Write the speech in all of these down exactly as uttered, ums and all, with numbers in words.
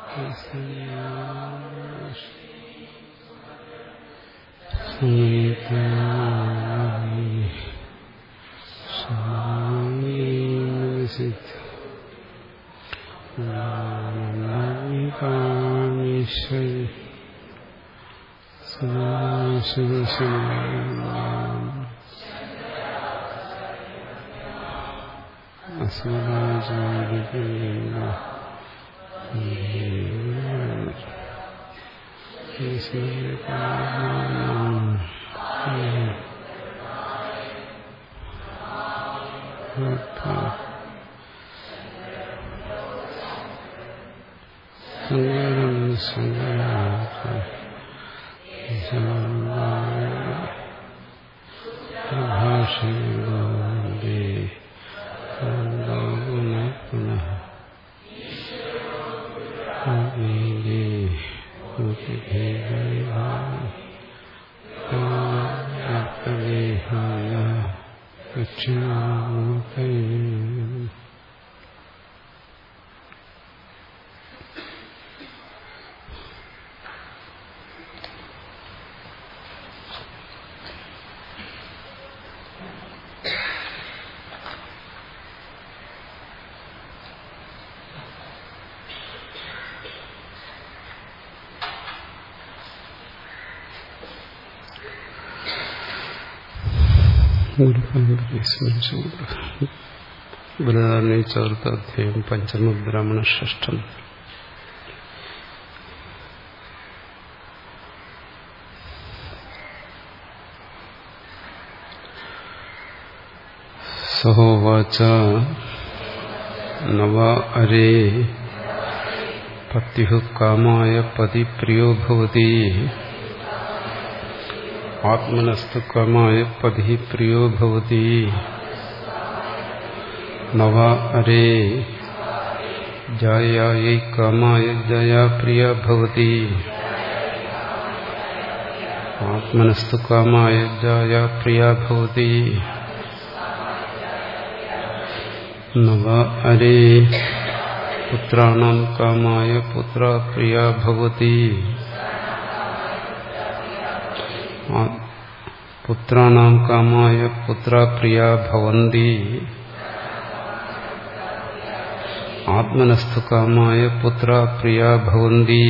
ബൃഹദാരണ്യ ചതുർത്ഥ അധ്യായം പഞ്ചമ ബ്രാഹ്മണ ഷഷ്ഠം. സഹോവാച നവ അരേ പത്യുഃ കാമായ പതി പ്രിയോ ഭവതി ആത്മനസ്തു കാമായ പതി പ്രിയോ ഭവതി. നവ അരേ ജായൈ കാമായ ജയാ പ്രിയ ഭവതി ആത്മനസ്തു കാമായ ജായാ പ്രിയ ഭവതി. നവ അരേ പുത്രാണാം കാമായ പുത്ര പ്രിയ ഭവതി പുത്രാണാം കാമായ പുത്ര പ്രിയ ഭവന്തി ആത്മനസ്തു കാമായ പുത്ര പ്രിയ ഭവന്തി.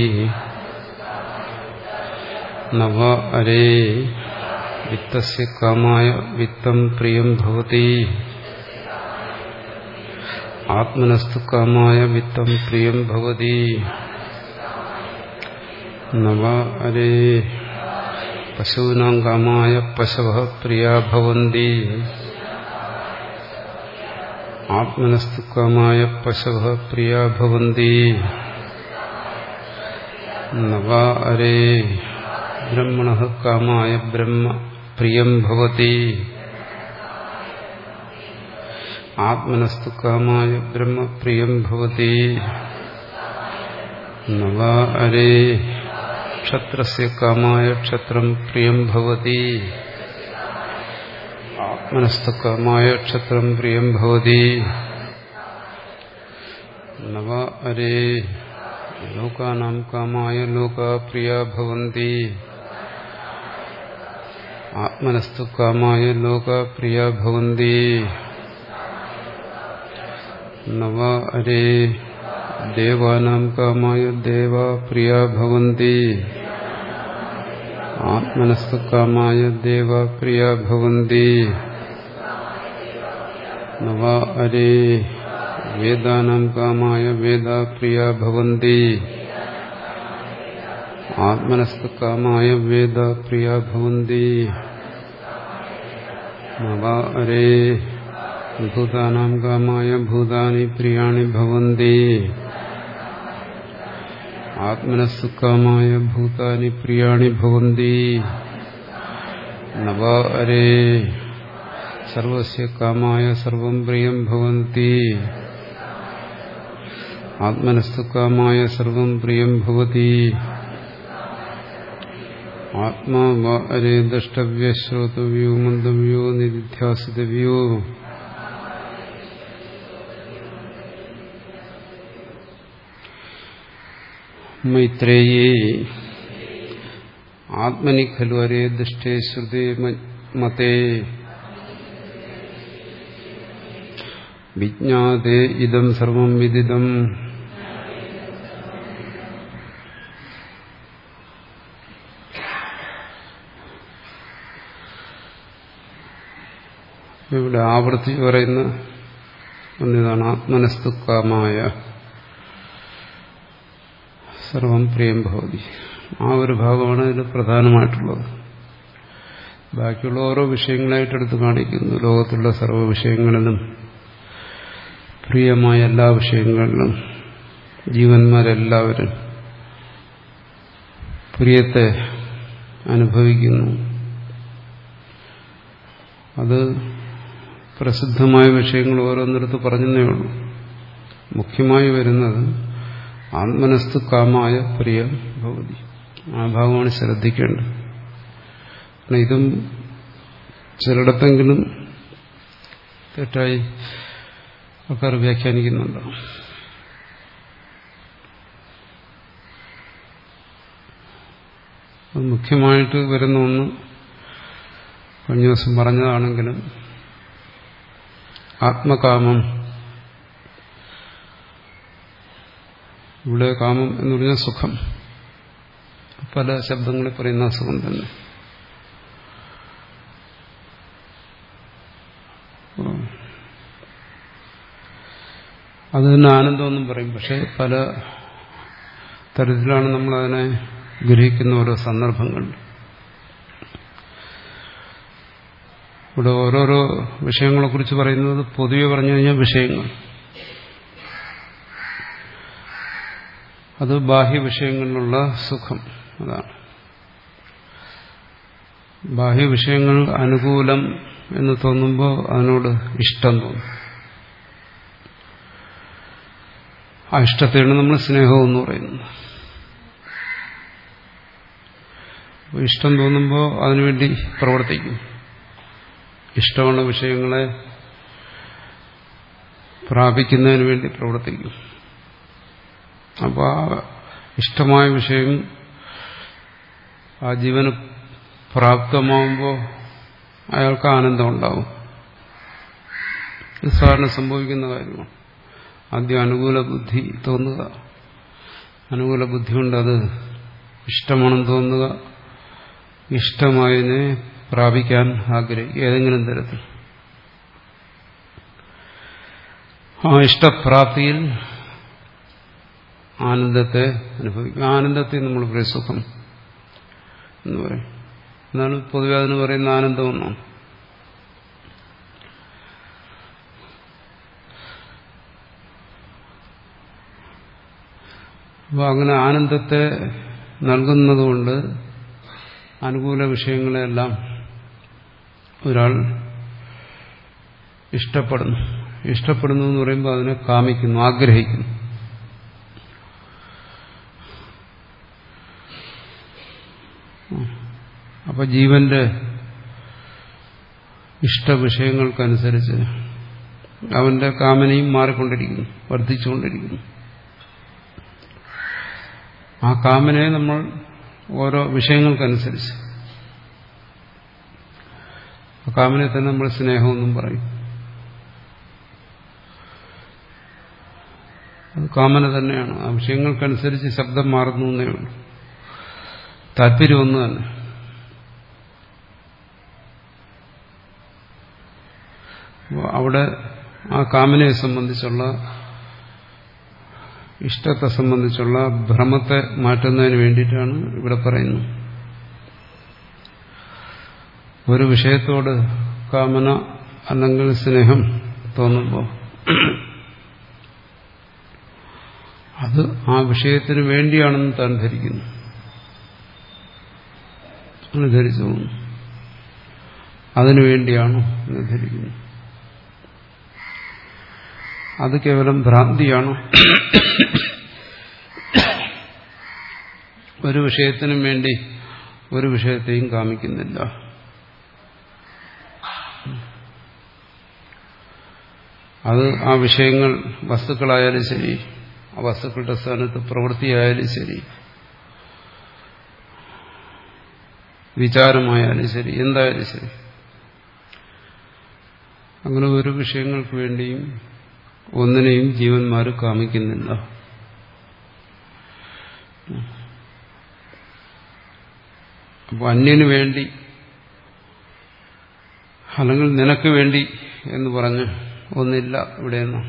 നവ അരേ വിത്തസ്യ കാമായ വിത്തം പ്രിയം ഭവതി ആത്മനസ്തു കാമായ വിത്തം പ്രിയം ഭവതി. നവ അരേ പശൂനാം കാമായ പശവഃ പ്രിയാ ഭവന്തി ആത്മനസ്തു കാമായ പശവഃ പ്രിയാ ഭവന്തി. നവ അരേ ബ്രഹ്മണഃ കാമായ ബ്രഹ്മ പ്രിയം ഭവതി ആത്മനസ്തു കാമായ ബ്രഹ്മ പ്രിയം ഭവതി. നവ അരേ ക്ഷത്രസ്യ കാമായ ക്ഷത്രം പ്രിയം ഭവതി ആത്മനസ്തു കാമായ ക്ഷത്രം പ്രിയം ഭവതി. നവ അരേ ലോകാനാം കാമായ ലോകാ പ്രിയ ഭവന്തി ആത്മനസ്തു കാമായ ലോകാ പ്രിയ ഭവന്തി. നവ അരേ ദേവാനാം കാമായ ദേവാ പ്രിയ ഭവന്തി ആത്മനസ്തു കാമായ ദേവാ പ്രിയ ഭവന്തി. നവ അരേ വേദാനാം കാമായ വേദാ പ്രിയ ഭവന്തി ആത്മനസ്തു കാമായ വേദാ പ്രിയ ഭവന്തി. നവ അരേ ഭൂതാനാം കാമായ ഭൂതാനി പ്രിയാണി ഭവന്തി ആത്മനസ്തു കാമായ ഭൂതാനി പ്രിയാണി ഭവന്തി. നവ അരേ സർവസ്യ കാമായ സർവം പ്രിയം ഭവന്തി ആത്മനസ്തു കാമായ സർവം പ്രിയം ഭവതി. ആത്മാ വ അരേ ദ്രഷ്ടവ്യ ശ്രോതവ്യോ മന്തവ്യോ നിധിധ്യാസിതവ്യോ മൈത്രേയേ ആത്മനി ഖലു അരേ ദുഷ്ടേ ശ്രുതേ മതേ വിജ്ഞാതേ ഇദം സർവം വിദിതം. ഇവിടെ ആവർത്തി പറയുന്ന ഒന്നിതാണ് ആത്മനസ്തു കാമായ സർവം പ്രിയം ഭവതി. ആ ഒരു ഭാഗമാണ് ഇതിൽ പ്രധാനമായിട്ടുള്ളത്. ബാക്കിയുള്ള ഓരോ വിഷയങ്ങളായിട്ടെടുത്ത് കാണിക്കുന്നു. ലോകത്തുള്ള സർവ്വ വിഷയങ്ങളിലും പ്രിയമായ എല്ലാ വിഷയങ്ങളിലും ജീവന്മാരെല്ലാവരും പ്രിയത്തെ അനുഭവിക്കുന്നു. അത് പ്രസിദ്ധമായ വിഷയങ്ങൾ ഓരോന്നിടത്ത് പറഞ്ഞതേ ഉള്ളൂ. മുഖ്യമായി വരുന്നത് ആത്മനസ്തു കാമായ പ്രിയ ഭവതി. ആ ഭാഗമാണ് ശ്രദ്ധിക്കേണ്ടത്. ഇതും ചിലയിടത്തെങ്കിലും തെറ്റായി ആൾക്കാർ വ്യാഖ്യാനിക്കുന്നുണ്ട്. അത് മുഖ്യമായിട്ട് വരുന്ന ഒന്ന് കഴിഞ്ഞ ദിവസം പറഞ്ഞതാണെങ്കിലും ആത്മകാമം, ഇവിടെ കാമം എന്ന് പറഞ്ഞാൽ സുഖം. പല ശബ്ദങ്ങളിൽ പറയുന്ന സുഖം തന്നെ. അത് തന്നെ ആനന്ദമെന്നും പറയും. പക്ഷെ പല തരത്തിലാണ് നമ്മളതിനെ ഗ്രഹിക്കുന്ന ഓരോ സന്ദർഭങ്ങൾ. ഇവിടെ ഓരോരോ വിഷയങ്ങളെക്കുറിച്ച് പറയുന്നത് പൊതുവെ പറഞ്ഞു കഴിഞ്ഞാൽ വിഷയങ്ങൾ, അത് ബാഹ്യ വിഷയങ്ങളിലുള്ള സുഖം. അതാണ് ബാഹ്യ വിഷയങ്ങൾ അനുകൂലം എന്ന് തോന്നുമ്പോൾ അതിനോട് ഇഷ്ടം തോന്നും. ആ ഇഷ്ടത്തെയാണ് നമ്മൾ സ്നേഹം എന്ന് പറയുന്നത്. ഇഷ്ടം തോന്നുമ്പോൾ അതിനുവേണ്ടി പ്രവർത്തിക്കും. ഇഷ്ടമുള്ള വിഷയങ്ങളെ പ്രാപിക്കുന്നതിന് വേണ്ടി പ്രവർത്തിക്കും. അപ്പോൾ ആ ഇഷ്ടമായ വിഷയം ആ ജീവന് പ്രാപ്തമാകുമ്പോൾ അയാൾക്ക് ആനന്ദം ഉണ്ടാവും. ഇത് സാധാരണ സംഭവിക്കുന്ന കാര്യമാണ്. ആദ്യം അനുകൂല ബുദ്ധി തോന്നുക, അനുകൂല ബുദ്ധി കൊണ്ട് അത് ഇഷ്ടമാണെന്ന് തോന്നുക, ഇഷ്ടമായതിനെ പ്രാപിക്കാൻ ആഗ്രഹിക്കുക ഏതെങ്കിലും തരത്തിൽ. ആ ഇഷ്ടപ്രാപ്തിയിൽ ആനന്ദത്തെ അനുഭവിക്കും. ആനന്ദത്തെ നമ്മൾ പറയും സുഖം എന്ന് പറയും. എന്നാണ് പൊതുവെ അതിന് പറയുന്ന ആനന്ദമെന്നാണ്. അപ്പോൾ അങ്ങനെ ആനന്ദത്തെ നൽകുന്നതുകൊണ്ട് അനുകൂല വിഷയങ്ങളെല്ലാം ഒരാൾ ഇഷ്ടപ്പെടുന്നു. ഇഷ്ടപ്പെടുന്നു എന്ന് പറയുമ്പോൾ അതിനെ കാമിക്കുന്നു, ആഗ്രഹിക്കുന്നു. അപ്പൊ ജീവന്റെ ഇഷ്ടവിഷയങ്ങൾക്കനുസരിച്ച് അവന്റെ കാമനയും മാറിക്കൊണ്ടിരിക്കുന്നു, വർദ്ധിച്ചുകൊണ്ടിരിക്കുന്നു. ആ കാമനയെ നമ്മൾ ഓരോ വിഷയങ്ങൾക്കനുസരിച്ച്, ആ കാമനയെ തന്നെ നമ്മൾ സ്നേഹമെന്നും പറയും. അത് കാമന തന്നെയാണ്. ആ വിഷയങ്ങൾക്കനുസരിച്ച് ശബ്ദം മാറുന്നു എന്നേ ഉള്ളൂ. താല്പര്യം ഒന്ന് തന്നെ. അവിടെ ആ കാമനയെ സംബന്ധിച്ചുള്ള, ഇഷ്ടത്തെ സംബന്ധിച്ചുള്ള ഭ്രമത്തെ മാറ്റുന്നതിന് വേണ്ടിയിട്ടാണ് ഇവിടെ പറയുന്നത്. ഒരു വിഷയത്തോട് കാമന അല്ലെങ്കിൽ സ്നേഹം തോന്നുമ്പോൾ അത് ആ വിഷയത്തിന് വേണ്ടിയാണെന്ന് താൻ ധരിക്കുന്നു, അങ്ങനെ ധരിച്ചു പോകുന്നു. അതിനു വേണ്ടിയാണോ എന്ന് ധരിക്കുന്നു. അത് കേവലം ഭ്രാന്തിയാണോ? ഒരു വിഷയത്തിനും വേണ്ടി ഒരു വിഷയത്തെയും കാമിക്കുന്നില്ല. അത് ആ വിഷയങ്ങൾ വസ്തുക്കളായാലും ശരി, ആ വസ്തുക്കളുടെ സ്ഥാനത്ത് പ്രവൃത്തിയായാലും ശരി, വിചാരമായാലും ശരി, എന്തായാലും ശരി, അങ്ങനെ ഒരു വിഷയങ്ങൾക്ക് വേണ്ടിയും ഒന്നിനെയും ജീവന്മാർ കാമിക്കുന്നില്ല. അപ്പോൾ അന്യന് വേണ്ടി അല്ലെങ്കിൽ നിനക്ക് വേണ്ടി എന്ന് പറഞ്ഞ് ഒന്നില്ല ഇവിടെയൊന്നും.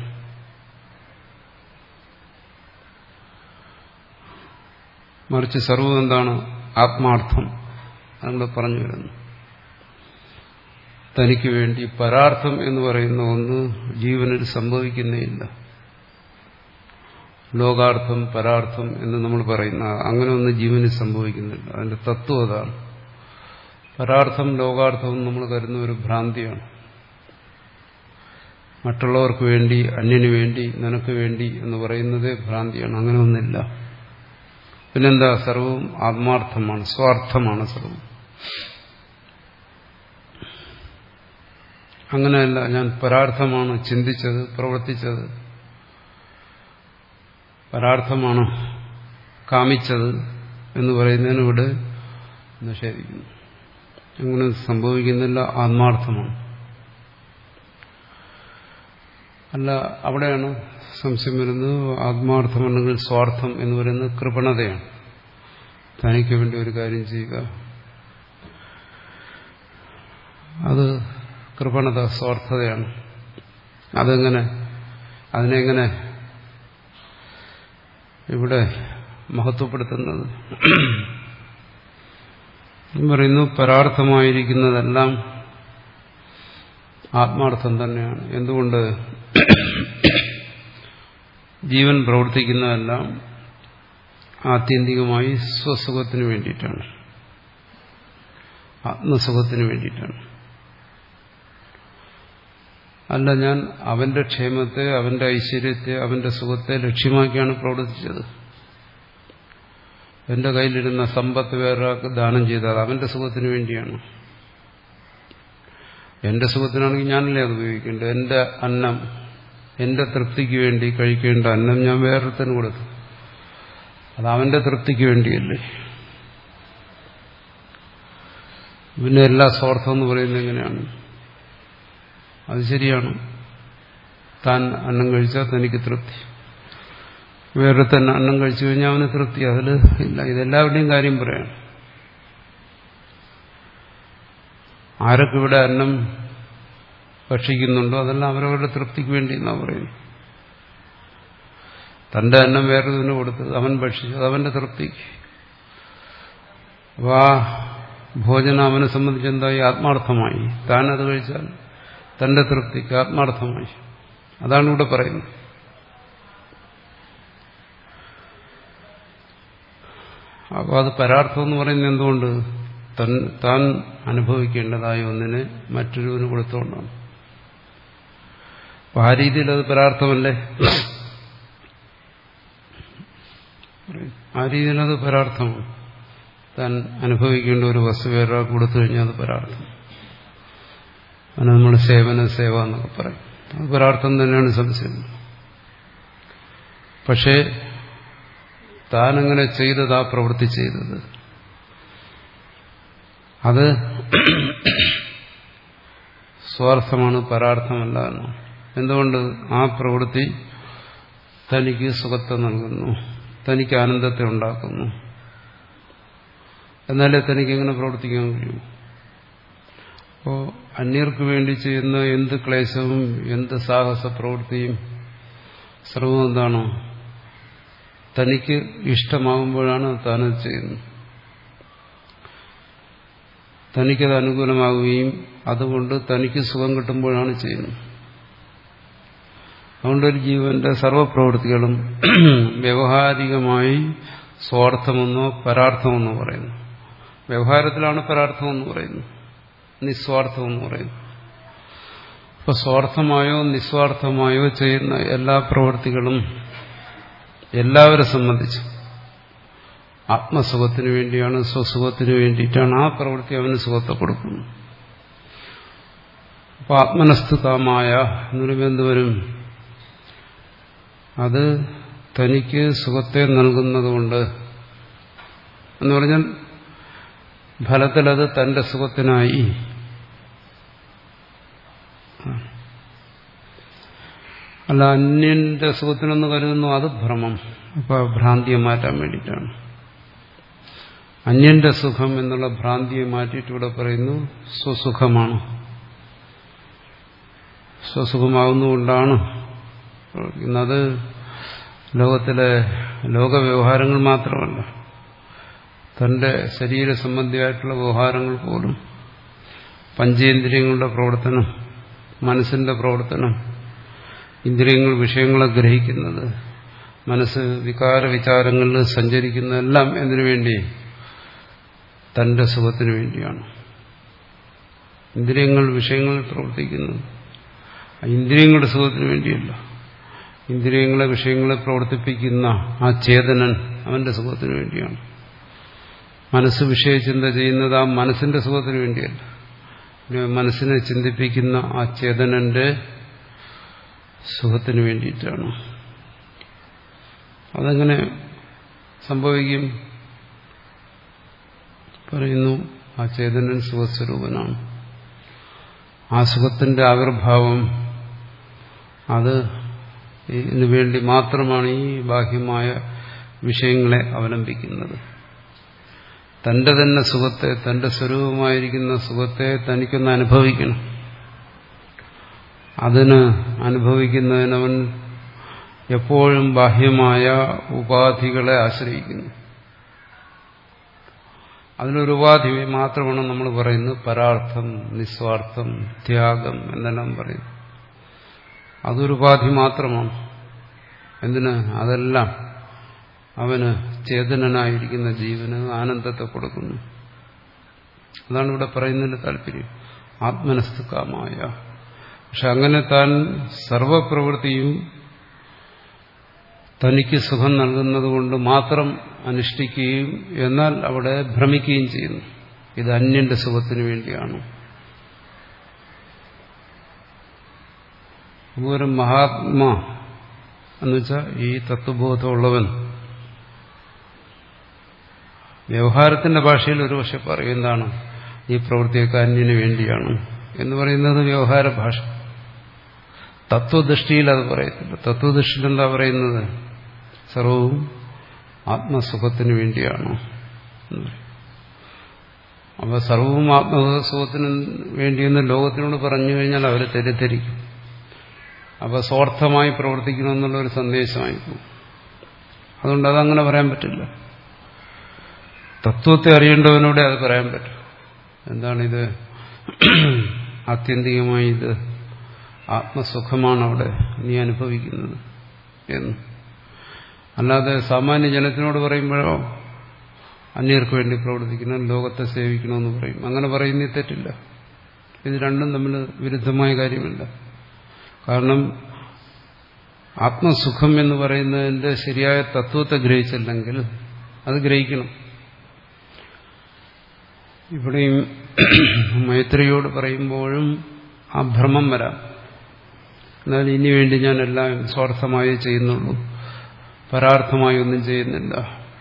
മറിച്ച് സർവ്വം എന്താണ്? ആത്മാർത്ഥം. നമ്മൾ പറഞ്ഞു വരുന്നു. തനിക്ക് വേണ്ടി പരാർത്ഥം എന്ന് പറയുന്ന ഒന്ന് ജീവനിൽ സംഭവിക്കുന്നേയില്ല. ലോകാർത്ഥം പരാർത്ഥം എന്ന് നമ്മൾ പറയുന്ന അങ്ങനെ ഒന്നും ജീവനിൽ സംഭവിക്കുന്നില്ല. അതിന്റെ തത്വം അതാണ്. പരാർത്ഥം ലോകാർത്ഥം നമ്മൾ കരുതുന്ന ഒരു ഭ്രാന്തിയാണ്. മറ്റുള്ളവർക്ക് വേണ്ടി, അന്യന് വേണ്ടി, നിനക്ക് വേണ്ടി എന്ന് പറയുന്നതേ ഭ്രാന്തിയാണ്. അങ്ങനെ ഒന്നില്ല. പിന്നെന്താ? സർവവും ആത്മാർത്ഥമാണ്, സ്വാർത്ഥമാണ് സർവം. അങ്ങനെയല്ല, ഞാൻ പരാർത്ഥമാണ് ചിന്തിച്ചത്, പ്രവർത്തിച്ചത്, പരാർത്ഥമാണ് കാമിച്ചത് എന്ന് പറയുന്നതിന് ഇവിടെ നിഷേധിക്കുന്നു. അങ്ങനെ സംഭവിക്കുന്നില്ല, ആത്മാർത്ഥമാണ്. അല്ല, അവിടെയാണ് സംശയം വരുന്നത്. ആത്മാർത്ഥമുണ്ടെങ്കിൽ സ്വാർത്ഥം എന്ന് പറയുന്നത് കൃപണതയാണ്. തനിക്ക് വേണ്ടി ഒരു കാര്യം ചെയ്യുക, അത് കൃപണത, സ്വാർത്ഥതയാണ്. അതെങ്ങനെ, അതിനെങ്ങനെ ഇവിടെ മഹത്വപ്പെടുത്തുന്നത്? പറയുന്നു പരാർത്ഥമായിരിക്കുന്നതെല്ലാം ആത്മാർത്ഥം തന്നെയാണ്. എന്തുകൊണ്ട്? ജീവൻ പ്രവർത്തിക്കുന്നതെല്ലാം ആത്യന്തികമായി സ്വസുഖത്തിന് വേണ്ടിയിട്ടാണ്, ആത്മസുഖത്തിന് വേണ്ടിയിട്ടാണ്. അല്ല, ഞാൻ അവന്റെ ക്ഷേമത്തെ, അവന്റെ ഐശ്വര്യത്തെ, അവന്റെ സുഖത്തെ ലക്ഷ്യമാക്കിയാണ് പ്രവർത്തിച്ചത്. എന്റെ കയ്യിലിരുന്ന സമ്പത്ത് വേറൊരാൾക്ക് ദാനം ചെയ്താൽ അവന്റെ സുഖത്തിന് വേണ്ടിയാണ്. എന്റെ സുഖത്തിനാണെങ്കിൽ ഞാനല്ലേ അത് ഉപയോഗിക്കേണ്ടത്. എന്റെ അന്നം, എന്റെ തൃപ്തിക്ക് വേണ്ടി കഴിക്കേണ്ട അന്നം ഞാൻ വേറൊരുത്തന് കൊടുത്തു, അത് അവന്റെ തൃപ്തിക്ക് വേണ്ടിയല്ലേ. പിന്നെ എല്ലാ സ്വാർത്ഥം എന്ന് പറയുന്നത് എങ്ങനെയാണ്? അത് ശരിയാണ്. താൻ അന്നം കഴിച്ചാൽ തനിക്ക് തൃപ്തി, വേറെ തന്നെ അന്നം കഴിച്ചു കഴിഞ്ഞാൽ അവന് തൃപ്തി. അതിൽ ഇല്ല. ഇതെല്ലാവരുടെയും കാര്യം പറയാം. ആരൊക്കെ ഇവിടെ അന്നം ഭക്ഷിക്കുന്നുണ്ടോ അതെല്ലാം അവരവരുടെ തൃപ്തിക്ക് വേണ്ടി എന്നാ പറയുന്നത്. തന്റെ അന്നം വേറൊരുതിന് കൊടുത്തത്, അവൻ ഭക്ഷിച്ചു, അത് അവന്റെ തൃപ്തിക്ക്. അപ്പോൾ ആ ഭോജനം അവനെ സംബന്ധിച്ച് എന്തായി? ആത്മാർത്ഥമായി. താൻ അത് കഴിച്ചാൽ തന്റെ തൃപ്തിക്ക് ആത്മാർത്ഥമായി. അതാണ് ഇവിടെ പറയുന്നത്. അപ്പോൾ അത് പരാർത്ഥം എന്ന് പറയുന്നത് എന്തുകൊണ്ട്? താൻ അനുഭവിക്കേണ്ടതായ ഒന്നിനെ മറ്റൊരുവിന് കൊടുത്തുകൊണ്ടാണ്. അപ്പം ആ രീതിയിൽ അത് പരാർത്ഥമല്ലേ? ആ രീതിയിൽ അത് പരാർത്ഥമാണ്. താൻ അനുഭവിക്കേണ്ട ഒരു വസ്തു വേറൊരാൾക്ക് കൊടുത്തു കഴിഞ്ഞാൽ അത് പരാർത്ഥം. അതിന് നമ്മൾ സേവന സേവ എന്നൊക്കെ പറയും. അത് പരാർത്ഥം തന്നെയാണ്, സംശയം. പക്ഷേ താനങ്ങനെ ചെയ്തത്, ആ പ്രവൃത്തി ചെയ്തത്, അത് സ്വാർത്ഥമാണ്, പരാർത്ഥമല്ല എന്നാണ്. എന്തുകൊണ്ട്? ആ പ്രവൃത്തി തനിക്ക് സുഖത്തെ നൽകുന്നു, തനിക്ക് ആനന്ദത്തെ ഉണ്ടാക്കുന്നു. എന്നാലേ തനിക്ക് എങ്ങനെ പ്രവർത്തിക്കാൻ കഴിയും? അപ്പോൾ അന്യർക്ക് വേണ്ടി ചെയ്യുന്ന എന്ത് ക്ലേശവും എന്ത് സാഹസ പ്രവൃത്തിയും സർവ്വം എന്താണോ തനിക്ക് ഇഷ്ടമാകുമ്പോഴാണ് താനത് ചെയ്യുന്നത്. തനിക്കത് അനുകൂലമാവുകയും അതുകൊണ്ട് തനിക്ക് സുഖം കിട്ടുമ്പോഴാണ് ചെയ്യുന്നത്. അതുകൊണ്ടൊരു ജീവന്റെ സർവപ്രവൃത്തികളും വ്യവഹാരികമായി സ്വാർത്ഥമെന്നോ പരാർത്ഥമെന്നോ പറയുന്നു. വ്യവഹാരത്തിലാണ് പരാർത്ഥമെന്ന് പറയുന്നത്, നിസ്വാർത്ഥമെന്ന് പറയുന്നു. അപ്പോൾ സ്വാർത്ഥമായോ നിസ്വാർത്ഥമായോ ചെയ്യുന്ന എല്ലാ പ്രവൃത്തികളും എല്ലാവരെ സംബന്ധിച്ച് ആത്മസുഖത്തിന് വേണ്ടിയാണ്, സ്വസുഖത്തിന് വേണ്ടിയിട്ടാണ്. ആ പ്രവൃത്തി അവന് സുഖത്തെ കൊടുക്കുന്നു. അപ്പോൾ ആത്മനസ്തു കാമായ എന്നൊരു ബന്ധുവരും അത് തനിക്ക് സുഖത്തെ നൽകുന്നതുകൊണ്ട് എന്ന് പറഞ്ഞാൽ ഫലത്തിലത് തന്റെ സുഖത്തിനായി. അല്ല അന്യന്റെ സുഖത്തിനൊന്ന് കരുതുന്നു, അത് ഭ്രമം. അപ്പൊ ഭ്രാന്തിയെ മാറ്റാൻ വേണ്ടിയിട്ടാണ്. അന്യന്റെ സുഖം എന്നുള്ള ഭ്രാന്തിയെ മാറ്റിയിട്ട് ഇവിടെ പറയുന്നു സ്വസുഖമാണ്. സ്വസുഖമാകുന്നുകൊണ്ടാണ് ഇന്നത് ലോകത്തിലെ ലോകവ്യവഹാരങ്ങൾ മാത്രമല്ല, തന്റെ ശരീര സംബന്ധിയായിട്ടുള്ള വ്യവഹാരങ്ങൾ പോലും, പഞ്ചേന്ദ്രിയങ്ങളുടെ പ്രവർത്തനം, മനസ്സിന്റെ പ്രവർത്തനം, ഇന്ദ്രിയങ്ങൾ വിഷയങ്ങളെ ഗ്രഹിക്കുന്നത്, മനസ്സ് വികാര വിചാരങ്ങളിൽ സഞ്ചരിക്കുന്നതെല്ലാം എന്തിനു വേണ്ടി? തന്റെ സുഖത്തിനു വേണ്ടിയാണ്. ഇന്ദ്രിയങ്ങൾ വിഷയങ്ങളിൽ പ്രവർത്തിക്കുന്നത് ഇന്ദ്രിയങ്ങളുടെ സുഖത്തിനു വേണ്ടിയല്ല. ഇന്ദ്രിയങ്ങളെ വിഷയങ്ങളെ പ്രവർത്തിപ്പിക്കുന്ന ആ ചേതനൻ അവന്റെ സുഖത്തിനു വേണ്ടിയാണ്. മനസ്സ് വിഷയചിന്ത ചെയ്യുന്നത് ആ മനസ്സിന്റെ സുഖത്തിനു വേണ്ടിയല്ല. മനസ്സിനെ ചിന്തിപ്പിക്കുന്ന ആ ചേതനന്റെ സുഖത്തിനു വേണ്ടിയിട്ടാണ്. അതെങ്ങനെ സംഭവിക്കും? പറയുന്നു ആ ചേതനൻ സുഖസ്വരൂപനാണ്. ആ സുഖത്തിന്റെ ആവിർഭാവം അത് ഇതിനു വേണ്ടി മാത്രമാണ് ഈ ബാഹ്യമായ വിഷയങ്ങളെ അവലംബിക്കുന്നത്. തന്റെ തന്നെ സുഖത്തെ, തന്റെ സ്വരൂപമായിരിക്കുന്ന സുഖത്തെ തനിക്കൊന്ന് അനുഭവിക്കണം. അതിന് അനുഭവിക്കുന്നതിനവൻ എപ്പോഴും ബാഹ്യമായ ഉപാധികളെ ആശ്രയിക്കുന്നു. അതിനൊരു ഉപാധി മാത്രമാണ് നമ്മൾ പറയുന്നത് പരാർത്ഥം, നിസ്വാർത്ഥം, ത്യാഗം എന്നെല്ലാം പറയുന്നു. അതൊരു ഉപാധി മാത്രമാണ്. എന്തിന്? അതെല്ലാം അവന് ചേതനനായിരിക്കുന്ന ജീവന് ആനന്ദത്തെ കൊടുക്കുന്നു. അതാണ് ഇവിടെ പറയുന്നതിന്റെ താല്പര്യം. ആത്മനസ്തുക്കാമായ. പക്ഷെ അങ്ങനെ താൻ സർവപ്രവൃത്തിയും തനിക്ക് സുഖം നൽകുന്നതുകൊണ്ട് മാത്രം അനുഷ്ഠിക്കുകയും എന്നാൽ അവിടെ ഭ്രമിക്കുകയും ചെയ്യുന്നു. ഇത് അന്യന്റെ സുഖത്തിനു വേണ്ടിയാണ്. ഒരു മഹാത്മാ എന്നുവെച്ചാൽ ഈ തത്വബോധമുള്ളവൻ വ്യവഹാരത്തിന്റെ ഭാഷയിൽ ഒരു പക്ഷെ പറയും എന്താണ് ഈ പ്രവൃത്തിയൊക്കെ അന്യന് വേണ്ടിയാണ് എന്ന് പറയുന്നത് വ്യവഹാര ഭാഷ. തത്വദൃഷ്ടിയിൽ അത് പറയത്തില്ല. തത്വദൃഷ്ടിയിൽ എന്താ പറയുന്നത്? സർവവും ആത്മസുഖത്തിന് വേണ്ടിയാണ്. അപ്പൊ സർവവും ആത്മസുഖത്തിന് വേണ്ടിയെന്ന് ലോകത്തിനോട് പറഞ്ഞു കഴിഞ്ഞാൽ അവരെ തെറ്റിദ്ധരിക്കും. അപ്പൊ സ്വാർത്ഥമായി പ്രവർത്തിക്കണമെന്നുള്ള ഒരു സന്ദേശമായിരിക്കും. അതുകൊണ്ട് അതങ്ങനെ പറയാൻ പറ്റില്ല. തത്വത്തെ അറിയേണ്ടവനോടെ അത് പറയാൻ പറ്റും. എന്താണിത്? ആത്യന്തികമായി ഇത് ആത്മസുഖമാണ് അവിടെ നീ അനുഭവിക്കുന്നത് എന്ന്. അല്ലാതെ സാമാന്യ ജനത്തിനോട് പറയുമ്പോഴോ അന്യർക്ക് വേണ്ടി പ്രവർത്തിക്കണം, ലോകത്തെ സേവിക്കണമെന്ന് പറയും. അങ്ങനെ പറയുന്നതിൽ തെറ്റില്ല. ഇത് രണ്ടും തമ്മിൽ വിരുദ്ധമായ കാര്യമില്ല. കാരണം ആത്മസുഖം എന്ന് പറയുന്നതിന്റെ ശരിയായ തത്വത്തെ ഗ്രഹിച്ചില്ലെങ്കിൽ അത് ഗ്രഹിക്കണം. ഇവിടെയും മൈത്രിയോട് പറയുമ്പോഴും ആ ഭ്രമം വരാം. എന്നാൽ ഇനി വേണ്ടി ഞാൻ എല്ലാം സ്വാർത്ഥമായി ചെയ്യുന്നുള്ളൂ, പരാർത്ഥമായി ഒന്നും ചെയ്യുന്നില്ല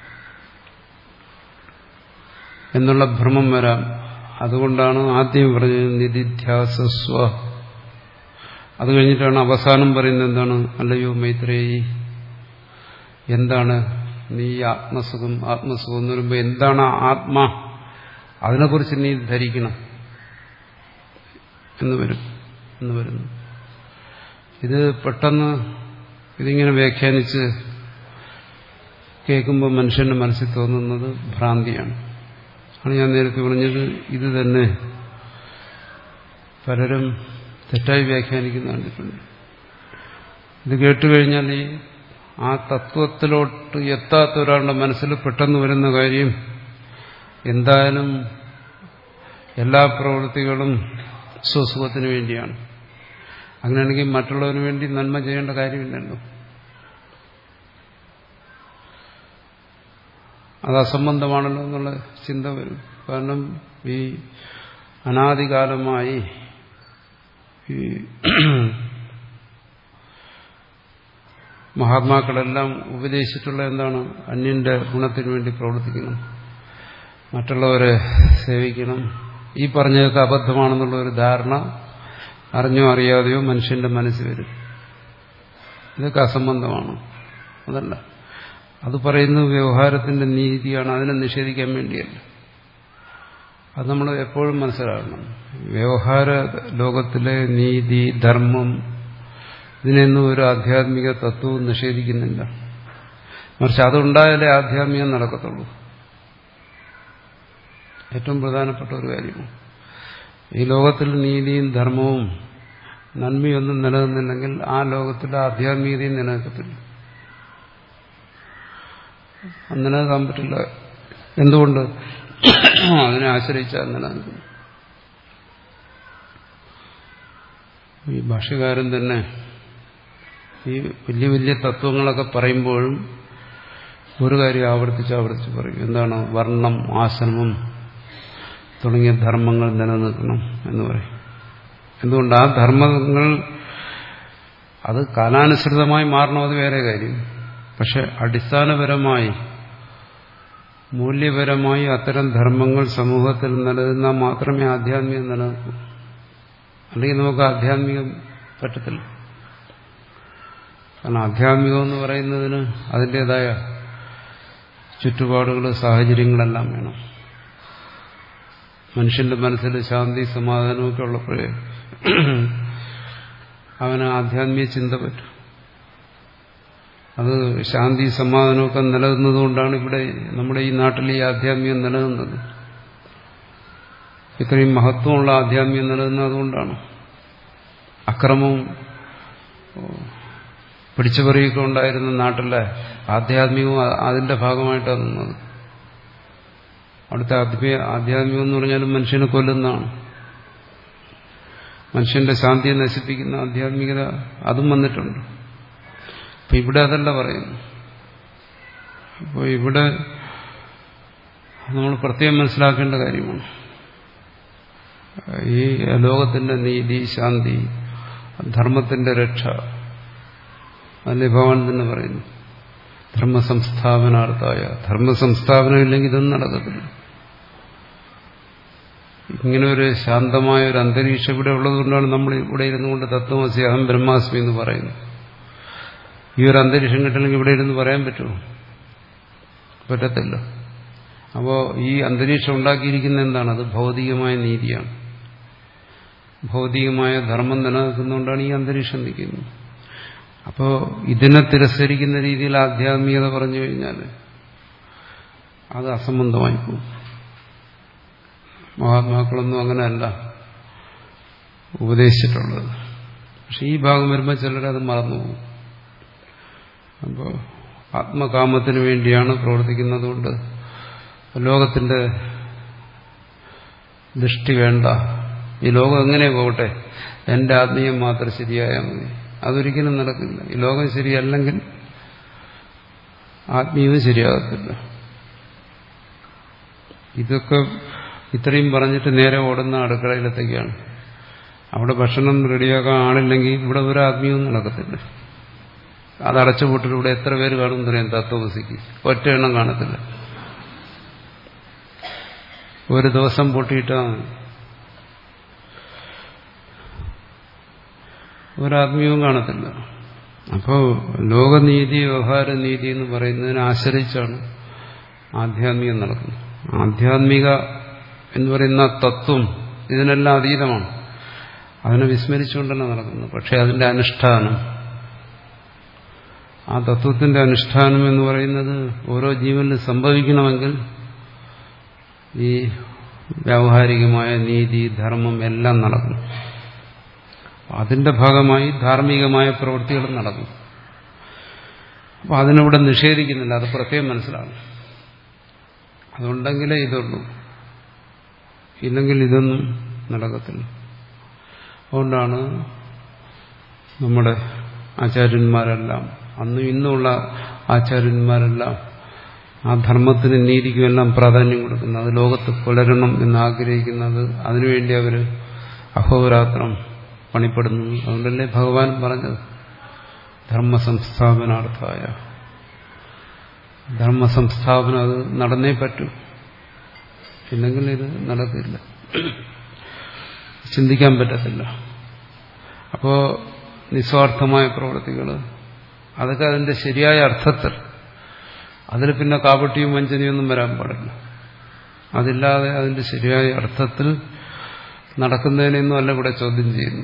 എന്നുള്ള ഭ്രമം വരാം. അതുകൊണ്ടാണ് ആദ്യം പറഞ്ഞത് നിധിധ്യാസസ്വ. അത് കഴിഞ്ഞിട്ടാണ് അവസാനം പറയുന്നത് എന്താണ്? അല്ലയോ മൈത്രേയി, എന്താണ് നീ ആത്മസുഖം? ആത്മസുഖം എന്ന് പറയുമ്പോൾ എന്താണ് ആത്മാ? അതിനെക്കുറിച്ച് നീ ധരിക്കണം എന്ന് വരും എന്ന് വരുന്നു. ഇത് പെട്ടെന്ന് ഇതിങ്ങനെ വ്യാഖ്യാനിച്ച് കേൾക്കുമ്പോൾ മനുഷ്യന്റെ മനസ്സിൽ തോന്നുന്നത് ഭ്രാന്തിയാണ്. ആണ് ഞാൻ നേരത്തെ പറഞ്ഞത്. ഇത് തന്നെ പലരും തെറ്റായി വ്യാഖ്യാനിക്കുന്ന കണ്ടിട്ടുണ്ട്. ഇത് കേട്ടുകഴിഞ്ഞാൽ ഈ ആ തത്വത്തിലോട്ട് എത്താത്ത ഒരാളുടെ മനസ്സിൽ പെട്ടെന്ന് വരുന്ന കാര്യം എന്തായാലും എല്ലാ പ്രവൃത്തികളും സ്വസുഖത്തിന് വേണ്ടിയാണ്. അങ്ങനെയാണെങ്കിൽ മറ്റുള്ളവന് വേണ്ടി നന്മ ചെയ്യേണ്ട കാര്യമില്ലല്ലോ. അത് അസംബന്ധമാണല്ലോ എന്നുള്ള ചിന്ത വരും. കാരണം ഈ അനാദികാലമായി ഈ മഹാത്മാക്കളെല്ലാം ഉപദേശിച്ചിട്ടുള്ള എന്താണ്? അന്യന്റെ ഗുണത്തിന് വേണ്ടി പ്രവർത്തിക്കണം, മറ്റുള്ളവരെ സേവിക്കണം. ഈ പറഞ്ഞതൊക്കെ അബദ്ധമാണെന്നുള്ള ഒരു ധാരണ അറിഞ്ഞോ അറിയാതെയോ മനുഷ്യന്റെ മനസ്സിൽ വരും. ഇതൊക്കെ അസംബന്ധമാണ്. അതല്ല, അത് പറയുന്നത് വ്യവഹാരത്തിന്റെ നീതിയാണ്, അതിനെ നിഷേധിക്കാൻ വേണ്ടിയല്ല. അത് നമ്മൾ എപ്പോഴും മനസ്സിലാക്കണം. വ്യവഹാര ലോകത്തിലെ നീതി, ധർമ്മം, ഇതിനൊന്നും ഒരു ആധ്യാത്മിക തത്വവും നിഷേധിക്കുന്നില്ല. മറിച്ച് അതുണ്ടായാലേ ആധ്യാത്മികം നടക്കത്തുള്ളൂ. ഏറ്റവും പ്രധാനപ്പെട്ട ഒരു കാര്യമാണ്. ഈ ലോകത്തിൽ നീതിയും ധർമ്മവും നന്മയൊന്നും നിലനിന്നില്ലെങ്കിൽ ആ ലോകത്തിൽ ആധ്യാത്മികതയും നിലനിൽക്കത്തില്ല. നിലനിൽക്കാൻ പറ്റില്ല. എന്തുകൊണ്ട്? അതിനെ ആശ്രയിച്ചാൽ നിലനിൽക്കുന്നു. ഈ ഭാഷ്യകാരൻ തന്നെ ഈ വലിയ വലിയ തത്വങ്ങളൊക്കെ പറയുമ്പോഴും ഒരു കാര്യം ആവർത്തിച്ച് ആവർത്തിച്ച് പറയും. എന്താണ്? വർണ്ണം, ആശ്രമം തുടങ്ങിയ ധർമ്മങ്ങൾ നിലനിൽക്കണം എന്ന് പറയും. എന്തുകൊണ്ട്? ആ ധർമ്മങ്ങൾ അത് കാലാനുസൃതമായി മാറണം, അത് വേറെ കാര്യം. പക്ഷെ അടിസ്ഥാനപരമായി മൂല്യപരമായി അത്തരം ധർമ്മങ്ങൾ സമൂഹത്തിൽ നിലനിന്നാൽ മാത്രമേ ആധ്യാത്മികം നിലനിൽക്കൂ. അല്ലെങ്കിൽ നമുക്ക് ആധ്യാത്മികം പറ്റത്തില്ല. കാരണം ആധ്യാത്മികം എന്ന് പറയുന്നതിന് അതിൻ്റെതായ ചുറ്റുപാടുകൾ, സാഹചര്യങ്ങളെല്ലാം വേണം. മനുഷ്യന്റെ മനസ്സിൽ ശാന്തി സമാധാനമൊക്കെ ഉള്ളപ്പോഴേ അവന് ആധ്യാത്മിക ചിന്ത പറ്റും. അത് ശാന്തി സമാധാനമൊക്കെ നിലനിന്നതുകൊണ്ടാണ് ഇവിടെ നമ്മുടെ ഈ നാട്ടിൽ ഈ ആധ്യാത്മികം നിലനിന്നത്. ഇത്രയും മഹത്വമുള്ള ആധ്യാത്മികം നിലനിന്നതുകൊണ്ടാണ്. അക്രമവും പിടിച്ചുപറിയൊക്കെ ഉണ്ടായിരുന്ന നാട്ടിലെ ആധ്യാത്മികവും അതിന്റെ ഭാഗമായിട്ടാണ് നിന്നത്. അവിടുത്തെ ആധ്യാത്മികം എന്ന് പറഞ്ഞാലും മനുഷ്യനെ കൊല്ലുന്നതാണ്. മനുഷ്യന്റെ ശാന്തിയെ നശിപ്പിക്കുന്ന ആധ്യാത്മികത അതും വന്നിട്ടുണ്ട്. അപ്പൊ ഇവിടെ അതല്ല പറയുന്നു. അപ്പോൾ ഇവിടെ നമ്മൾ പ്രത്യേകം മനസ്സിലാക്കേണ്ട കാര്യമാണ്. ഈ ലോകത്തിന്റെ നീതി, ശാന്തി, ധർമ്മത്തിന്റെ രക്ഷ, അതിനെ ഭഗവാൻ തന്നെ പറയുന്നു. ധർമ്മസംസ്ഥാപനാർത്ഥായ. ധർമ്മസംസ്ഥാപനം ഇല്ലെങ്കിൽ ഇതൊന്നും നടക്കത്തില്ല. ഇങ്ങനെ ഒരു ശാന്തമായ ഒരു അന്തരീക്ഷം ഇവിടെ ഉള്ളതുകൊണ്ടാണ് നമ്മൾ ഇവിടെ ഇരുന്നുകൊണ്ട് തത്വമസി അഹം ബ്രഹ്മാസ്മി എന്ന് പറയുന്നത്. ഈ ഒരു അന്തരീക്ഷം കിട്ടില്ലെങ്കിൽ ഇവിടെ ഇരുന്ന് പറയാൻ പറ്റുമോ? പറ്റത്തില്ല. അപ്പോൾ ഈ അന്തരീക്ഷം ഉണ്ടാക്കിയിരിക്കുന്ന എന്താണ്? അത് ഭൗതികമായ നീതിയാണ്. ഭൗതികമായ ധർമ്മം നിലനിൽക്കുന്നതുകൊണ്ടാണ് ഈ അന്തരീക്ഷം നിൽക്കുന്നത്. അപ്പോൾ ഇതിനെ തിരസ്കരിക്കുന്ന രീതിയിൽ ആധ്യാത്മികത പറഞ്ഞു കഴിഞ്ഞാൽ അത് അസംബന്ധമായി പോകും. മഹാത്മാക്കളൊന്നും അങ്ങനെയല്ല ഉപദേശിച്ചിട്ടുള്ളത്. പക്ഷെ ഈ ഭാഗം വരുമ്പോൾ ചിലരത് മറന്നുപോകും. അപ്പോൾ ആത്മകാമത്തിന് വേണ്ടിയാണ് പ്രവർത്തിക്കുന്നതുകൊണ്ട് ലോകത്തിന്റെ ദൃഷ്ടി വേണ്ട. ഈ ലോകം എങ്ങനെ പോകട്ടെ, എന്റെ ആത്മീയം മാത്രം ശരിയായാൽ മതി. അതൊരിക്കലും നടക്കില്ല. ഈ ലോകം ശരിയല്ലെങ്കിൽ ആത്മീയവും ശരിയാകത്തില്ല. ഇതൊക്കെ ഇത്രയും പറഞ്ഞിട്ട് നേരെ ഓടുന്ന അടുക്കളയിലത്തേക്കാണ്. അവിടെ ഭക്ഷണം റെഡിയാക്കാൻ ആളില്ലെങ്കിൽ ഇവിടെ ഒരു ആത്മീയവും നടക്കത്തില്ല. അത് അടച്ചുപൂട്ടിട്ട് ഇവിടെ എത്ര പേര് കാണും പറയാം തത്വമസിക്ക്? ഒറ്റ എണ്ണം കാണത്തില്ല. ഒരു ദിവസം പൊട്ടിയിട്ടാണ് ഒരാത്മീയവും കാണത്തില്ല. അപ്പോൾ ലോകനീതി, വ്യവഹാരനീതി എന്ന് പറയുന്നതിനെ ആശ്രയിച്ചാണ് ആധ്യാത്മികം നടക്കുന്നത്. ആധ്യാത്മിക എന്ന് പറയുന്ന തത്വം ഇതിനെല്ലാം അതീതമാണ്. അതിനെ വിസ്മരിച്ചുകൊണ്ടല്ല നടക്കുന്നത്. പക്ഷെ അതിന്റെ അനുഷ്ഠാനം, ആ തത്വത്തിന്റെ അനുഷ്ഠാനം എന്ന് പറയുന്നത് ഓരോ ജീവനിലും സംഭവിക്കണമെങ്കിൽ ഈ വ്യാവഹാരികമായ നീതി, ധർമ്മം എല്ലാം നടക്കും. അതിന്റെ ഭാഗമായി ധാർമ്മികമായ പ്രവൃത്തികളും നടക്കും. അപ്പം അതിനിവിടെ നിഷേധിക്കുന്നില്ല. അത് പ്രത്യേകം മനസ്സിലാകും. അതുണ്ടെങ്കിലേ ഇതുള്ളൂ. ഇല്ലെങ്കിൽ ഇതൊന്നും നടക്കത്തില്ല. അതുകൊണ്ടാണ് നമ്മുടെ ആചാര്യന്മാരെല്ലാം, അന്നും ഇന്നുമുള്ള ആചാര്യന്മാരെല്ലാം ആ ധർമ്മത്തിന് നീതിക്കുമെല്ലാം പ്രാധാന്യം കൊടുക്കുന്നത്. അത് ലോകത്ത് പുലരണം എന്ന് ആഗ്രഹിക്കുന്നത്. അതിനുവേണ്ടി അവർ അഹോരാത്രം പണിപ്പെടുന്നു. അതുകൊണ്ടല്ലേ ഭഗവാൻ പറഞ്ഞത് ധർമ്മസംസ്ഥാപനാർത്ഥായ. ധർമ്മസംസ്ഥാപനം അത് നടന്നേ പറ്റൂ, ഇല്ലെങ്കിൽ ഇത് നടക്കില്ല, ചിന്തിക്കാൻ പറ്റത്തില്ല. അപ്പോ നിസ്വാർത്ഥമായ പ്രവൃത്തികൾ അതൊക്കെ അതിന്റെ ശരിയായ അർത്ഥത്തിൽ, അതിൽ പിന്നെ കാപട്യവും വഞ്ചനയൊന്നും വരാൻ പാടില്ല. അതില്ലാതെ അതിന്റെ ശരിയായ അർത്ഥത്തിൽ നടക്കുന്നതിനൊന്നും അല്ല ഇവിടെ ചോദ്യം ചെയ്യുന്നു.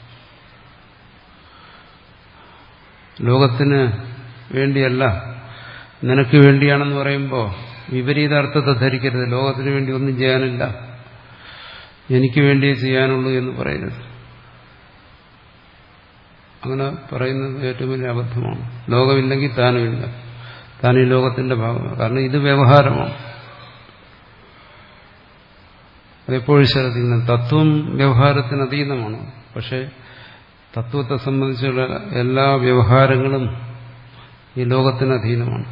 ലോകത്തിന് വേണ്ടിയല്ല, നിനക്ക് വേണ്ടിയാണെന്ന് പറയുമ്പോൾ വിപരീത അർത്ഥത്തെ ധരിക്കരുത്. ലോകത്തിന് വേണ്ടി ഒന്നും ചെയ്യാനില്ല, എനിക്ക് വേണ്ടിയേ ചെയ്യാനുള്ളൂ എന്ന് പറയരുത്. അങ്ങനെ പറയുന്നത് ഏറ്റവും വലിയ അബദ്ധമാണ്. ലോകമില്ലെങ്കിൽ താനുമില്ല, താൻ ഈ ലോകത്തിന്റെ ഭാഗമാണ്. കാരണം ഇത് വ്യവഹാരമാണ്. അതെപ്പോഴും ശ്രദ്ധിക്കണം. തത്വം വ്യവഹാരത്തിന് അതീതമാണ്. പക്ഷെ തത്വത്തെ സംബന്ധിച്ചുള്ള എല്ലാ വ്യവഹാരങ്ങളും ഈ ലോകത്തിന് അധീനമാണ്.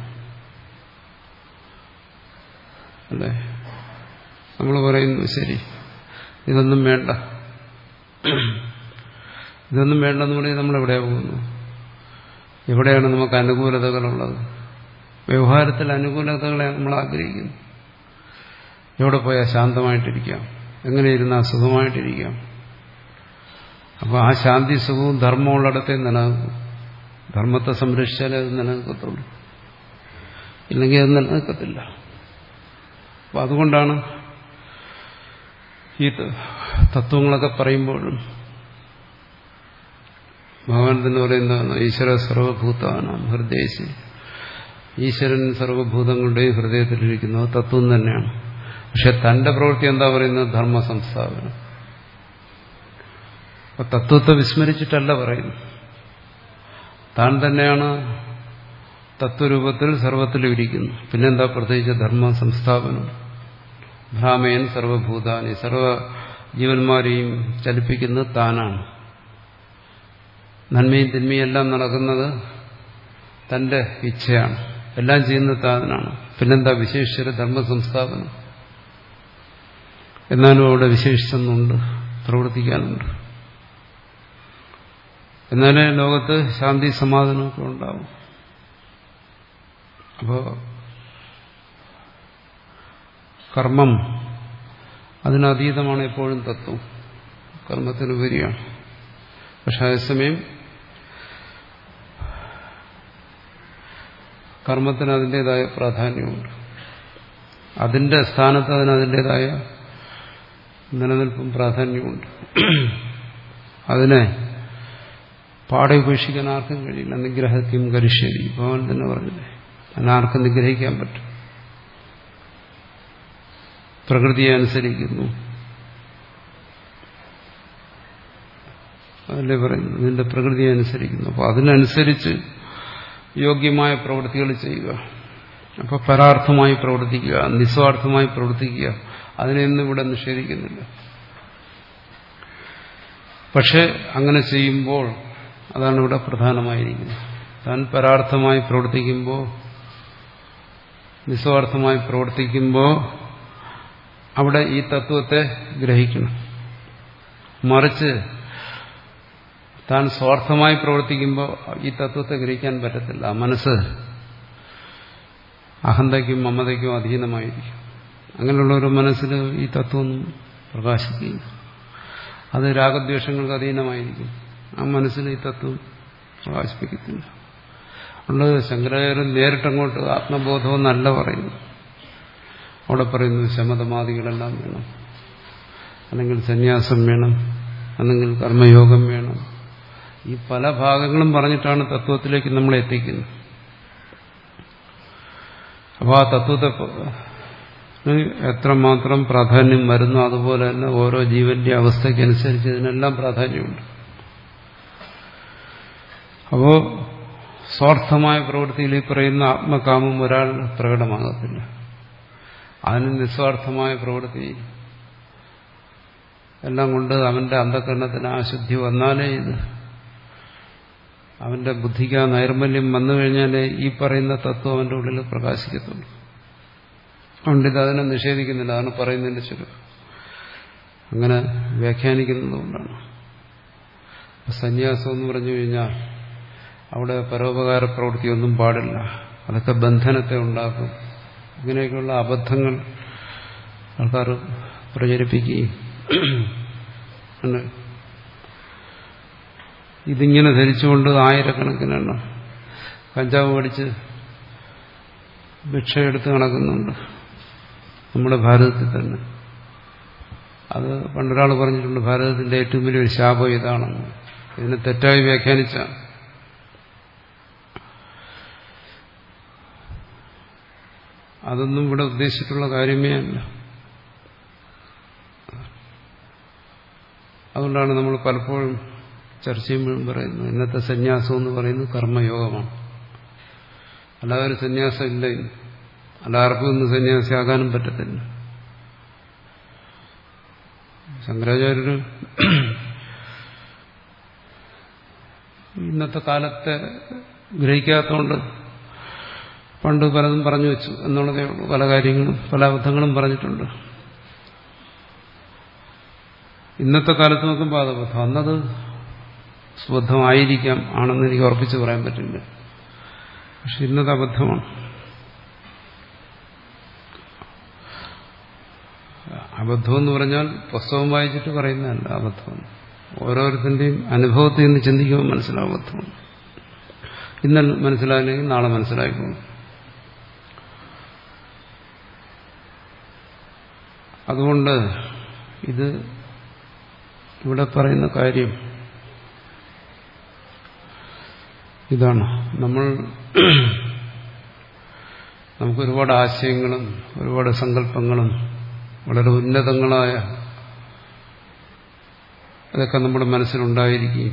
അല്ലേ? നമ്മൾ പറയുന്നു ശരി, ഇതൊന്നും വേണ്ട, ഇതൊന്നും വേണ്ടെന്ന് പറഞ്ഞാൽ നമ്മൾ എവിടെയാ പോകുന്നു? എവിടെയാണ് നമുക്ക് അനുകൂലതകളുള്ളത്? വ്യവഹാരത്തിൽ അനുകൂലതകളെ നമ്മൾ ആഗ്രഹിക്കുന്നു. എവിടെ പോയാൽ ശാന്തമായിട്ടിരിക്കാം, എങ്ങനെ ഇരുന്നാൽ സുഖമായിട്ടിരിക്കാം. അപ്പോൾ ആ ശാന്തി സുഖവും ധർമ്മമുള്ളിടത്തെ നിലനിൽക്കും. ധർമ്മത്തെ സംരക്ഷിച്ചാലേ അത് നിലനിൽക്കത്തുള്ളൂ, ഇല്ലെങ്കിൽ അത് നിലനിൽക്കത്തില്ല. അപ്പം അതുകൊണ്ടാണ് ഈ തത്വങ്ങളൊക്കെ പറയുമ്പോഴും ഭഗവാൻ തന്നെ പറയുന്നതാണ് ഈശ്വര സർവഭൂതാനാം ഹൃദയസി. ഈശ്വരൻ സർവഭൂതങ്ങളുടെയും ഹൃദയത്തിലിരിക്കുന്നത് തത്വം തന്നെയാണ്. പക്ഷെ തന്റെ പ്രവൃത്തി എന്താ പറയുന്നത്? ധർമ്മ സംസ്ഥാപനം. അപ്പൊ തത്വത്തെ വിസ്മരിച്ചിട്ടല്ല പറയുന്നു. താൻ തന്നെയാണ് തത്വരൂപത്തിൽ സർവത്തിലും ഇരിക്കുന്നു. പിന്നെന്താ പ്രത്യേകിച്ച് ധർമ്മ സംസ്ഥാപനം? ഭ്രാമയൻ സർവഭൂതാനി, സർവ ജീവന്മാരെയും ചലിപ്പിക്കുന്നത് താനാണ്. നന്മയും തിന്മയും എല്ലാം നടക്കുന്നത് തന്റെ ഇച്ഛയാണ്. എല്ലാം ചെയ്യുന്നത് താനാണ്. പിന്നെന്താ വിശേഷിച്ച ധർമ്മ സംസ്ഥാപനം? എന്നാലും അവിടെ വിശേഷിച്ചൊന്നുണ്ട്, പ്രവർത്തിക്കാനുണ്ട്. എന്നാലേ ലോകത്ത് ശാന്തി സമാധാനമൊക്കെ ഉണ്ടാവും. അപ്പോ കർമ്മം അതിനതീതമാണ് എപ്പോഴും തത്വം, കർമ്മത്തിനുപരിയാണ്. പക്ഷെ അതേസമയം കർമ്മത്തിന് അതിൻ്റെതായ പ്രാധാന്യമുണ്ട്. അതിന്റെ സ്ഥാനത്ത് അതിന് അതിൻ്റെതായ നിലനിൽപ്പും പ്രാധാന്യമുണ്ട്. അതിനെ പാടെ ഉപേക്ഷിക്കാൻ ആർക്കും കഴിയില്ല. നിഗ്രഹത്തെയും കരിശ്ശേരി ഭഗവാൻ തന്നെ പറഞ്ഞില്ലേ, അതിനാർക്കും നിഗ്രഹിക്കാൻ പറ്റും. പ്രകൃതിയെ അനുസരിക്കുന്നു, അതല്ലേ പറയുന്നു, നിന്റെ പ്രകൃതിയെ അനുസരിക്കുന്നു. അപ്പോൾ അതിനനുസരിച്ച് യോഗ്യമായ പ്രവൃത്തികൾ ചെയ്യുക. അപ്പോൾ പരാർത്ഥമായി പ്രവർത്തിക്കുക, നിസ്വാർത്ഥമായി പ്രവർത്തിക്കുക, അതിനെയൊന്നും ഇവിടെ നിഷേധിക്കുന്നില്ല. പക്ഷെ അങ്ങനെ ചെയ്യുമ്പോൾ അതാണ് ഇവിടെ പ്രധാനമായിരിക്കുന്നത്. താൻ പരാർത്ഥമായി പ്രവർത്തിക്കുമ്പോൾ, നിസ്വാർത്ഥമായി പ്രവർത്തിക്കുമ്പോൾ അവിടെ ഈ തത്വത്തെ ഗ്രഹിക്കണം. മറിച്ച് താൻ സ്വാർത്ഥമായി പ്രവർത്തിക്കുമ്പോൾ ഈ തത്വത്തെ ഗ്രഹിക്കാൻ പറ്റത്തില്ല. ആ മനസ്സ് അഹന്തയ്ക്കും മമതയ്ക്കും അധീനമായിരിക്കും. അങ്ങനെയുള്ള ഒരു മനസ്സിൽ ഈ തത്വമൊന്നും പ്രകാശിക്കുകയില്ല. അത് രാഗദ്വേഷങ്ങൾക്ക് അധീനമായിരിക്കും. ആ മനസ്സിൽ ഈ തത്വം പ്രകാശിപ്പിക്കത്തില്ല. ഉള്ളത് ശങ്കരാചാര്യൻ നേരിട്ടങ്ങോട്ട് ആത്മബോധമെന്നല്ല പറയുന്നു. അവിടെ പറയുന്നു ശമതമാദികളെല്ലാം വേണം, അല്ലെങ്കിൽ സന്യാസം വേണം, അല്ലെങ്കിൽ കർമ്മയോഗം വേണം. ഈ പല ഭാഗങ്ങളും പറഞ്ഞിട്ടാണ് തത്വത്തിലേക്ക് നമ്മൾ എത്തിക്കുന്നത്. അപ്പോൾ ആ തത്വത്തെ എത്രമാത്രം പ്രാധാന്യം വരുന്നു, അതുപോലെ തന്നെ ഓരോ ജീവന്റെ അവസ്ഥയ്ക്കനുസരിച്ച് ഇതിനെല്ലാം പ്രാധാന്യമുണ്ട്. അപ്പോൾ സ്വാർത്ഥമായ പ്രവൃത്തിയിൽ ഈ പറയുന്ന ആത്മകാമം ഒരാൾ പ്രകടമാകത്തില്ല. അതിന് നിസ്വാർത്ഥമായ പ്രവൃത്തി എല്ലാം കൊണ്ട് അവന്റെ അന്ധകരണത്തിന് അശുദ്ധി വന്നാലേ ഇത്, അവന്റെ ബുദ്ധിക്ക് ആ നൈർമല്യം വന്നു കഴിഞ്ഞാലേ ഈ പറയുന്ന തത്വം അവന്റെ ഉള്ളിൽ പ്രകാശിക്കത്തുള്ളൂ. അതുകൊണ്ട് ഇത് അതിനെ നിഷേധിക്കുന്നില്ല. അതാണ് പറയുന്നതിന്റെ ചുരുക്കം. അങ്ങനെ വ്യാഖ്യാനിക്കുന്നതുകൊണ്ടാണ്. സന്യാസം എന്ന് പറഞ്ഞു കഴിഞ്ഞാൽ അവിടെ പരോപകാര പ്രവൃത്തിയൊന്നും പാടില്ല, അതൊക്കെ ബന്ധനത്തെ ഉണ്ടാക്കും. ഇങ്ങനെയൊക്കെയുള്ള അബദ്ധങ്ങൾ ആൾക്കാർ പ്രചരിപ്പിക്കുകയും ഇതിങ്ങനെ ധരിച്ചുകൊണ്ട് ആയിരക്കണക്കിനെണ്ണ കഞ്ചാവ് പഠിച്ച് ഭിക്ഷയെടുത്ത് നടക്കുന്നുണ്ട് നമ്മുടെ ഭാരതത്തിൽ തന്നെ. അത് പണ്ടൊരാൾ പറഞ്ഞിട്ടുണ്ട്, ഭാരതത്തിന്റെ ഏറ്റവും വലിയൊരു ശാപം ഇതാണെന്ന്. ഇതിനെ തെറ്റായി വ്യാഖ്യാനിച്ച അതൊന്നും ഇവിടെ ഉദ്ദേശിച്ചിട്ടുള്ള കാര്യമേ അല്ല. അതുകൊണ്ടാണ് നമ്മൾ പലപ്പോഴും ചർച്ച ചെയ്യുമ്പോഴും പറയുന്നത് ഇന്നത്തെ സന്യാസം എന്ന് പറയുന്നത് കർമ്മയോഗമാണ്. അല്ലാതെ ഒരു സന്യാസം ഇല്ല. എല്ലാവർക്കും ഒന്നും സന്യാസിയാകാനും പറ്റത്തില്ല. ശങ്കരാചാര്യർ ഇന്നത്തെ കാലത്തെ ഗ്രഹിക്കാത്തതുകൊണ്ട് പണ്ട് പലതും പറഞ്ഞു വെച്ചു എന്നുള്ളതേ ഉള്ളൂ. പല കാര്യങ്ങളും പല അബദ്ധങ്ങളും പറഞ്ഞിട്ടുണ്ട്. ഇന്നത്തെ കാലത്ത് നോക്കുമ്പോൾ അത് അബദ്ധം, അന്നത് സ്വബദ്ധമായിരിക്കാം, ആണെന്ന് എനിക്ക് ഉറപ്പിച്ച് പറയാൻ പറ്റില്ല. പക്ഷെ ഇന്നത് അബദ്ധമാണ്. അബദ്ധമെന്ന് പറഞ്ഞാൽ പുസ്തകം വായിച്ചിട്ട് പറയുന്നതല്ല അബദ്ധം. ഓരോരുത്തരുടെയും അനുഭവത്തിൽ നിന്ന് ചിന്തിക്കുമ്പോൾ മനസ്സിലാവും അബദ്ധമാണ്. ഇന്ന് മനസ്സിലായില്ലെങ്കിൽ നാളെ മനസ്സിലായിക്കോളും. അതുകൊണ്ട് ഇത് ഇവിടെ പറയുന്ന കാര്യം ഇതാണ്. നമ്മൾ നമുക്ക് ഒരുപാട് ആശയങ്ങളും ഒരുപാട് സങ്കല്പങ്ങളും വളരെ ഉന്നതങ്ങളായ ഇതൊക്കെ നമ്മുടെ മനസ്സിലുണ്ടായിരിക്കുകയും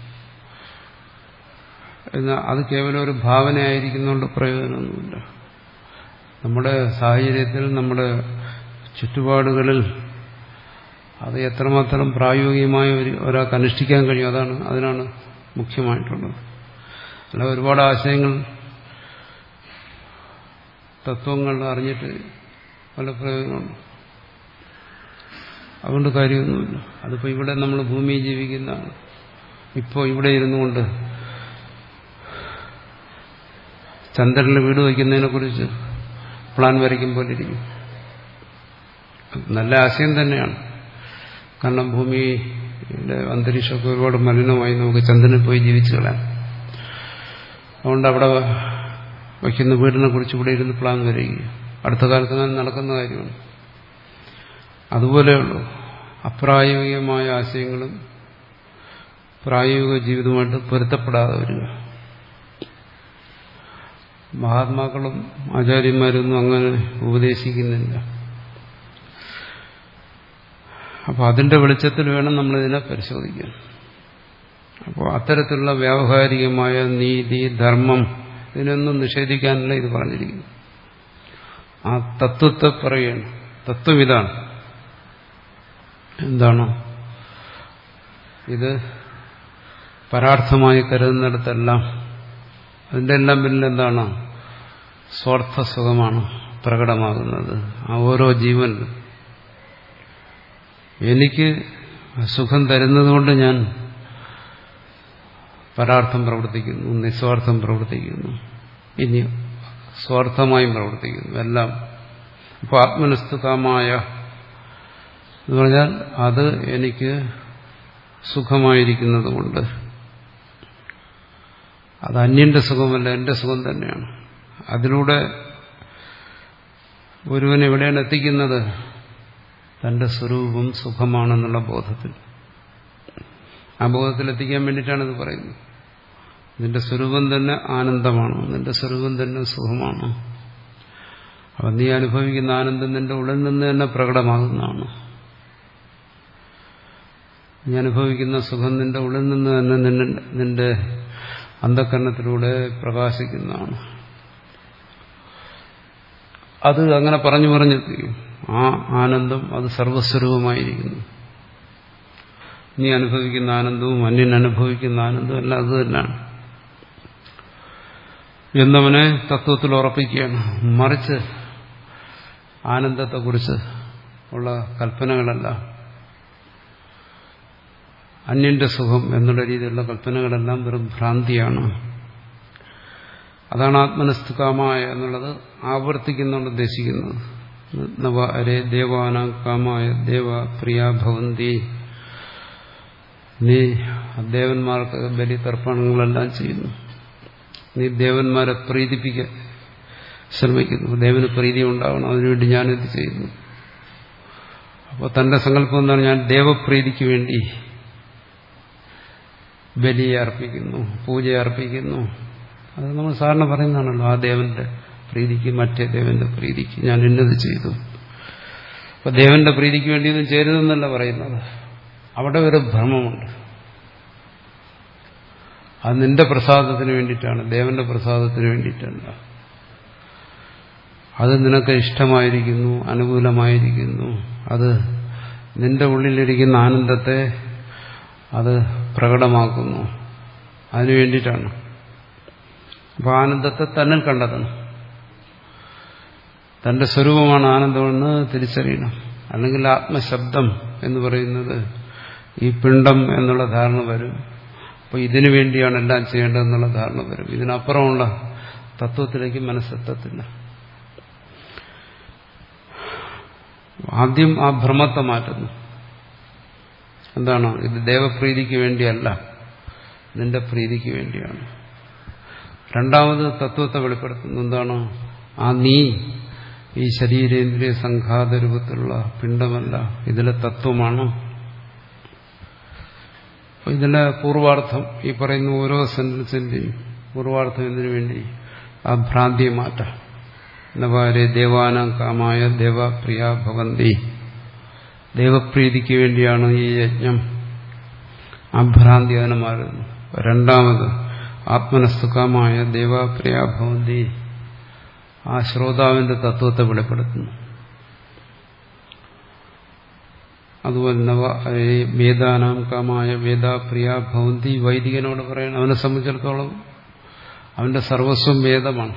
എന്നാൽ അത് കേവലം ഒരു ഭാവനയായിരിക്കുന്നതുകൊണ്ട് പ്രയോജനമൊന്നുമില്ല. നമ്മുടെ സാഹചര്യത്തിൽ നമ്മുടെ ചുറ്റുപാടുകളിൽ അത് എത്രമാത്രം പ്രായോഗികമായ ഒരു ഒരാൾക്ക് അനുഷ്ഠിക്കാൻ കഴിയും, അതാണ് അതിനാണ് മുഖ്യമായിട്ടുള്ളത്. അല്ല ഒരുപാട് ആശയങ്ങൾ തത്വങ്ങൾ അറിഞ്ഞിട്ട് പല പ്രയോജനമുണ്ട്. അതുകൊണ്ട് കാര്യമൊന്നുമില്ല. അതിപ്പോൾ ഇവിടെ നമ്മൾ ഭൂമിയിൽ ജീവിക്കുന്ന ഇപ്പോൾ ഇവിടെ ഇരുന്നുകൊണ്ട് ചന്ദ്രനിൽ വീട് വയ്ക്കുന്നതിനെ കുറിച്ച് പ്ലാൻ വരയ്ക്കുമ്പോൾ ഇരിക്കും. നല്ല ആശയം തന്നെയാണ്. കാരണം ഭൂമിയിലെ അന്തരീക്ഷമൊക്കെ ഒരുപാട് മലിനമായി, നമുക്ക് ചന്ദ്രനിൽ പോയി ജീവിച്ചു കളയാം. അതുകൊണ്ട് അവിടെ വയ്ക്കുന്ന വീടിനെ കുറിച്ച് ഇവിടെ ഇരുന്ന് പ്ലാൻ വരികയും അടുത്ത കാലത്ത് അങ്ങനെ നടക്കുന്ന കാര്യമാണ്. അതുപോലെയുള്ളൂ അപ്രായോഗികമായ ആശയങ്ങളും പ്രായോഗിക ജീവിതമായിട്ട് പൊരുത്തപ്പെടാതെ വരിക. മഹാത്മാക്കളും ആചാര്യന്മാരൊന്നും അങ്ങനെ ഉപദേശിക്കുന്നില്ല. അപ്പോൾ അതിന്റെ വെളിച്ചത്തിൽ വേണം നമ്മളിതിനെ പരിശോധിക്കാൻ. അപ്പോൾ അത്തരത്തിലുള്ള വ്യാവഹാരികമായ നീതി ധർമ്മം ഇതിനൊന്നും നിഷേധിക്കാനല്ല ഇത് പറഞ്ഞിരിക്കുന്നു. ആ തത്വത്തെ പറയുകയാണ്. തത്വം ഇതാണ്. എന്താണ് ഇത്? പരാർത്ഥമായി കരുതുന്നിടത്തെല്ലാം അതിൻ്റെ എല്ലാം പിന്നിൽ എന്താണ്? സ്വാർത്ഥ സുഖമാണ് പ്രകടമാകുന്നത്. ആ ഓരോ ജീവനിലും എനിക്ക് സുഖം തരുന്നതുകൊണ്ട് ഞാൻ പരാർത്ഥം പ്രവർത്തിക്കുന്നു, നിസ്വാർത്ഥം പ്രവർത്തിക്കുന്നു, ഇനി സ്വാർത്ഥമായും പ്രവർത്തിക്കുന്നു എല്ലാം. അപ്പോൾ ആത്മനിഷ്ഠമായ എന്ന് പറഞ്ഞാൽ അത് എനിക്ക് സുഖമായിരിക്കുന്നത് കൊണ്ട്, അത് അന്യന്റെ സുഖമല്ല, എന്റെ സുഖം തന്നെയാണ്. അതിലൂടെ ഒരുവൻ എവിടെയാണ് എത്തിക്കുന്നത്? തന്റെ സ്വരൂപം സുഖമാണെന്നുള്ള ബോധത്തിൽ. ആ ബോധത്തിലെത്തിക്കാൻ വേണ്ടിയിട്ടാണ് ഇത് പറയുന്നത്. നിന്റെ സ്വരൂപം തന്നെ ആനന്ദമാണ്, നിന്റെ സ്വരൂപം തന്നെ സുഖമാണ്. അപ്പം നീ അനുഭവിക്കുന്ന ആനന്ദം നിന്റെ ഉള്ളിൽ നിന്ന് തന്നെ പ്രകടമാകുന്നതാണ്. നീ അനുഭവിക്കുന്ന സുഖം നിന്റെ ഉള്ളിൽ നിന്ന് തന്നെ നിന്റെ നിന്റെ അന്ധകരണത്തിലൂടെ പ്രകാശിക്കുന്നതാണ്. അത് അങ്ങനെ പറഞ്ഞു പറഞ്ഞെത്തിക്കും. ആ ആനന്ദം അത് സർവസ്വരൂപമായിരിക്കുന്നു. നീ അനുഭവിക്കുന്ന ആനന്ദവും അന്യൻ അനുഭവിക്കുന്ന ആനന്ദവും എല്ലാം അത് തന്നെയാണ് എന്നവനെ തത്വത്തിൽ ഉറപ്പിക്കുകയാണ്. മറിച്ച് ആനന്ദത്തെക്കുറിച്ച് ഉള്ള കൽപ്പനകളല്ല, അന്യന്റെ സുഖം എന്നുള്ള രീതിയിലുള്ള കൽപ്പനകളെല്ലാം വെറും ഭ്രാന്തിയാണ് അതാണ് ആത്മനസ്തു കാമായ എന്നുള്ളത് ആവർത്തിക്കുന്നുണ്ട് ഉദ്ദേശിക്കുന്നത്. നവ അരേ ദേവാനാം കാമായ ദേവ പ്രിയ ഭവന്തി. നീ ദേവന്മാർക്ക് ബലി തർപ്പണങ്ങളെല്ലാം ചെയ്യുന്നു. നീ ദേവന്മാരെ പ്രീതിപ്പിക്കാൻ ശ്രമിക്കുന്നു. ദേവന് പ്രീതി ഉണ്ടാവണം, അതിനുവേണ്ടി ഞാനിത് ചെയ്യുന്നു. അപ്പോൾ തന്റെ സങ്കല്പം എന്താണ്? ഞാൻ ദേവപ്രീതിക്ക് വേണ്ടി ബലിയെ അർപ്പിക്കുന്നു, പൂജയെ അർപ്പിക്കുന്നു. അത് നമ്മൾ സാധാരണ പറയുന്നതാണല്ലോ, ആ ദേവന്റെ പ്രീതിക്ക്, മറ്റേ ദേവന്റെ പ്രീതിക്ക് ഞാൻ ഇന്നത് ചെയ്തു. അപ്പൊ ദേവന്റെ പ്രീതിക്ക് വേണ്ടിയൊന്നും ചെയ്തതെന്നല്ല പറയുന്നത്. അവിടെ ഒരു ഭ്രമമുണ്ട്. അത് നിന്റെ പ്രസാദത്തിന് വേണ്ടിയിട്ടാണ്, ദേവന്റെ പ്രസാദത്തിന് വേണ്ടിയിട്ടല്ല. അത് നിനക്ക് ഇഷ്ടമായിരിക്കുന്നു, അനുകൂലമായിരിക്കുന്നു. അത് നിന്റെ ഉള്ളിലിരിക്കുന്ന ആനന്ദത്തെ അത് പ്രകടമാക്കുന്നു. അതിനു വേണ്ടിയിട്ടാണ്. അപ്പോൾ ആനന്ദത്തെ തന്നിൽ കണ്ടെത്തണം. തന്റെ സ്വരൂപമാണ് ആനന്ദമെന്ന് തിരിച്ചറിയണം. അല്ലെങ്കിൽ ആത്മശബ്ദം എന്ന് പറയുന്നത് ഈ പിണ്ഡം എന്നുള്ള ധാരണ വരും. അപ്പോൾ ഇതിനു വേണ്ടിയാണ് എല്ലാം ചെയ്യേണ്ടതെന്നുള്ള ധാരണ വരും. ഇതിനപ്പുറമുള്ള തത്വത്തിലേക്ക് മനസ്സെത്തത്തില്ല. ആദ്യം ആ ഭ്രമത്തെ മാറ്റുന്നു. എന്താണ്? ഇത് ദേവപ്രീതിക്ക് വേണ്ടിയല്ല, നിന്റെ പ്രീതിക്ക് വേണ്ടിയാണ്. രണ്ടാമത് തത്വത്തെ വെളിപ്പെടുത്തുന്നു. എന്താണ്? ആ നീ ഈ ശരീരേന്ദ്രിയ സംഘാത രൂപത്തിലുള്ള പിണ്ഡമല്ല, ഇതിലെ തത്വമാണ്. ഇതിന്റെ പൂർവാർത്ഥം, ഈ പറയുന്ന ഓരോ സെന്റൻസിന്റെയും പൂർവാർത്ഥം ഇതിനു വേണ്ടി ആ ഭ്രാന്തിയെ മാറ്റാം. നവാരെ ദേവാനാം കാമായ ദേവപ്രിയ ഭവന്തി. ദേവപ്രീതിക്ക് വേണ്ടിയാണ് ഈ യജ്ഞം. ആ ഭ്രാന്തി അതിനെ മാറുന്നു. രണ്ടാമത് ആത്മനസ്തുകാമായ ദേവപ്രിയ ഭവന്തി. ആ ശ്രോതാവിന്റെ തത്വത്തെ വെളിപ്പെടുത്തുന്നു. അതുപോലെ നവ വേദാനാം കാമായ വേദപ്രിയ ഭവന്തി. വൈദികനോട് പറയണം, അവനെ സംബന്ധിച്ചിടത്തോളം അവന്റെ സർവസ്വം വേദമാണ്.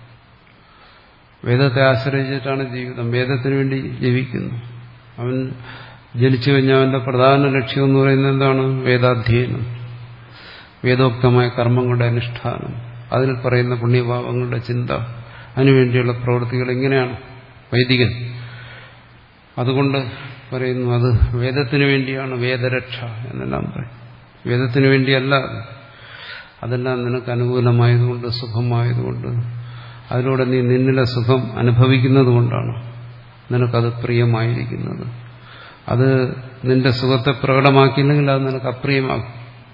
വേദത്തെ ആശ്രയിച്ചിട്ടാണ് ജീവിതം. വേദത്തിന് വേണ്ടി ജീവിക്കുന്നു. അവൻ ജനിച്ചു കഴിഞ്ഞാൽ അവന്റെ പ്രധാന ലക്ഷ്യം എന്ന് പറയുന്നത് എന്താണ്? വേദാധ്യയനം, വേദോക്തമായ കർമ്മങ്ങളുടെ അനുഷ്ഠാനം, അതിൽ പറയുന്ന പുണ്യഭാവങ്ങളുടെ ചിന്ത, അതിനുവേണ്ടിയുള്ള പ്രവൃത്തികൾ. ഇങ്ങനെയാണ് വൈദികൻ. അതുകൊണ്ട് പറയുന്നു അത് വേദത്തിന് വേണ്ടിയാണ്, വേദരക്ഷ എന്നെല്ലാം പറയും. വേദത്തിന് വേണ്ടിയല്ല. അതെല്ലാം നിനക്ക് അനുകൂലമായതുകൊണ്ട്, സുഖമായതുകൊണ്ട്, അതിലൂടെ നീ നിന്നിലെ സുഖം അനുഭവിക്കുന്നത് കൊണ്ടാണ് നിനക്കത് പ്രിയമായിരിക്കുന്നത്. അത് നിന്റെ സുഖത്തെ പ്രകടമാക്കിയില്ലെങ്കിൽ അത് നിനക്ക് അപ്രിയമാകും.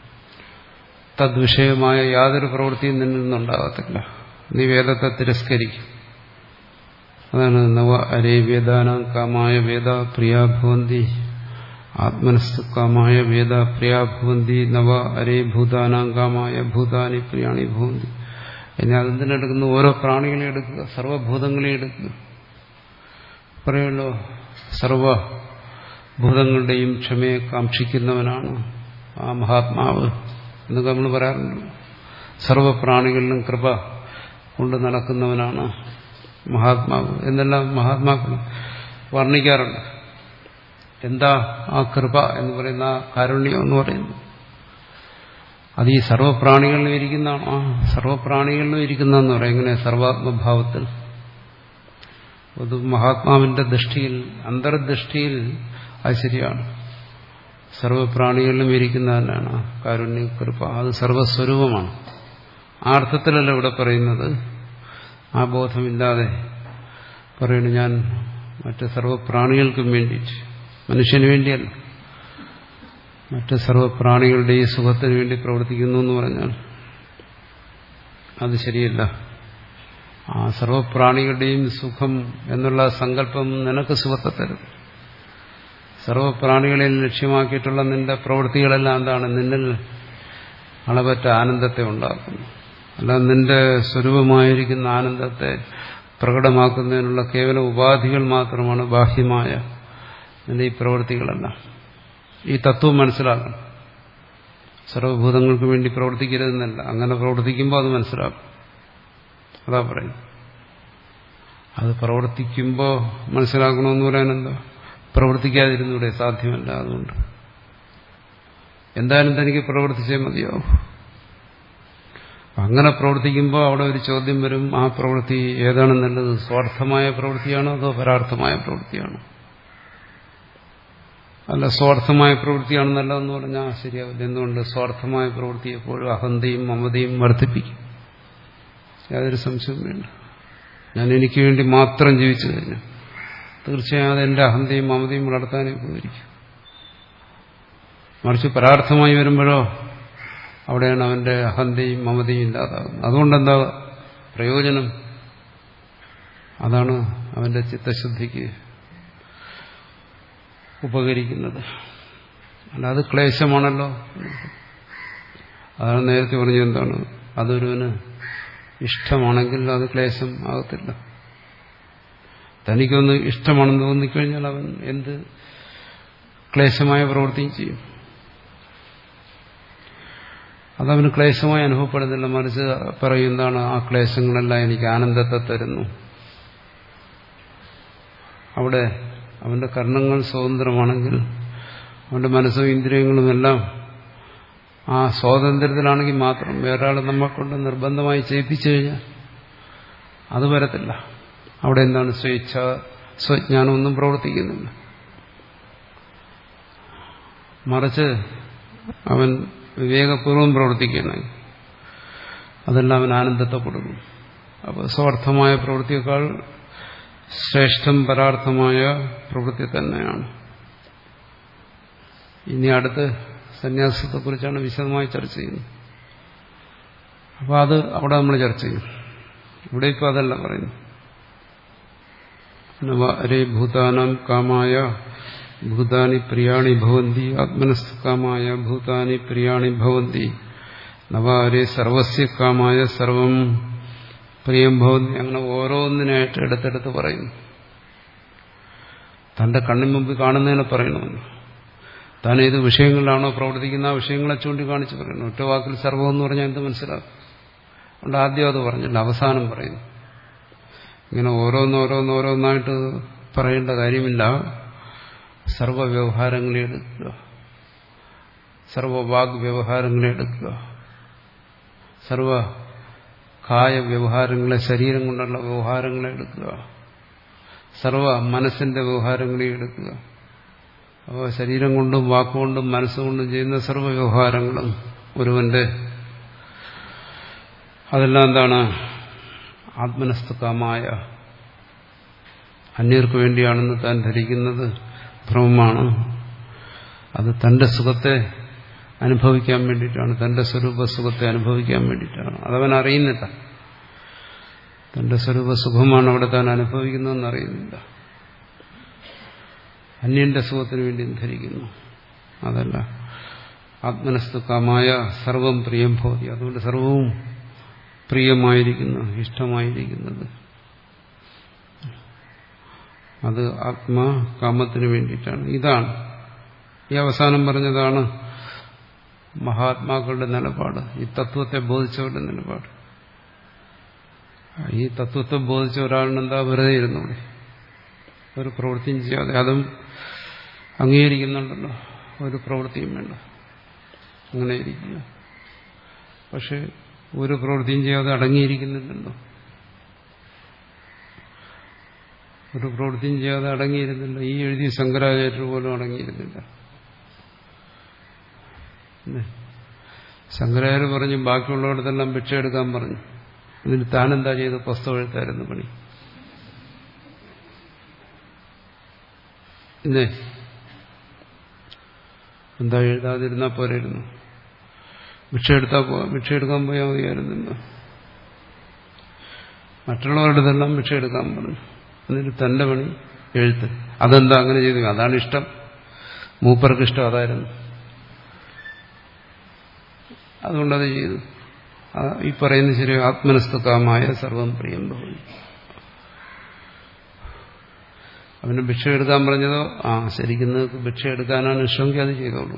തദ്വിഷയമായ യാതൊരു പ്രവൃത്തിയും നിന്നിൽ നിന്നുണ്ടാകത്തില്ല. നീ വേദത്തെ തിരസ്കരിക്കും. അതാണ് നവ അരേ വേദാനാം കാമായ വേദ പ്രിയ ഭവന്തി. ആത്മനസ്തു കാമായ വേദ പ്രിയ ഭവന്തി. നവ അരേ ഭൂതാനാം കാമായ ഭൂതാനി പ്രിയാണി ഭവന്തി. ഇനി അതെന്തിനെടുക്കുന്നു? ഓരോ പ്രാണികളെ എടുക്കുക, സർവഭൂതങ്ങളെ എടുക്കുക. പറയുമല്ലോ, സർവഭൂതങ്ങളുടെയും ക്ഷമയെ കാക്ഷിക്കുന്നവനാണ് ആ മഹാത്മാവ് എന്നൊക്കെ നമ്മൾ പറയാറുണ്ട്. സർവപ്രാണികളിലും കൃപ കൊണ്ട് നടക്കുന്നവനാണ് മഹാത്മാവ് എന്നെല്ലാം മഹാത്മാക്കൾ വർണ്ണിക്കാറുണ്ട്. എന്താ ആ കൃപ എന്ന് പറയുന്ന, ആ കാരുണ്യം എന്ന് പറയുന്നത്? അത് ഈ സർവപ്രാണികളിലും ഇരിക്കുന്നതാണ്. ആ സർവപ്രാണികളിലും ഇരിക്കുന്നതെന്ന് പറയാം. എങ്ങനെ? സർവാത്മഭാവത്തിൽ. അത് മഹാത്മാവിന്റെ ദൃഷ്ടിയിൽ, അന്തർദൃഷ്ടിയിൽ അത് ശരിയാണ്. സർവപ്രാണികളിലും ഇരിക്കുന്നതന്നെയാണ് കാരുണ്യ കൃപ. അത് സർവസ്വരൂപമാണ്. ആ അർത്ഥത്തിലല്ല ഇവിടെ പറയുന്നത്. ആ ബോധമില്ലാതെ പറയുന്നു ഞാൻ മറ്റ് സർവപ്രാണികൾക്കും വേണ്ടിയിട്ട്, മനുഷ്യന് വേണ്ടിയല്ല, മറ്റ് സർവപ്രാണികളുടെ ഈ സുഖത്തിന് വേണ്ടി പ്രവർത്തിക്കുന്നു എന്ന് പറഞ്ഞാൽ അത് ശരിയല്ല. ആ സർവപ്രാണികളുടെയും സുഖം എന്നുള്ള സങ്കല്പം നിനക്ക് സുഖത്തെ തരും. സർവപ്രാണികളെ ലക്ഷ്യമാക്കിയിട്ടുള്ള നിന്റെ പ്രവൃത്തികളെല്ലാം എന്താണ്? നിന്നിൽ അളവറ്റ ആനന്ദത്തെ ഉണ്ടാക്കുന്നു. അല്ല നിന്റെ സ്വരൂപമായിരിക്കുന്ന ആനന്ദത്തെ പ്രകടമാക്കുന്നതിനുള്ള കേവല ഉപാധികൾ മാത്രമാണ് ബാഹ്യമായ നിന്റെ ഈ പ്രവൃത്തികളെല്ലാം. ഈ തത്വം മനസ്സിലാക്കണം. സർവഭൂതങ്ങൾക്ക് വേണ്ടി പ്രവർത്തിക്കരുതെന്നല്ല, അങ്ങനെ പ്രവർത്തിക്കുമ്പോൾ അത് മനസ്സിലാക്കും. അതാ പറയുന്നത്. അത് പ്രവർത്തിക്കുമ്പോൾ മനസ്സിലാക്കണമെന്ന് പറയാൻ എന്താ? പ്രവർത്തിക്കാതിരുന്നൂടെ? സാധ്യമല്ല. അതുകൊണ്ട് എന്തായാലും തനിക്ക് പ്രവർത്തിച്ചേ മതിയാവും. അങ്ങനെ പ്രവർത്തിക്കുമ്പോൾ അവിടെ ഒരു ചോദ്യം വരും, ആ പ്രവൃത്തി ഏതാണ് നല്ലത്? സ്വാർത്ഥമായ പ്രവൃത്തിയാണോ അതോ പരാർത്ഥമായ പ്രവൃത്തിയാണോ? അല്ല, സ്വാർത്ഥമായ പ്രവൃത്തിയാണ് നല്ലതെന്ന് പറഞ്ഞാൽ ശരിയാവില്ല. എന്തുകൊണ്ട്? സ്വാർത്ഥമായ പ്രവൃത്തി എപ്പോഴും അഹന്തയും മമതയും വർദ്ധിപ്പിക്കും. യാതൊരു സംശയവും വേണ്ട. ഞാൻ എനിക്ക് വേണ്ടി മാത്രം ജീവിച്ചു കഴിഞ്ഞു തീർച്ചയായും അതെന്റെ അഹന്തയും മമതയും വളർത്താനേ ഉപകരിക്കും. മറിച്ച് പരാർത്ഥമായി വരുമ്പോഴോ അവിടെയാണ് അവന്റെ അഹന്തയും മമതയും ഇല്ലാതാകുന്നത്. അതുകൊണ്ടെന്താ പ്രയോജനം? അതാണ് അവന്റെ ചിത്തശുദ്ധിക്ക് ഉപകരിക്കുന്നത്. അല്ല, അത് ക്ലേശമാണല്ലോ. അതാണ് നേരത്തെ പറഞ്ഞത്. എന്താണ്? അതൊരുവന് ഇഷ്ടമാണെങ്കിൽ അത് ക്ലേശം ആകത്തില്ല. തനിക്കൊന്ന് ഇഷ്ടമാണെന്ന് തോന്നിക്കഴിഞ്ഞാൽ അവൻ എന്ത് ക്ലേശമായ പ്രവൃത്തിയും ചെയ്യും. അതവന് ക്ലേശമായി അനുഭവപ്പെടുന്നില്ല. മറിച്ച് പറയുന്നതാണ്, ആ ക്ലേശങ്ങളെല്ലാം എനിക്ക് ആനന്ദത്തെ തരുന്നു. അവിടെ അവന്റെ കർണങ്ങൾ സ്വതന്ത്രമാണെങ്കിൽ, അവന്റെ മനസ്സും ഇന്ദ്രിയങ്ങളും എല്ലാം ആ സ്വാതന്ത്ര്യത്തിലാണെങ്കിൽ മാത്രം, വേറൊരാൾ നമ്മെക്കൊണ്ട് നിർബന്ധമായി ചെയ്യിപ്പിച്ചു കഴിഞ്ഞാൽ അത് വരത്തില്ല. അവിടെ എന്താണ്? സ്വേച്ഛ സ്വജ്ഞാനമൊന്നും പ്രവർത്തിക്കുന്നില്ല. മറിച്ച് അവൻ വിവേകപൂർവ്വം പ്രവർത്തിക്കുകയാണെങ്കിൽ അതെല്ലാം അവൻ ആനന്ദത്തെ കൊടുക്കും. അപ്പോൾ സ്വാർത്ഥമായ പ്രവൃത്തിയേക്കാൾ ശ്രേഷ്ഠം പരാർത്ഥമായ പ്രവൃത്തി തന്നെയാണ്. ഇനി അടുത്ത് സന്യാസത്തെക്കുറിച്ചാണ് വിശദമായി ചർച്ച ചെയ്യുന്നത്. അപ്പോൾ അത് അവിടെ നമ്മൾ ചർച്ച ചെയ്യും. ഇവിടെ ഇപ്പോൾ അതല്ല പറയുന്നു. അരേ ഭൂതാനാം കാമായ ഭൂതാനി പ്രിയാണി ഭവന്തി ആത്മനസ്തു കാമായ ഭൂതാനി പ്രിയാണി ഭവന്തി നവാരേ സർവസ്യ കാമായ സർവം പ്രിയം ഭവന്തി. അങ്ങനെ ഓരോന്നിനായിട്ട് എടുത്തെടുത്ത് പറയുന്നു. തന്റെ കണ്ണിന് മുമ്പ് കാണുന്നതിനെ പറയണമെന്ന്. താൻ ഏത് വിഷയങ്ങളിലാണോ പ്രവർത്തിക്കുന്ന ആ വിഷയങ്ങളെ ചൂണ്ടിക്കാണിച്ച് പറയുന്നു. ഒറ്റ വാക്കിൽ സർവം എന്ന് പറഞ്ഞാൽ എന്ത് മനസ്സിലാക്കും? അതുകൊണ്ട് ആദ്യം അത് പറഞ്ഞില്ല, അവസാനം പറയുന്നു. ഇങ്ങനെ ഓരോന്നോരോന്നോരോന്നായിട്ട് പറയേണ്ട കാര്യമില്ല. സർവ വ്യവഹാരങ്ങളെ എടുക്കുക, സർവവാഗ് വ്യവഹാരങ്ങളെ എടുക്കുക, സർവ കായ വ്യവഹാരങ്ങളെ, ശരീരം കൊണ്ടുള്ള വ്യവഹാരങ്ങളെ എടുക്കുക, സർവ മനസ്സിന്റെ വ്യവഹാരങ്ങളെ എടുക്കുക. അപ്പോൾ ശരീരം കൊണ്ടും വാക്കുകൊണ്ടും മനസ്സുകൊണ്ടും ചെയ്യുന്ന സർവ്വ വ്യവഹാരങ്ങളും ഒരുവന്റെ അതെല്ലാം എന്താണ്? ആത്മനസ്തു കാമായ, അന്യർക്ക് വേണ്ടിയാണെന്ന് താൻ ധരിക്കുന്നത് ഭ്രമമാണ്. അത് തന്റെ സുഖത്തെ അനുഭവിക്കാൻ വേണ്ടിയിട്ടാണ്, തന്റെ സ്വരൂപ സുഖത്തെ അനുഭവിക്കാൻ വേണ്ടിയിട്ടാണ്. അതവൻ അറിയുന്നില്ല. തന്റെ സ്വരൂപ സുഖമാണ് അവിടെ താൻ അനുഭവിക്കുന്നതെന്ന് അറിയുന്നില്ല. അന്യന്റെ സുഖത്തിന് വേണ്ടി ധരിക്കുന്നു. അതല്ല, ആത്മനസ്തു കാമായ സർവം പ്രിയം ഭവതി. അതുകൊണ്ട് സർവവും പ്രിയമായിരിക്കുന്നു, ഇഷ്ടമായിരിക്കുന്നത് അത് ആത്മാ കാമത്തിന് വേണ്ടിയിട്ടാണ്. ഇതാണ് ഈ അവസാനം പറഞ്ഞതാണ് മഹാത്മാക്കളുടെ നിലപാട്, ഈ തത്വത്തെ ബോധിച്ചവരുടെ നിലപാട്. ഈ തത്വത്തെ ബോധിച്ച ഒരാളിനെന്താ വെറുതെ ഇരുന്നൂടെ? ഒരു പ്രവൃത്തിയും ചെയ്യാതെ, അതും അംഗീകരിക്കുന്നുണ്ടല്ലോ, ഒരു പ്രവൃത്തിയും വേണ്ട, അങ്ങനെ ഇരിക്കുക. പക്ഷെ ഒരു പ്രവൃത്തിയും ചെയ്യാതെ അടങ്ങിയിരിക്കുന്നില്ലല്ലോ. ഒരു പ്രവൃത്തിയും ചെയ്യാതെ അടങ്ങിയിരുന്നില്ല. ഈ എഴുതിയ ശങ്കരാചാര്യർ പോലും അടങ്ങിയിരുന്നില്ല. ശങ്കരാചാര്യ പറഞ്ഞു ബാക്കിയുള്ളവരടുത്തെല്ലാം ഭിക്ഷ എടുക്കാൻ പറഞ്ഞു. ഇതിന് താനെന്താ ചെയ്ത്? പുസ്തകം എഴുത്തായിരുന്നു പണി. ഇല്ലേ, എന്താ എഴുതാതിരുന്നാ പോരായിരുന്നു? ഭിക്ഷ എടുത്താ പോ ഭിക്ഷ എടുക്കാൻ പോയാൽ മതിയായിരുന്നില്ല. മറ്റുള്ളവരുടെതെല്ലാം ഭിക്ഷ എടുക്കാൻ പറഞ്ഞു. എന്നിട്ട് തന്റെ പണി എഴുത്ത്. അതെന്താ അങ്ങനെ ചെയ്തു? അതാണ് ഇഷ്ടം, മൂപ്പർക്ക് ഇഷ്ടം അതായിരുന്നു, അതുകൊണ്ടത് ചെയ്തു. ഈ പറയുന്നത് ശരി, ആത്മനസ്തു കാമായ സർവം പ്രിയം ഭവതി. അവന് ഭിക്ഷ എടുക്കാൻ പറഞ്ഞതോ, ആ ശരിക്കും ഭിക്ഷ എടുക്കാനാണ് ഇഷ്ടമെങ്കിൽ അത് ചെയ്തോളൂ.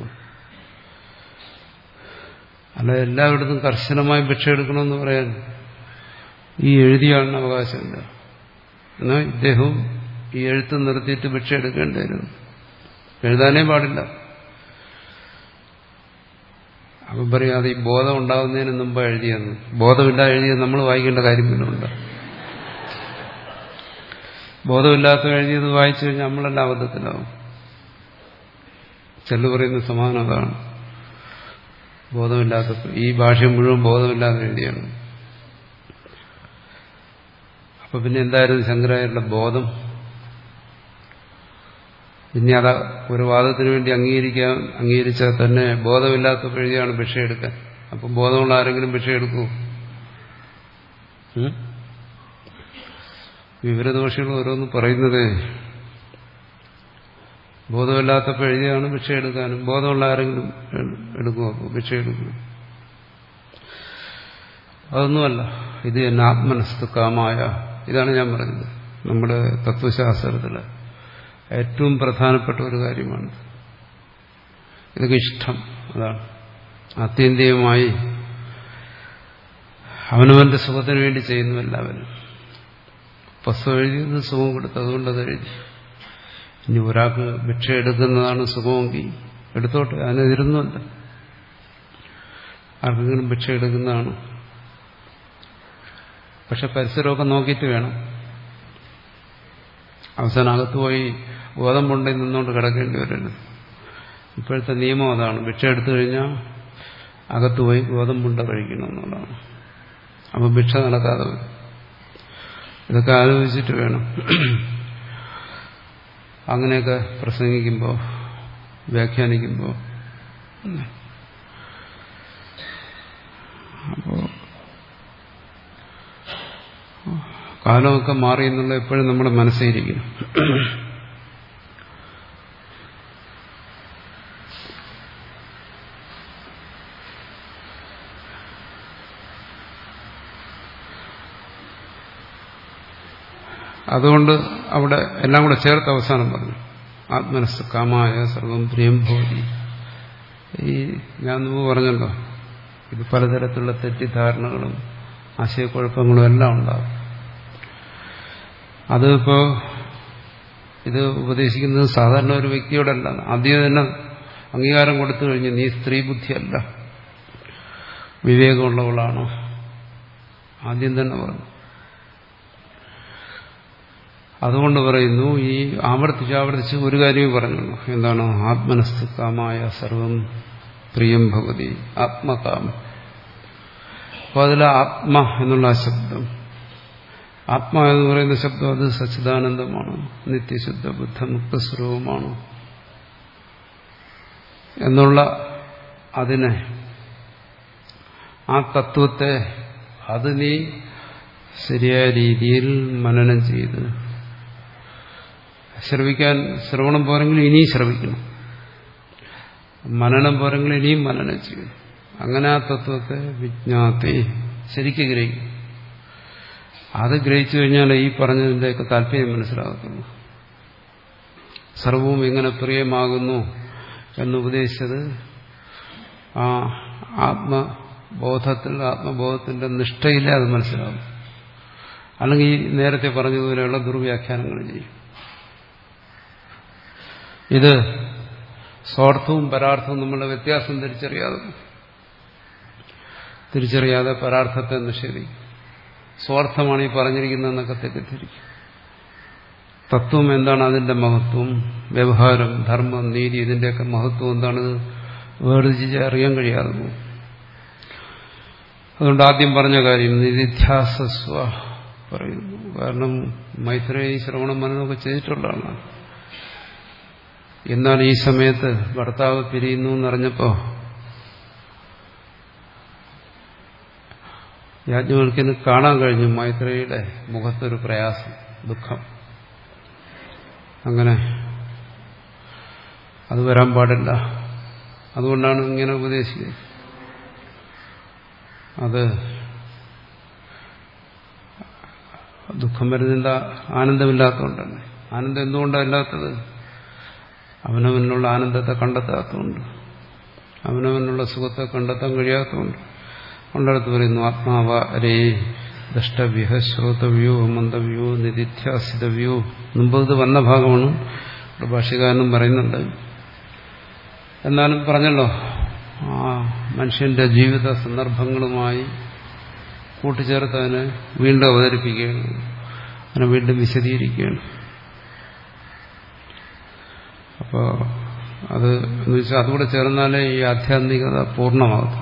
അല്ല എല്ലായിടത്തും കർശനമായി ഭിക്ഷ എടുക്കണമെന്ന് പറയാൻ ഈ എഴുതിയാളിന് അവകാശമില്ല. എന്നാൽ ഇദ്ദേഹവും ഈ എഴുത്ത് നിർത്തിയിട്ട് ഭിക്ഷ എടുക്കേണ്ടിയിരുന്നു. എഴുതാനേ പാടില്ല. അപ്പം പറയാതെ ഈ ബോധം ഉണ്ടാകുന്നതിന് മുമ്പ് എഴുതിയെന്ന്. ബോധമില്ല എഴുതിയത് നമ്മൾ വായിക്കേണ്ട കാര്യം പിന്നുണ്ട്. ബോധമില്ലാത്ത എഴുതിയത് വായിച്ചു കഴിഞ്ഞാൽ നമ്മളെല്ലാം അബദ്ധത്തിലാവും. ചെല്ലു പറയുന്ന സമാധാനം അതാണ്. ബോധമില്ലാത്ത ഈ ഭാഷ മുഴുവൻ ബോധമില്ലാതെ എഴുതിയാണ്. അപ്പൊ പിന്നെ എന്തായിരുന്നു ശങ്കരാചാര്യരുടെ ബോധം? ഇനി അതാ ഒരു വാദത്തിന് വേണ്ടി അംഗീകരിക്കാൻ അംഗീകരിച്ചാൽ തന്നെ ബോധമില്ലാത്ത എഴുതിയാണ് ഭിക്ഷ എടുക്കാൻ. അപ്പം ബോധമുള്ള ആരെങ്കിലും ഭിക്ഷ എടുക്കൂ? വിവരദോഷികൾ ഓരോന്ന് പറയുന്നത് ബോധമില്ലാത്തപ്പോൾ എഴുതിയാണ് ഭിക്ഷ എടുക്കാനും. ബോധമുള്ള ആരെങ്കിലും എടുക്കുമോ? അപ്പോൾ ഭിക്ഷ എടുക്കും. അതൊന്നുമല്ല. ഇത് തന്നെ ആത്മനസ്തു കാമായ. ഇതാണ് ഞാൻ പറഞ്ഞത്. നമ്മുടെ തത്വശാസ്ത്രത്തിലെ ഏറ്റവും പ്രധാനപ്പെട്ട ഒരു കാര്യമാണ്. ഇതൊക്കെ ഇഷ്ടം. അതാണ് ആത്യന്തികമായി അവനവന്റെ സുഖത്തിന് വേണ്ടി ചെയ്യുന്നു എല്ലാവരും. പുസ്തകം എഴുതിയത് സുഖം കൊടുത്തു, അതുകൊണ്ടത് എഴുതി. ഇനി ഒരാൾക്ക് ഭിക്ഷ എടുക്കുന്നതാണ് സുഖമെങ്കിൽ എടുത്തോട്ടെ, അതിനെതിരുന്നുമല്ല. ആർക്കെങ്കിലും ഭിക്ഷ എടുക്കുന്നതാണ്. പക്ഷെ പരിസരമൊക്കെ നോക്കിയിട്ട് വേണം. അവസാനം അകത്ത് പോയി ബോധം കൊണ്ടേ നിന്നുകൊണ്ട് കിടക്കേണ്ടി വരരുത്. ഇപ്പോഴത്തെ നിയമം അതാണ്. ഭിക്ഷ എടുത്തു കഴിഞ്ഞാൽ അകത്ത് പോയി ബോധം കൊണ്ട കഴിക്കണം എന്നുള്ളതാണ്. അപ്പം ഭിക്ഷ നടക്കാതെ വരും. ഇതൊക്കെ ആലോചിച്ചിട്ട് വേണം അങ്ങനെയൊക്കെ പ്രസംഗിക്കുമ്പോൾ, വ്യാഖ്യാനിക്കുമ്പോൾ. അപ്പോൾ കാലമൊക്കെ മാറി എന്നുള്ള എപ്പോഴും നമ്മുടെ മനസ്സിലിരിക്കുന്നു. അതുകൊണ്ട് അവിടെ എല്ലാം കൂടെ ചേർത്ത് അവസാനം പറഞ്ഞു ആത്മനസ്സ് കാമായ സർവം പ്രിയം ഭവതി. ഈ ഞാൻ മുമ്പ് പറഞ്ഞല്ലോ, ഇത് പലതരത്തിലുള്ള തെറ്റിദ്ധാരണകളും ആശയക്കുഴപ്പങ്ങളും എല്ലാം ഉണ്ടാകും. അതിപ്പോ ഇത് ഉപദേശിക്കുന്നത് സാധാരണ ഒരു വ്യക്തിയോടല്ല. ആദ്യം തന്നെ അംഗീകാരം കൊടുത്തു കഴിഞ്ഞു, നീ സ്ത്രീ ബുദ്ധിയല്ല, വിവേകമുള്ളവളാണ്. ആദ്യം തന്നെ പറഞ്ഞു. അതുകൊണ്ട് പറയുന്നു, ഈ ആവർത്തിച്ച് ആവർത്തിച്ച് ഒരു കാര്യമേ പറഞ്ഞുള്ളൂ. എന്താണ്? ആത്മനസ്തു കാമായ സർവം പ്രിയം ഭഗവതി. ആത്മകാമം. അപ്പോൾ അതിൽ ആത്മ എന്നുള്ള ആ ശബ്ദം, ആത്മ എന്ന് പറയുന്ന ശബ്ദം അത് സച്ചിദാനന്ദമാണ്, നിത്യശുദ്ധ ബുദ്ധ മുക്തസ്വരൂപമാണ് എന്നുള്ള അതിനെ, ആ തത്വത്തെ അത് നീ ശരിയായ രീതിയിൽ മനനം ചെയ്ത് ശ്രവിക്കാൻ, ശ്രവണം പോരെങ്കിൽ ഇനിയും ശ്രവിക്കണം, മനനം പോരെങ്കിൽ ഇനിയും മനനം ചെയ്യണം. അങ്ങനെ ആ തത്വത്തെ വിജ്ഞാത്തെ ശരിക്ക് ഗ്രഹിക്കും. അത് ഗ്രഹിച്ചു കഴിഞ്ഞാൽ ഈ പറഞ്ഞതിൻ്റെയൊക്കെ താല്പര്യം മനസ്സിലാകത്തുള്ളൂ. സർവവും എങ്ങനെ പ്രിയമാകുന്നു എന്നുപദേശിച്ചത് ആ ആത്മബോധത്തിൽ, ആത്മബോധത്തിന്റെ നിഷ്ഠയിലേ അത് മനസ്സിലാകും. അല്ലെങ്കിൽ നേരത്തെ പറഞ്ഞതുപോലെയുള്ള ദുർവ്യാഖ്യാനങ്ങൾ ചെയ്യും. ഇത് സ്വാർത്ഥവും പരാർത്ഥവും നമ്മളുടെ വ്യത്യാസം തിരിച്ചറിയാതെ തിരിച്ചറിയാതെ പരാർത്ഥത്തെ നിഷേധിക്കും. സ്വാർത്ഥമാണ് ഈ പറഞ്ഞിരിക്കുന്നതെന്നൊക്കെ തെറ്റിദ്ധരിക്കും. തത്വം എന്താണ്, അതിന്റെ മഹത്വം, വ്യവഹാരം, ധർമ്മം, നീതി, ഇതിന്റെയൊക്കെ മഹത്വം എന്താണിത് വേർതിരിച്ച് അറിയാൻ കഴിയാതെ പോകും. അതുകൊണ്ട് ആദ്യം പറഞ്ഞ കാര്യം നിധിധ്യാസസ്വ പറയുന്നു. കാരണം മൈത്രേയി ശ്രവണം മനനമൊക്കെ ചെയ്തിട്ടുള്ളതാണ്. എന്നാൽ ഈ സമയത്ത് ഭർത്താവ് പിരിയുന്നു എന്നറിഞ്ഞപ്പോ യാജ്ഞവൽക്യന് കാണാൻ കഴിഞ്ഞു മൈത്രേയിയുടെ മുഖത്തൊരു പ്രയാസം, ദുഃഖം. അങ്ങനെ അത് വരാൻ പാടില്ല. അതുകൊണ്ടാണ് ഇങ്ങനെ ഉപദേശിക്കുന്നത്. അത് ദുഃഖം വരുന്നതിന്റെ ആനന്ദമില്ലാത്തതുകൊണ്ടല്ലേ. ആനന്ദം എന്തുകൊണ്ടാണ് ഇല്ലാത്തത്? അവനവനുള്ള ആനന്ദത്തെ കണ്ടെത്താത്തതുകൊണ്ട്, അവനവനുള്ള സുഖത്തെ കണ്ടെത്താൻ കഴിയാത്തതുകൊണ്ട്. കൊണ്ടടുത്ത് പറയുന്നു ആത്മാവരേ ദ്രഷ്ടവ്യ ശ്രോതവ്യോ മന്ദവ്യോ നിധിധ്യാസിതവ്യോ. മുമ്പ് ഇത് വന്ന ഭാഗമാണ്, ഇവിടെ ഭാഷ്യകാരനും പറയുന്നുണ്ട്. എന്നാലും പറഞ്ഞല്ലോ, ആ മനുഷ്യന്റെ ജീവിത സന്ദർഭങ്ങളുമായി കൂട്ടിച്ചേർത്ത് അതിനെ വീണ്ടും അവതരിപ്പിക്കുകയാണ്, അതിനെ വീണ്ടും വിശദീകരിക്കുകയാണ്. അപ്പോൾ അത് എന്ന് വെച്ചാൽ അതുകൂടെ ചേർന്നാലേ ഈ ആധ്യാത്മികത പൂർണ്ണമാകത്തുള്ളൂ.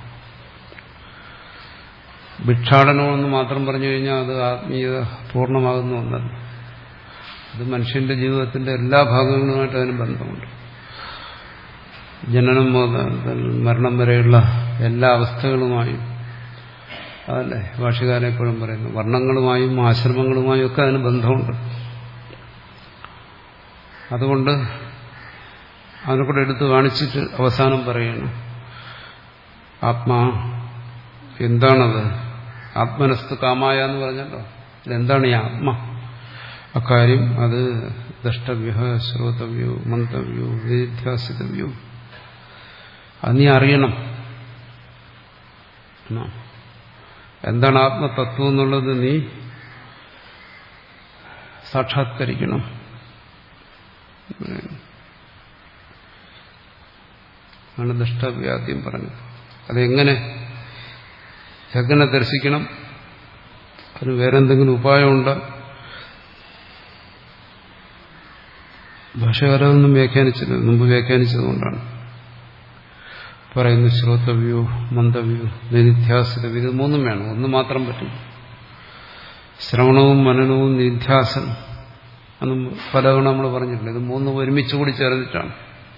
ഭിക്ഷാടനമെന്ന് മാത്രം പറഞ്ഞു കഴിഞ്ഞാൽ അത് ആത്മീയത പൂർണ്ണമാകുന്ന ഒന്നല്ല. അത് മനുഷ്യന്റെ ജീവിതത്തിന്റെ എല്ലാ ഭാഗങ്ങളുമായിട്ട് അതിന് ബന്ധമുണ്ട്. ജനനം മുതൽ മരണം വരെയുള്ള എല്ലാ അവസ്ഥകളുമായും, അതല്ലേ ഭാഷകാരൻ എപ്പോഴും പറയുന്നു, വർണ്ണങ്ങളുമായും ആശ്രമങ്ങളുമായും ഒക്കെ അതിന് ബന്ധമുണ്ട്. അതുകൊണ്ട് അതിനെ കൂടെ എടുത്ത് കാണിച്ചിട്ട് അവസാനം പറയണം, ആത്മാ എന്താണത്, ആത്മനസ്തു കാമായ എന്ന് പറഞ്ഞല്ലോ, ഇതെന്താണ് ഈ ആത്മ? അക്കാര്യം അത് ദ്രഷ്ടവ്യ, ശ്രോതവ്യോ, മന്തവ്യോ, നിധ്യാസിതവ്യോ, അത് നീ അറിയണം. എന്താണ് ആത്മതത്വം എന്നുള്ളത് നീ സാക്ഷാത്കരിക്കണം. ആണ് ദ്രഷ്ടവ്യാദ്യം പറഞ്ഞത്. അതെങ്ങനെ എങ്ങനെ ദർശിക്കണം? അതിന് വേറെന്തെങ്കിലും ഉപായമുണ്ട്? ഭാഷകാരൊന്നും വ്യാഖ്യാനിച്ചത് മുമ്പ് വ്യാഖ്യാനിച്ചതുകൊണ്ടാണ് പറയുന്നു. ശ്രോതവ്യോ, മന്തവ്യോ, നിധ്യാസിതവ്യോ, ഇത് മൂന്നും വേണം, ഒന്ന് മാത്രം പറ്റും. ശ്രവണവും മനനവും നിധ്യാസനം അന്നും പലതവണ നമ്മൾ പറഞ്ഞിട്ടുണ്ട്. ഇത് മൂന്നും ഒരുമിച്ച് കൂടി ചേർന്നിട്ടാണ്.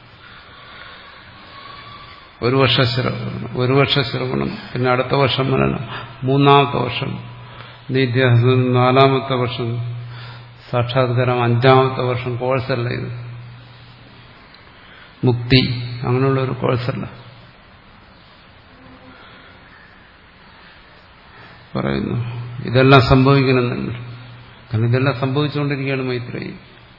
ഒരു വർഷ ശ്രവണം ഒരു വർഷ ശ്രവണം പിന്നെ അടുത്ത വർഷം മനനം, മൂന്നാമത്തെ വർഷം നിധ്യാസനം, നാലാമത്തെ വർഷം സാക്ഷാത്കാരം, അഞ്ചാമത്തെ വർഷം കോഴ്സല്ല ഇത്. മുക്തി അങ്ങനെയുള്ള ഒരു കോഴ്സല്ല. പറയുന്നു ഇതെല്ലാം സംഭവിക്കണമെന്നുണ്ട്. കാരണം ഇതെല്ലാം സംഭവിച്ചുകൊണ്ടിരിക്കുകയാണ് മൈത്രേയി.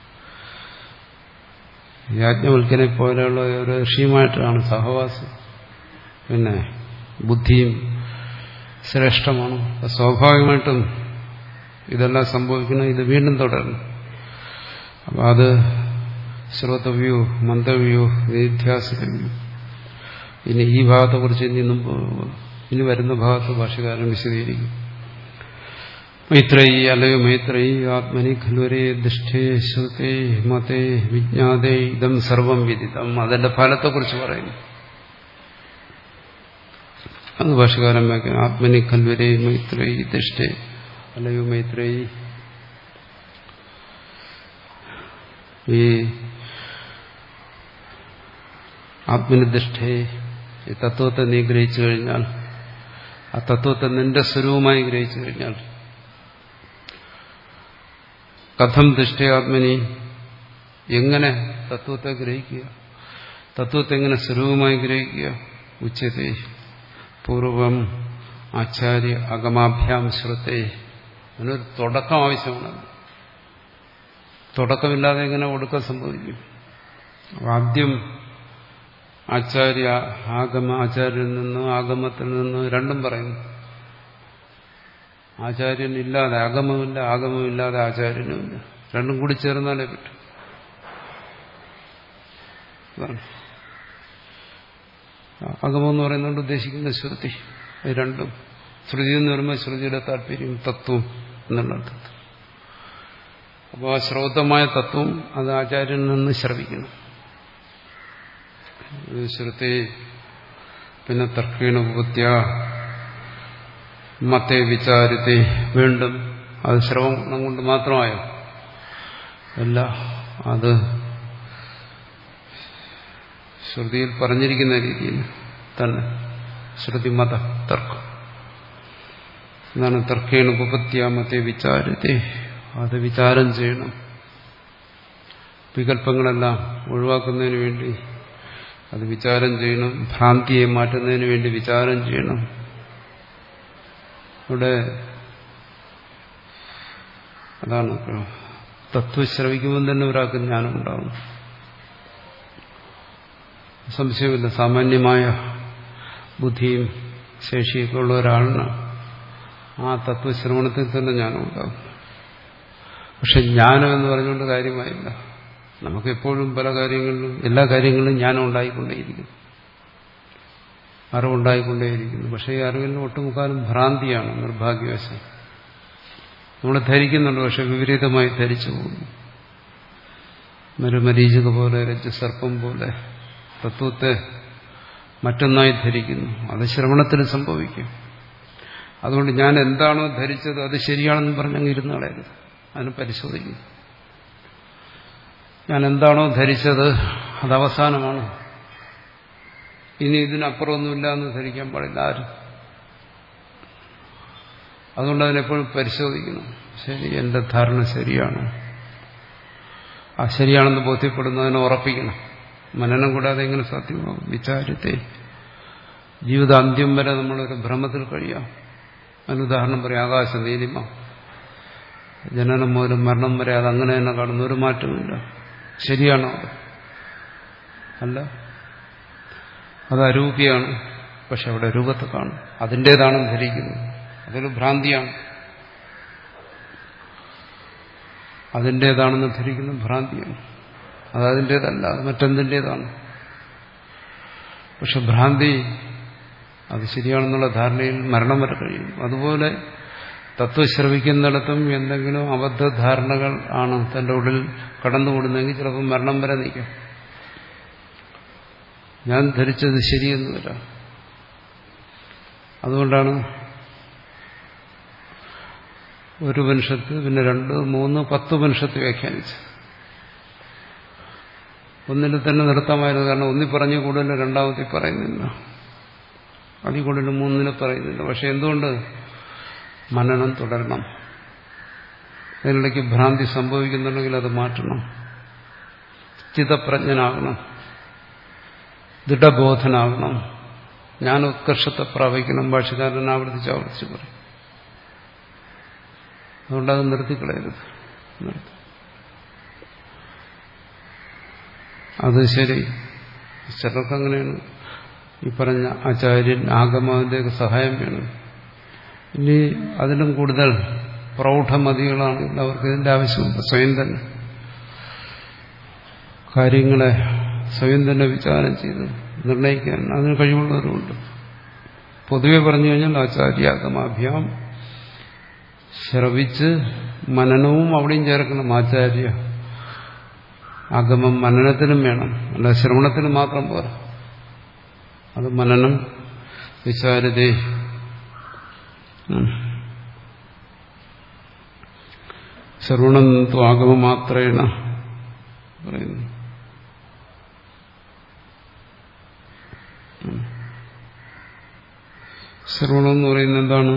യാജ്ഞവൽക്കനെ പോലെയുള്ള ഒരു ഋഷിയുമായിട്ടാണ് സഹവാസം. പിന്നെ ബുദ്ധിയും ശ്രേഷ്ഠമാണ്. സ്വാഭാവികമായിട്ടും ഇതെല്ലാം സംഭവിക്കണം, ഇത് വീണ്ടും തുടരണം. അപ്പം അത് ശ്രോതവ്യോ, മന്തവ്യോ, നിധ്യാസിതവ്യോ. ഇനി ഈ ഭാഗത്തെക്കുറിച്ച് ഇനി മുമ്പ് ഇനി വരുന്ന ഭാഗത്ത് ഭാഷകാരൻ വിശദീകരിക്കും. മൈത്രേയി അല്ലയോ മൈത്രേയി, ആത്മനി ഖൽവരേ ദൃഷ്ടേ ശ്രുതേ മതേ വിജ്ഞാതേ ഇതം സർവം വിദിതം. അതിന്റെ ഫലത്തെക്കുറിച്ച് പറയുന്നു. അത് ഭാഷകാരൻ വ്യാഖ്യാനം. ആത്മനി ഖൽവരേ മൈത്രേയി ദൃഷ്ടേ അല്ലയോ മൈത്രേയി, ഈ ആത്മനിഷ്ഠയെ ഈ തത്വത്തെ നീ ഗ്രഹിച്ചു കഴിഞ്ഞാൽ, ആ തത്വത്തെ നിന്റെ സ്വരൂപമായി ഗ്രഹിച്ചു കഴിഞ്ഞാൽ, കഥം ദൃഷ്ടേ ആത്മനി, എങ്ങനെ തത്വത്തെ ഗ്രഹിക്കുക, തത്വത്തെ എങ്ങനെ സ്വരൂപമായി ഗ്രഹിക്കുക? ഉച്ചത്തെ പൂർവം ആചാര്യ അഗമാഭ്യാം ശ്രുതേ. അതിനൊരു തുടക്കം ആവശ്യമാണ്. തുടക്കമില്ലാതെ എങ്ങനെ ഒടുക്കം സംഭവിക്കും? ആദ്യം ആചാര്യ ആഗമ, ആചാര്യനിൽ നിന്നും ആഗമത്തിൽ നിന്നും രണ്ടും പറയുന്നു. ആചാര്യൻ ഇല്ലാതെ ആഗമമില്ല, ആഗമമില്ലാതെ ആചാര്യനുമില്ല. രണ്ടും കൂടി ചേർന്നാലേ പറ്റും. ആഗമം എന്ന് പറയുന്നതുകൊണ്ട് ഉദ്ദേശിക്കുന്ന ശ്രുതി. രണ്ടും ശ്രുതി എന്ന് പറയുമ്പോൾ ശ്രുതിയുടെ താല്പര്യം തത്വം എന്നുള്ള അർത്ഥത്തിൽ. അപ്പോൾ ആ ശ്രോതമായ തത്വം അത് ആചാര്യനിൽ നിന്ന് ശ്രവിക്കണം. ശ്രുതി പിന്നെ തർക്കേണ ഉപത്യ മത്തെ വിചാരത്തെ, വീണ്ടും അത് ശ്രവണം കൊണ്ട് മാത്രമായോ? അല്ല, അത് ശ്രുതിയിൽ പറഞ്ഞിരിക്കുന്ന രീതിയിൽ തന്നെ ശ്രുതി മത തർക്കം എന്നാണ്. തർക്കേണ ഉപപത്യ മത്തെ വിചാരത്തെ, അത് വിചാരം ചെയ്യണം. വികല്പങ്ങളെല്ലാം ഒഴിവാക്കുന്നതിന് വേണ്ടി അത് വിചാരം ചെയ്യണം. ഭ്രാന്തിയെ മാറ്റുന്നതിന് വേണ്ടി വിചാരം ചെയ്യണം. ഇവിടെ അതാണ് തത്വം ശ്രവിക്കുമ്പോൾ തന്നെ ഒരാൾക്ക് ജ്ഞാനം ഉണ്ടാകും. സംശയമില്ല. സാമാന്യമായ ബുദ്ധിയും ശേഷിയൊക്കെ ഉള്ള ഒരാളിന് ആ തത്വശ്രവണത്തിൽ തന്നെ ജ്ഞാനം ഉണ്ടാകും. പക്ഷെ ജ്ഞാനം എന്ന് പറഞ്ഞുകൊണ്ട് കാര്യമായില്ല. നമുക്കെപ്പോഴും പല കാര്യങ്ങളിലും എല്ലാ കാര്യങ്ങളിലും ജ്ഞാനം ഉണ്ടായിക്കൊണ്ടേയിരിക്കും. അറിവുണ്ടായിക്കൊണ്ടേയിരിക്കുന്നു. പക്ഷേ ഈ അറിവിൽ ഒട്ടുമുക്കാലും ഭ്രാന്തിയാണ്, നിർഭാഗ്യവശം. നമ്മൾ ധരിക്കുന്നുണ്ട്, പക്ഷെ വിപരീതമായി ധരിച്ചു പോകുന്നു. മരുമരീചിക പോലെ, രജ്ജുസർപ്പം പോലെ തത്വത്തെ മറ്റൊന്നായി ധരിക്കുന്നു. അത് ശ്രവണത്തിൽ സംഭവിക്കും. അതുകൊണ്ട് ഞാൻ എന്താണോ ധരിച്ചത് അത് ശരിയാണെന്ന് പറഞ്ഞങ്ങ് ഇരുന്ന് കളയരുത്, അതിന് പരിശോധിക്കുന്നു. ഞാൻ എന്താണോ ധരിച്ചത് അത് അവസാനമാണ്, ഇനി ഇതിനപ്പുറമൊന്നുമില്ല എന്ന് ധരിക്കാൻ പാടില്ല ആരും. അതുകൊണ്ട് അതിനെപ്പോഴും പരിശോധിക്കണം. ശരി, എന്റെ ധാരണ ശരിയാണോ? ആ ശരിയാണെന്ന് ബോധ്യപ്പെടുന്നതിനെ ഉറപ്പിക്കണം. മനനം കൂടാതെ എങ്ങനെ സാധ്യമാകും? വിചാരത്തെ ജീവിതാന്ത്യം വരെ നമ്മളൊരു ഭ്രമത്തിൽ കഴിയാം. അതിനുദാഹരണം പറയാം, ആകാശ നീലിമ. ജനനം മുതൽ മരണം വരെ അതങ്ങനെ തന്നെ കാണുന്ന ഒരു മാറ്റമില്ല. ശരിയാണോ? അല്ല, അത് അരൂപിയാണ്. പക്ഷെ അവിടെ രൂപത്തെ കാണും, അതിൻ്റേതാണെന്ന് ധരിക്കുന്നു. അതൊരു ഭ്രാന്തിയാണ്. അതിൻ്റേതാണെന്ന് ധരിക്കുന്ന ഭ്രാന്തിയാണ്. അത് അതിൻ്റേതല്ല, അത് മറ്റെന്തിൻ്റേതാണ്. പക്ഷെ ഭ്രാന്തി അത് ശരിയാണെന്നുള്ള ധാരണയിൽ മരണം വരെ കഴിയും. അതുപോലെ തത്വശ്രവിക്കുന്നിടത്തും എന്തെങ്കിലും അബദ്ധധാരണകൾ ആണ് തന്റെ ഉള്ളിൽ കടന്നുകൂടുന്നെങ്കിൽ ചിലപ്പോൾ മരണം വരെ നിൽക്കും. ഞാൻ ധരിച്ചത് ശരിയെന്ന് വരാം. അതുകൊണ്ടാണ് ഒരു ഉപനിഷത്ത്, പിന്നെ രണ്ട് മൂന്ന് പത്ത് ഉപനിഷത്ത് വ്യാഖ്യാനിച്ചു. ഒന്നിൽ തന്നെ നിർത്താമായിരുന്നു. കാരണം ഒന്നി പറഞ്ഞു കൂടുതൽ രണ്ടാമത്തിൽ പറയുന്നില്ല, അതിൽ കൂടുതൽ മൂന്നിന് പറയുന്നില്ല. പക്ഷെ എന്തുകൊണ്ട്? മനനം തുടരണം. അതിനിടയ്ക്ക് ഭ്രാന്തി സംഭവിക്കുന്നുണ്ടെങ്കിൽ അത് മാറ്റണം. സ്ഥിതപ്രജ്ഞനാകണം, ദൃഢബോധനാകണം, ഞാൻ ഉത്കർഷത്തെ പ്രാപിക്കണം. ഭാഷകാരൻ ആവർത്തിച്ച് ആവർത്തിച്ച് പറയും. അതുകൊണ്ട് അത് നിർത്തിക്കളയരുത്. നിർത്തി അത് ശരി. ചിലർക്ക് അങ്ങനെയാണ്. ഈ പറഞ്ഞ ആചാര്യൻ ആഗമത്തിലേക്ക് സഹായം വേണം. ഇനി അതിലും കൂടുതൽ പ്രൗഢമതികളാണെങ്കിൽ അവർക്ക് ഇതിന്റെ ആവശ്യമുണ്ട്. സ്വയം തന്നെ കാര്യങ്ങളെ സ്വയം തന്നെ വിചാരം ചെയ്ത് നിർണയിക്കാൻ അതിന് കഴിവുള്ളവരുമുണ്ട്. പൊതുവെ പറഞ്ഞു കഴിഞ്ഞാൽ ആചാര്യാഗമാഭ്യാം ശ്രവിച്ച് മനനവും അവിടെയും ചേർക്കണം. ആചാര്യ ആഗമം മനനത്തിനും വേണം, അല്ല ശ്രവണത്തിന് മാത്രം പോരാ. അത് മനനം വിചാരതേ. ശ്രവണം ആഗമമാത്രേണ പറയുന്നു. ശ്രവണം എന്ന് പറയുന്നത് എന്താണ്?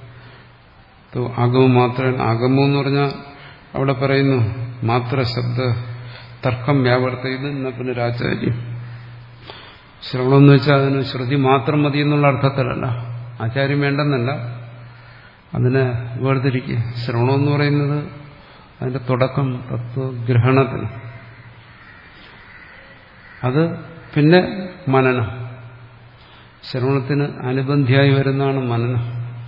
ആഗമം മാത്രം. ആഗമം എന്ന് പറഞ്ഞാൽ അവിടെ പറയുന്നു മാത്ര ശബ്ദ തർക്കം വ്യാവർത്തയത് എന്ന പുനരാചാര്യം. ശ്രവണം എന്ന് വെച്ചാൽ അതിന് ശ്രുതി മാത്രം മതി എന്നുള്ള അർത്ഥത്തിലല്ല, ആചാര്യം വേണ്ടെന്നല്ല, അതിനെ വേർതിരിക്കുക. ശ്രവണം എന്ന് പറയുന്നത് അതിന്റെ തുടക്കം തത്വഗ്രഹണത്തിന്, അത് പിന്നെ മനനം. ശ്രവണത്തിന് അനുബന്ധിയായി വരുന്നതാണ് മനനം.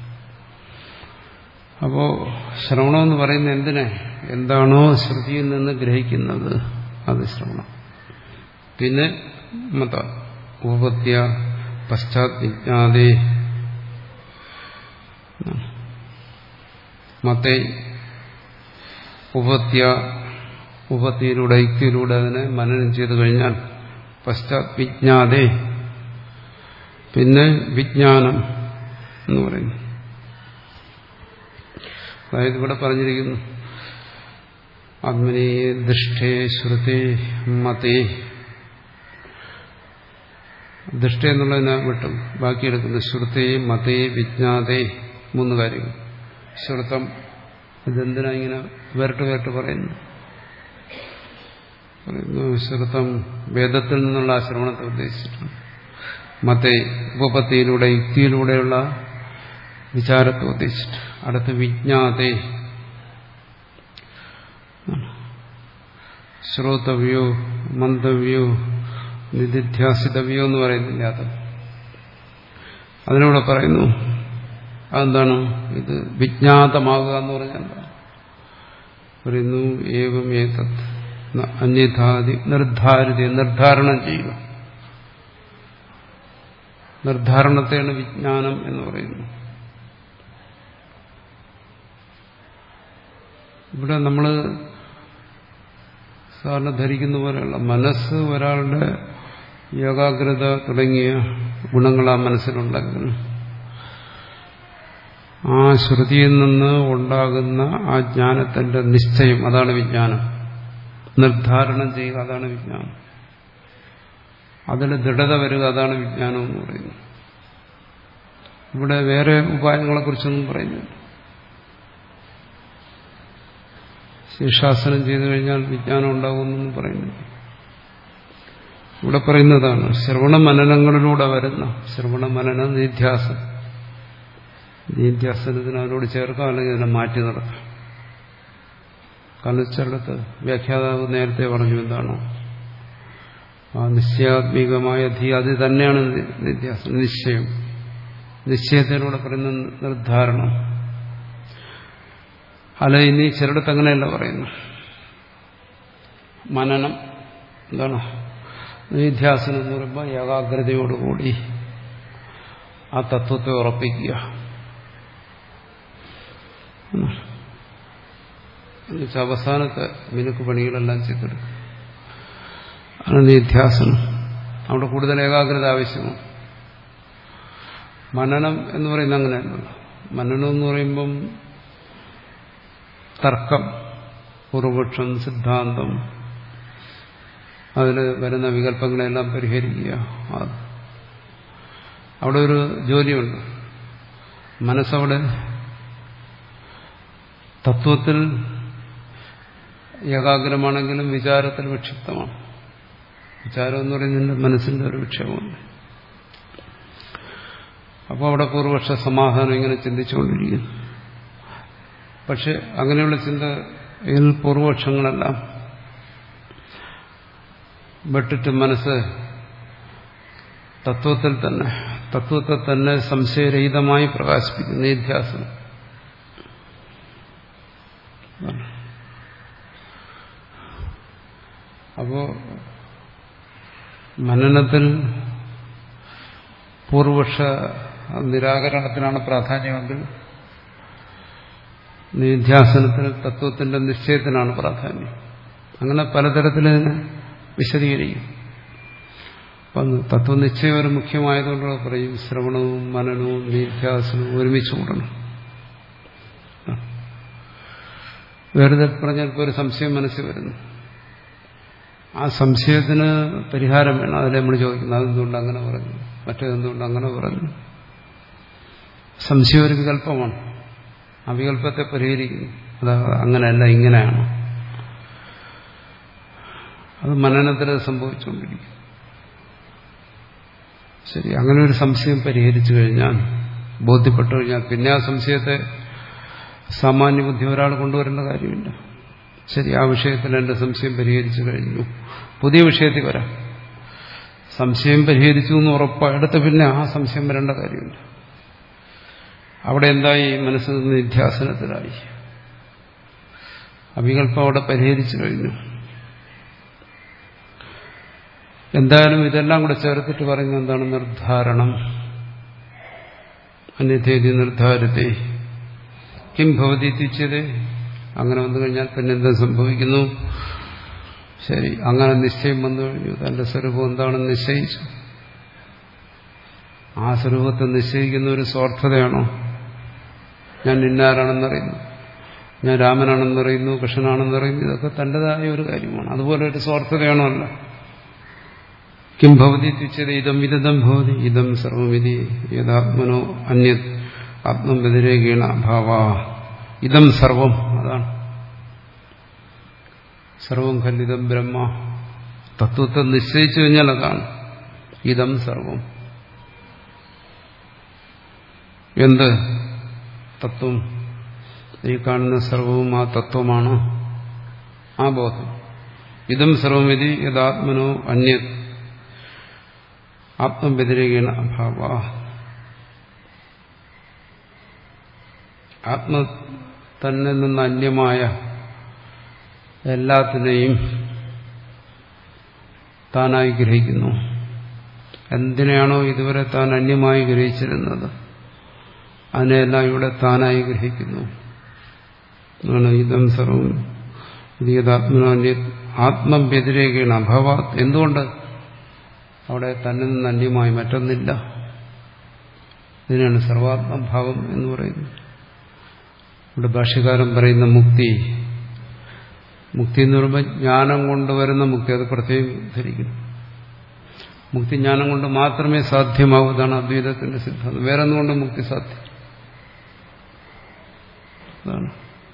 അപ്പോ ശ്രവണമെന്ന് പറയുന്നത് എന്തിനെ? എന്താണോ ശ്രുതിയിൽ നിന്ന് ഗ്രഹിക്കുന്നത് അത് ശ്രവണം. പിന്നെ മത ഉപപത്യ പശ്ചാത് വിജ്ഞാതേ മതേ ഉപപത്യ ഉപപത്തിയിലൂടെ യുക്തിയിലൂടെ അതിനെ മനനം ചെയ്തു കഴിഞ്ഞാൽ പശ്ചാത് വിജ്ഞാതേ, പിന്നെ വിജ്ഞാനം എന്ന് പറയുന്നു. അതായത് ഇവിടെ പറഞ്ഞിരിക്കുന്നു ആത്മനീ ദൃഷ്ടേ ശ്രുതേ മതേ. ദൃഷ്ട എന്നുള്ളതിനെ വിട്ടും ബാക്കിയെടുക്കുന്നു ശ്രുതേ മതേ വിജ്ഞാതേ. മൂന്ന് കാര്യങ്ങൾ. ശ്രുതം ഇതെന്തിനാ ഇങ്ങനെ വേറിട്ട് വേറിട്ട് പറയുന്നു? പറയുന്നു ശ്രുതം വേദത്തിൽ നിന്നുള്ള ആശ്രമണത്തെ ഉദ്ദേശിച്ചിട്ടുണ്ട്. മതേ ഉപപത്തിയിലൂടെ യുക്തിയിലൂടെയുള്ള വിചാരത്തെ ഉദ്ദേശിച്ചിട്ട്. അടുത്ത് വിജ്ഞാതേ, ശ്രോതവ്യോ മന്തവ്യോ നിധിധ്യാസിതവ്യോ എന്ന് പറയുന്നില്ല, അത് അതിനൂടെ പറയുന്നു. അതെന്താണ്? ഇത് വിജ്ഞാതമാകുക എന്ന് പറഞ്ഞാൽ എന്താ പറയുന്നു? ഏവം ഏതത് അന്യഥാതി നിർദ്ധാരിത, നിർദ്ധാരണം ചെയ്യുക. നിർദ്ധാരണത്തെയാണ് വിജ്ഞാനം എന്ന് പറയുന്നത്. ഇവിടെ നമ്മൾ സാധാരണ ധരിക്കുന്ന പോലെയുള്ള മനസ്സ് ഒരാളുടെ ഏകാഗ്രത തുടങ്ങിയ ഗുണങ്ങൾ ആ മനസ്സിലുണ്ടാക്കുന്നു. ആ ശ്രുതിയിൽ നിന്ന് ഉണ്ടാകുന്ന ആ ജ്ഞാനത്തിന്റെ നിശ്ചയം, അതാണ് വിജ്ഞാനം. നിർദ്ധാരണം ചെയ്യുക, അതാണ് വിജ്ഞാനം. അതിന് ദൃഢത വരിക, അതാണ് വിജ്ഞാനം എന്ന് പറയുന്നത്. ഇവിടെ വേറെ ഉപായങ്ങളെക്കുറിച്ചൊന്നും പറയുന്നില്ല. ശീർഷാസനം ചെയ്തു കഴിഞ്ഞാൽ വിജ്ഞാനം ഉണ്ടാകുമെന്നൊന്നും പറയുന്നില്ല. ഇവിടെ പറയുന്നതാണ് ശ്രവണ മനനങ്ങളിലൂടെ വരുന്ന ശ്രവണ മനന നിധ്യാസം. നിധ്യാസനത്തിന് അതിനോട് ചേർക്കാം, അല്ലെങ്കിൽ അതിനെ മാറ്റി നടത്താം. കാരണം ചിലടത്ത് വ്യാഖ്യാതാവ് നേരത്തെ പറഞ്ഞു എന്താണോ ആ നിശ്ചയാത്മികമായ ധീ, അത് തന്നെയാണ് നിധ്യാസനം, നിശ്ചയം. നിശ്ചയത്തിലൂടെ പറയുന്ന നിർദ്ധാരണം. അല്ല, ഇനി ചിലടത്ത് അങ്ങനെയല്ല പറയുന്നു. മനനം എന്താണ്? നിധ്യാസനം എന്ന് പറയുമ്പോൾ ഏകാഗ്രതയോടുകൂടി ആ തത്വത്തെ ഉറപ്പിക്കുക. എന്നുവെച്ചാൽ അവസാനത്തെ മിനുക്ക് പണികളെല്ലാം ചെയ്തെടുക്കും. ആണ് നിധ്യാസനം. അവിടെ കൂടുതൽ ഏകാഗ്രത ആവശ്യമാണ്. മനനം എന്ന് പറയുന്നത് അങ്ങനെയല്ലല്ലോ. മനനം എന്ന് പറയുമ്പം തർക്കം, പൂർവപക്ഷം, സിദ്ധാന്തം, അതിൽ വരുന്ന വികല്പങ്ങളെല്ലാം പരിഹരിക്കുക. അവിടെ ഒരു ജോലിയുണ്ട്. മനസ്സവിടെ തത്വത്തിൽ ഏകാഗ്രമാണെങ്കിലും വിചാരത്തിൽ വിക്ഷിപ്തമാണ്. വിചാരം എന്ന് പറയുന്നതിന്റെ മനസ്സിന്റെ ഒരു വിക്ഷേപമാണ്. അപ്പോൾ അവിടെ പൂർവപക്ഷ സമാധാനം ഇങ്ങനെ ചിന്തിച്ചുകൊണ്ടിരിക്കുന്നു. പക്ഷെ അങ്ങനെയുള്ള ചിന്തയിൽ പൂർവപക്ഷങ്ങളെല്ലാം വെട്ടിട്ട് മനസ്സ് തത്വത്തിൽ തന്നെ തത്വത്തെ തന്നെ സംശയരഹിതമായി പ്രകാശിപ്പിക്കുന്നു. നിധ്യാസനം. അപ്പോ മനനത്തിൽ പൂർവപക്ഷ നിരാകരണത്തിനാണ് പ്രാധാന്യമെങ്കിൽ നിധ്യാസനത്തിൽ തത്വത്തിന്റെ നിശ്ചയത്തിനാണ് പ്രാധാന്യം. അങ്ങനെ പലതരത്തിൽ ഇതിനെ വിശദീകരിക്കും. അപ്പം തത്വനിശ്ചയം ഒരു മുഖ്യമായതുകൊണ്ട് പറയും ശ്രവണവും മനനവും നിധ്യാസനവും ഒരുമിച്ച് കൂടണം. വേറെ പറഞ്ഞാൽ ഇപ്പോൾ ഒരു സംശയം മനസ്സിൽ വരുന്നു. ആ സംശയത്തിന് പരിഹാരം വേണം. അതിൽ നമ്മൾ ചോദിക്കുന്നത് അതെന്തുകൊണ്ട് അങ്ങനെ പറഞ്ഞു, മറ്റേതെന്തുകൊണ്ട് അങ്ങനെ പറഞ്ഞു. സംശയം ഒരു വികല്പമാണ്. ആ വികല്പത്തെ പരിഹരിക്കുന്നു. അത് അങ്ങനെയല്ല, ഇങ്ങനെയാണ്. അത് മനനത്തിൽ സംഭവിച്ചുകൊണ്ടിരിക്കും. ശരി, അങ്ങനെ ഒരു സംശയം പരിഹരിച്ചു കഴിഞ്ഞാൽ, ബോധ്യപ്പെട്ടു കഴിഞ്ഞാൽ, പിന്നെ ആ സംശയത്തെ സാമാന്യ ബുദ്ധി ഒരാൾ കൊണ്ടുവരേണ്ട കാര്യമില്ല. ശരി, ആ വിഷയത്തിൽ എന്റെ സംശയം പരിഹരിച്ചു കഴിഞ്ഞു, പുതിയ വിഷയത്തിൽ വരാം. സംശയം പരിഹരിച്ചു എന്ന് ഉറപ്പായെടുത്ത് പിന്നെ ആ സംശയം വരേണ്ട കാര്യമില്ല. അവിടെ എന്തായി? മനസ്സിൽ നിന്ന് നിധ്യാസനത്തിലായി. അവികല്പം അവിടെ പരിഹരിച്ചു കഴിഞ്ഞു. എന്തായാലും ഇതെല്ലാം കൂടെ ചേർത്തിട്ട് പറയുന്നത് എന്താണ്? നിർദ്ധാരണം. അന്യഥേതി നിർദ്ധാരത്തെ കിം ഭവതി തിച്ചത്. അങ്ങനെ വന്നു കഴിഞ്ഞാൽ പിന്നെ എന്താ സംഭവിക്കുന്നു? ശരി, അങ്ങനെ നിശ്ചയം വന്നു കഴിഞ്ഞു. തന്റെ സ്വരൂപം എന്താണെന്ന് നിശ്ചയിച്ചു. ആ സ്വരൂപത്തെ നിശ്ചയിക്കുന്ന ഒരു സ്വാർത്ഥതയാണോ? ഞാൻ ഇന്നാരാണെന്നറിയുന്നു, ഞാൻ രാമനാണെന്നറിയുന്നു, കൃഷ്ണനാണെന്നറിയുന്നു, ഇതൊക്കെ തന്റേതായ ഒരു കാര്യമാണ്. അതുപോലെ ഒരു സ്വാർത്ഥതയാണോ? അല്ല. കിം ഭവതി തുച്ഛത ഇതം വിദം ഭവതി ഇതം സർവമിതി യഥാത്മനോ അന്യത് ആത്മം വ്യതിരേകീണ ഭാവ. ഇതം സർവം, അതാണ് സർവം ഖല്ലിതം ബ്രഹ്മ. തത്വത്തെ നിശ്ചയിച്ചു കഴിഞ്ഞാൽ അതാണ് ഇതം സർവം. എന്ത് തത്വം? ഈ കാണുന്ന സർവവും ആ തത്വമാണ്, ആ ബോധം. ഇതം സർവമിതി യഥാത്മനോ അന്യത് ആത്മം വ്യതിരേകീണ അഭാവ. ആത്മ തന്നെ നിന്ന് അന്യമായ എല്ലാത്തിനെയും താനായി ഗ്രഹിക്കുന്നു. എന്തിനെയാണോ ഇതുവരെ താൻ അന്യമായി ഗ്രഹിച്ചിരുന്നത് അതിനെല്ലാം ഇവിടെ താനായി ഗ്രഹിക്കുന്നു. ഇതം സർവം ഇതാത്മനാന്യ ആത്മവ്യതിരേകയാണ് അഭാവാത്. എന്തുകൊണ്ട് അവിടെ തന്നിൽ നിന്ന് അന്യമായി മറ്റൊന്നില്ല. ഇതിനാണ് സർവാത്മഭാവം എന്ന് പറയുന്നത്. ഇവിടെ ഭാഷ്യകാരൻ പറയുന്ന മുക്തി മുക്തി എന്ന് പറയുമ്പോൾ ജ്ഞാനം കൊണ്ടുവരുന്ന മുക്തി, അത് പ്രത്യേകം ധരിക്കുന്നു. മുക്തി ജ്ഞാനം കൊണ്ട് മാത്രമേ സാധ്യമാവൂ. ഇതാണ് അദ്വൈതത്തിന്റെ സിദ്ധാന്തം. വേറെ ഒന്നുകൊണ്ട് മുക്തി സാധ്യം അതാണ്.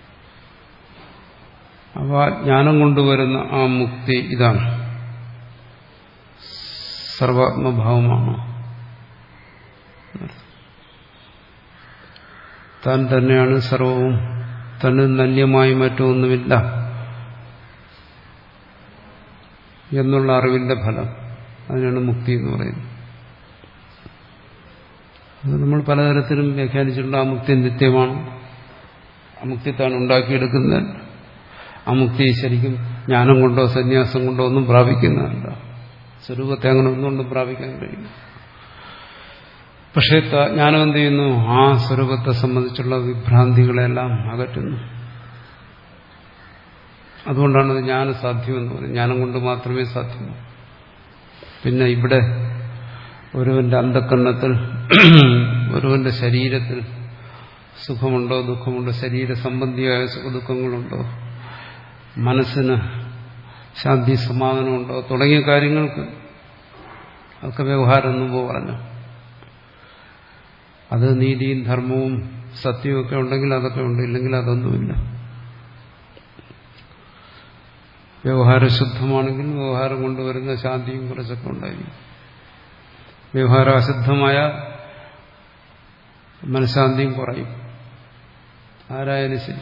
അപ്പോൾ ആ ജ്ഞാനം കൊണ്ടുവരുന്ന ആ മുക്തി ഇതാണ്, സർവാത്മഭാവമാണ്. താൻ തന്നെയാണ് സർവവും, തന്നിൽ നന്യമായി മറ്റൊന്നുമില്ല എന്നുള്ള അറിവിന്റെ ഫലം, അതിനാണ് മുക്തി എന്ന് പറയുന്നത്. അത് നമ്മൾ പലതരത്തിലും വ്യാഖ്യാനിച്ചിട്ടുണ്ട്. ആ മുക്തി നിത്യമാണ്, ആ മുക്തി താൻ ഉണ്ടാക്കിയെടുക്കുന്നത്. ആ മുക്തി ശരിക്കും ജ്ഞാനം കൊണ്ടോ സന്യാസം കൊണ്ടോ ഒന്നും പ്രാപിക്കുന്നതല്ല. സ്വരൂപത്തെ അങ്ങനെ ഒന്നുകൊണ്ടും പ്രാപിക്കാൻ കഴിയും. പക്ഷേ ജ്ഞാനം എന്ത് ചെയ്യുന്നു? ആ സ്വരൂപത്തെ സംബന്ധിച്ചുള്ള വിഭ്രാന്തികളെല്ലാം അകറ്റുന്നു. അതുകൊണ്ടാണ് അത് ജ്ഞാനം സാധ്യമെന്ന് പറയുന്നത്. ജ്ഞാനം കൊണ്ട് മാത്രമേ സാധ്യമൂ. പിന്നെ ഇവിടെ ഒരുവന്റെ അന്ധക്കരണത്തിൽ, ഒരുവന്റെ ശരീരത്തിൽ സുഖമുണ്ടോ ദുഃഖമുണ്ടോ, ശരീര സംബന്ധിയായ സുഖദുഃഖങ്ങളുണ്ടോ, മനസ്സിന് ശാന്തി സമാധാനമുണ്ടോ തുടങ്ങിയ കാര്യങ്ങൾക്ക് അതൊക്കെ വ്യവഹാരം മുമ്പ് പറഞ്ഞു. അത് നീതിയും ധർമ്മവും സത്യവും ഒക്കെ ഉണ്ടെങ്കിൽ അതൊക്കെ ഉണ്ട്, ഇല്ലെങ്കിൽ അതൊന്നുമില്ല. വ്യവഹാരശുദ്ധമാണെങ്കിൽ വ്യവഹാരം കൊണ്ടുവരുന്ന ശാന്തിയും കുറച്ചൊക്കെ ഉണ്ടായിരിക്കും. വ്യവഹാരം അശുദ്ധമായ മനഃശാന്തിയും കുറയും. ആരായാലും ശരി,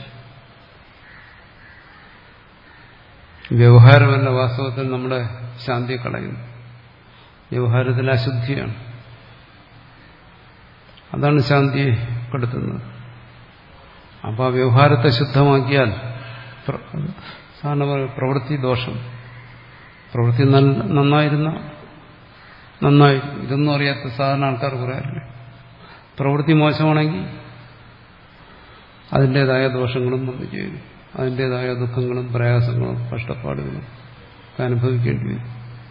വ്യവഹാരമല്ല വാസ്തവത്തിൽ നമ്മുടെ ശാന്തി കളയുന്നു. വ്യവഹാരത്തിൽ അശുദ്ധിയാണ്, അതാണ് ശാന്തിയെ കെടുത്തുന്നത്. അപ്പോൾ ആ വ്യവഹാരത്തെ ശുദ്ധമാക്കിയാൽ സാധാരണ പ്രവൃത്തി ദോഷം, പ്രവൃത്തി നന്നായിരുന്ന നന്നായി, ഇതൊന്നും അറിയാത്ത സാധാരണ ആൾക്കാർ പറയാറില്ല. പ്രവൃത്തി മോശമാണെങ്കിൽ അതിൻ്റെതായ ദോഷങ്ങളും വന്നു ചെയ്യും, അതിൻ്റെതായ ദുഃഖങ്ങളും പ്രയാസങ്ങളും കഷ്ടപ്പാടുകളും ഒക്കെ അനുഭവിക്കേണ്ടി വരും.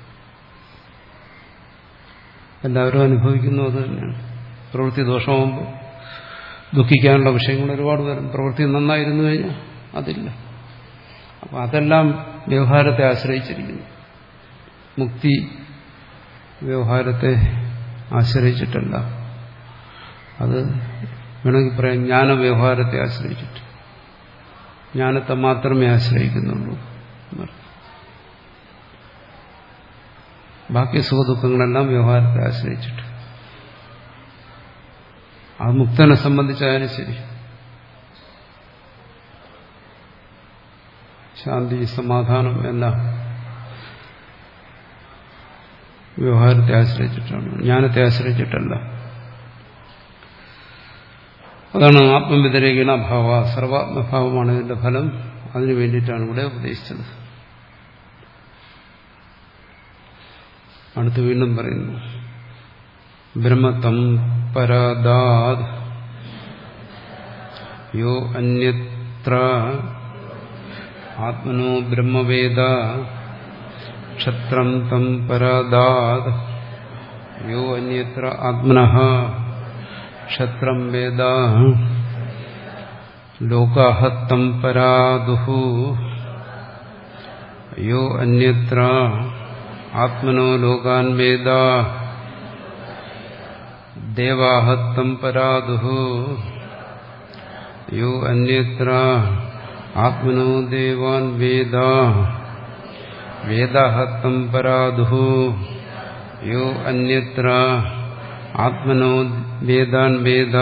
എല്ലാവരും അനുഭവിക്കുന്നത് അത് തന്നെയാണ്. പ്രവൃത്തി ദോഷമാകുമ്പോൾ ദുഃഖിക്കാനുള്ള വിഷയങ്ങൾ ഒരുപാട് വരും. പ്രവൃത്തി നന്നായിരുന്നു കഴിഞ്ഞാൽ അതില്ല. അപ്പം അതെല്ലാം വ്യവഹാരത്തെ ആശ്രയിച്ചിരിക്കുന്നു. മുക്തി വ്യവഹാരത്തെ ആശ്രയിച്ചിട്ടല്ല, അത് വേണമെങ്കിൽ പറയാം ജ്ഞാനവ്യവഹാരത്തെ ആശ്രയിച്ചിട്ട്, ജ്ഞാനത്തെ മാത്രമേ ആശ്രയിക്കുന്നുള്ളൂ. ബാക്കി സുഖദുഃഖങ്ങളെല്ലാം വ്യവഹാരത്തെ ആശ്രയിച്ചിട്ട്. അത് മുക്തനെ സംബന്ധിച്ചായാലും ശരി, ശാന്തി സമാധാനം എല്ലാം വ്യവഹാരത്തെ ആശ്രയിച്ചിട്ടാണ്, ജ്ഞാനത്തെ ആശ്രയിച്ചിട്ടല്ല. അതാണ് ആത്മവ്യതിരേകണ ഭാവ, സർവാത്മഭാവമാണ് ഇതിന്റെ ഫലം. അതിനു വേണ്ടിയിട്ടാണ് ഇവിടെ ഉപദേശിച്ചത്. അടുത്ത് വീണ്ടും പറയുന്നു, ബ്രഹ്മതം പരാദാത് യോ അന്യത്ര ആത്മനോ ബ്രഹ്മവേദ ക്ഷത്രം തം പരാദാത് യോ അന്യത്ര ആത്മനഃ ക്ഷത്രം വേദ ലോകാഃ തം പരാദുഃ യോ അന്യത്ര ആത്മനോ ലോകാൻ വേദ ദേവാഃ തം പരാദുഃ യോ അന്യത്ര ആത്മനോ ദേവാൻ വേദ വേദാഃ തം പരാദുഃ യോ അന്യത്ര ആത്മനോ വേദാൻ വേദ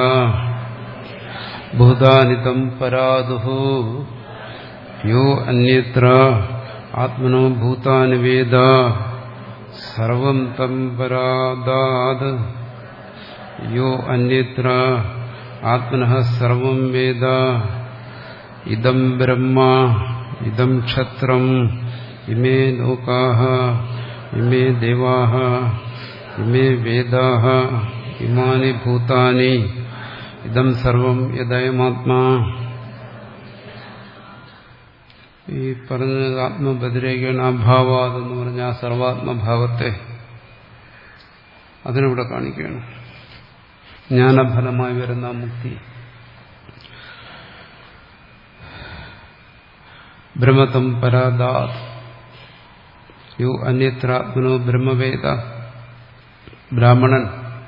ഭൂതാനി തം പരാദുഃ യോ അന്യത്ര ആത്മനോ ഭൂതാനി വേദ സർവം തം പരാദാത് യോ അന്യത്ര ആത്മനഃ സർവം വേദ ഇദം ബ്രഹ്മ ഇദം ക്ഷത്രം ഇമേ ലോകാഃ ഇമേ ദേവാഃ ഇമേ വേദാഹ ഇമാനി ഭൂതാനി ഇദം സർവം യദയമാത്മാ. ഈ പറഞ്ഞ ആത്മബതിരേഖയാണ് അഭാവാതെന്ന് പറഞ്ഞ ആ സർവാത്മഭാവത്തെ അതിനിവിടെ കാണിക്കുകയാണ്. ജ്ഞാനഫലമായി വരുന്ന മുക്തി. ബ്രഹ്മതം പരാദാത് യോ അന്യത്രാത്മനോ ബ്രഹ്മവേദ. ബ്രാഹ്മണൻ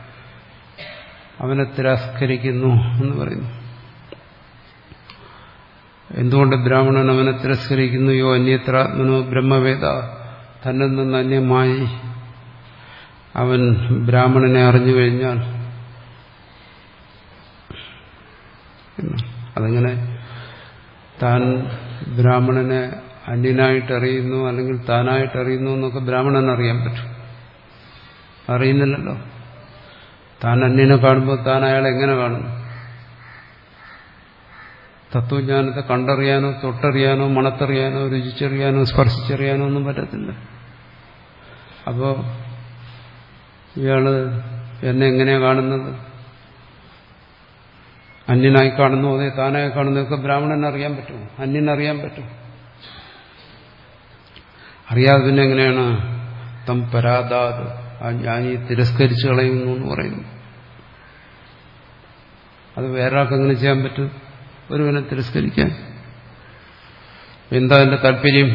അവനെ തിരസ്കരിക്കുന്നു എന്ന് പറയുന്നു. എന്തുകൊണ്ട് ബ്രാഹ്മണൻ അവനെ തിരസ്കരിക്കുന്നു? യോ അന്യത്രാത്മനോ ബ്രഹ്മവേദ. തന്നിൽ നിന്ന് അന്യമായി അവൻ ബ്രാഹ്മണനെ അറിഞ്ഞു കഴിഞ്ഞാൽ അതങ്ങനെ താൻ ബ്രാഹ്മണനെ അന്യനായിട്ട് അറിയുന്നു അല്ലെങ്കിൽ താനായിട്ട് അറിയുന്നു എന്നൊക്കെ ബ്രാഹ്മണൻ അറിയാൻ പറ്റും. അറിയുന്നില്ലല്ലോ. താൻ അന്യനെ കാണുമ്പോൾ താൻ അയാളെ എങ്ങനെ കാണുന്നു? തത്വജ്ഞാനത്തെ കണ്ടറിയാനോ തൊട്ടറിയാനോ മണത്തറിയാനോ രുചിച്ചറിയാനോ സ്പർശിച്ചറിയാനോ ഒന്നും പറ്റത്തില്ല. അപ്പോ ഇയാള് എന്നെ എങ്ങനെയാ കാണുന്നത്? അന്യനായി കാണുന്നു, അതേ താനായി കാണുന്നതൊക്കെ ബ്രാഹ്മണന് അറിയാൻ പറ്റുമോ? അന്യനറിയാൻ പറ്റും? അറിയാതെ പിന്നെ എങ്ങനെയാണ് തം പരാദാത് ആ ജ്ഞാനി തിരസ്കരിച്ചു കളയുന്നു എന്ന് പറയുന്നു. അത് വേറെ ആൾക്ക് എങ്ങനെ ചെയ്യാൻ പറ്റും? ഒരുവനെ തിരസ്കരിക്കാൻ എന്താ അതിന്റെ താല്പര്യം?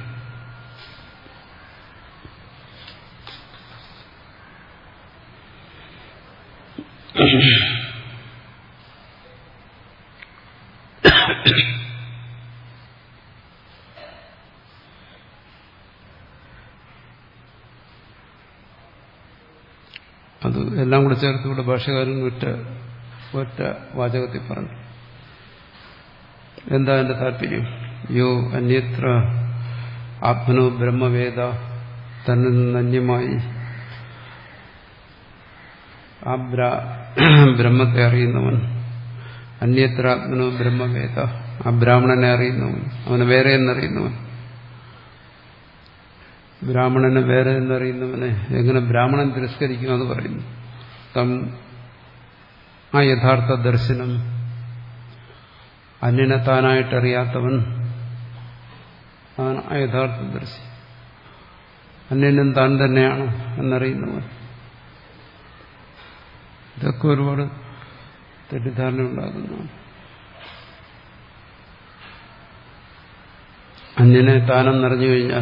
അത് എല്ലാം കൂടെ ചേർത്ത് ഇവിടെ ഭാഷകാരൻ ഒറ്റ ഒറ്റ വാചകത്തിൽ പറഞ്ഞു. എന്താ എന്റെ താല്പര്യം? യോ അന്യത്ര ആത്മനോ ബ്രഹ്മവേദ. തന്നിൽ നിന്ന് അന്യമായി ആ ബ്രഹ്മത്തെ അറിയുന്നവൻ. അന്യത്ര ആത്മനോ ബ്രഹ്മവേദ. ആ ബ്രാഹ്മണനെ അറിയുന്നവൻ, അവനെ വേറെ എന്നറിയുന്നവൻ. ബ്രാഹ്മണനെ വേറെ എന്നറിയുന്നവനെ എങ്ങനെ ബ്രാഹ്മണൻ തിരസ്കരിക്കും? അത് പറയുന്നു. തം ആ യഥാർത്ഥ ദർശനം. അന്യനെ താനായിട്ടറിയാത്തവൻ ആ യഥാർത്ഥ ദർശി. അന്യനും താൻ തന്നെയാണ് എന്നറിയുന്നവൻ. ഇതൊക്കെ ഒരുപാട് തെറ്റിദ്ധാരണ ഉണ്ടാകുന്നതാണ്. അന്യനെ താനെന്നറിഞ്ഞു കഴിഞ്ഞാൽ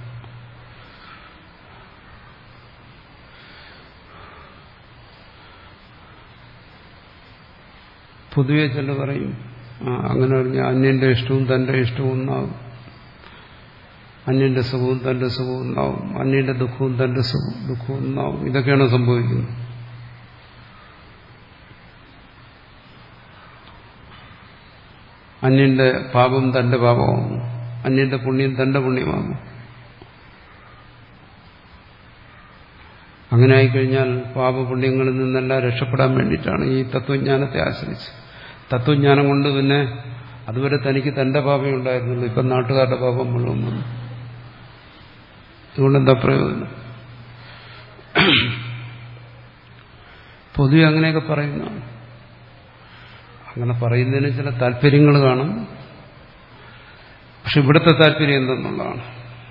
പൊതുവെ ചില പറയും അങ്ങനെ പറഞ്ഞാൽ അന്യന്റെ ഇഷ്ടവും തന്റെ ഇഷ്ടവും ഒന്നാവും, അന്യന്റെ സുഖവും തന്റെ സുഖവും ഒന്നാവും, അന്യന്റെ ദുഃഖവും തന്റെ ദുഃഖവും ഒന്നാവും. ഇതൊക്കെയാണ് സംഭവിക്കുന്നത്. അന്യന്റെ പാപം തന്റെ പാപമാകും, അന്യന്റെ പുണ്യം തന്റെ പുണ്യമാകും. അങ്ങനെ ആയിക്കഴിഞ്ഞാൽ പാപപുണ്യങ്ങളിൽ നിന്നെല്ലാം രക്ഷപ്പെടാൻ വേണ്ടിയിട്ടാണ് ഈ തത്വജ്ഞാനത്തെ ആശ്രയിച്ച്. തത്വജ്ഞാനം കൊണ്ട് പിന്നെ അതുവരെ തനിക്ക് തന്റെ പാപം ഉണ്ടായിരുന്നുള്ളൂ, ഇപ്പം നാട്ടുകാരുടെ പാപം മുഴുവൻ വന്നു. അതുകൊണ്ട് എന്താ പ്രയോജനം? പൊതുവെ അങ്ങനെയൊക്കെ പറയുന്നതാണ്. അങ്ങനെ പറയുന്നതിന് ചില താല്പര്യങ്ങൾ കാണും. പക്ഷെ ഇവിടുത്തെ താല്പര്യം എന്തെന്നുള്ളതാണ്.